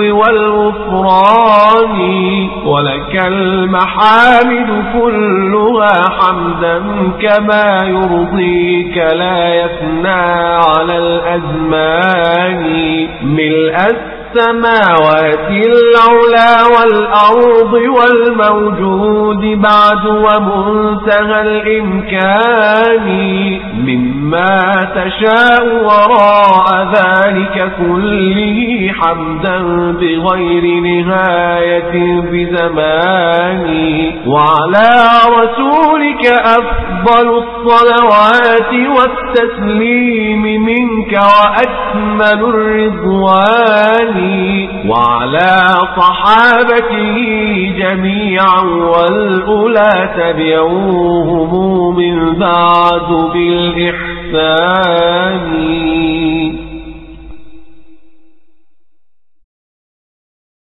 [SPEAKER 2] والغفران ولك المحامد كلها حمدا كما يرضيك لا يفنى على الأزمان ملء السماوات العلا والأرض والموجود بعد ومنتهى الإمكان مما تشاء وراء ذلك كله حمدا بغير نهاية بزمان وعلى رسولك أفضل الصلوات والتسليم منك وأكمل الرضوان وعلى صحابته جميعا والأولى تبعوهم من بعد بالإحسان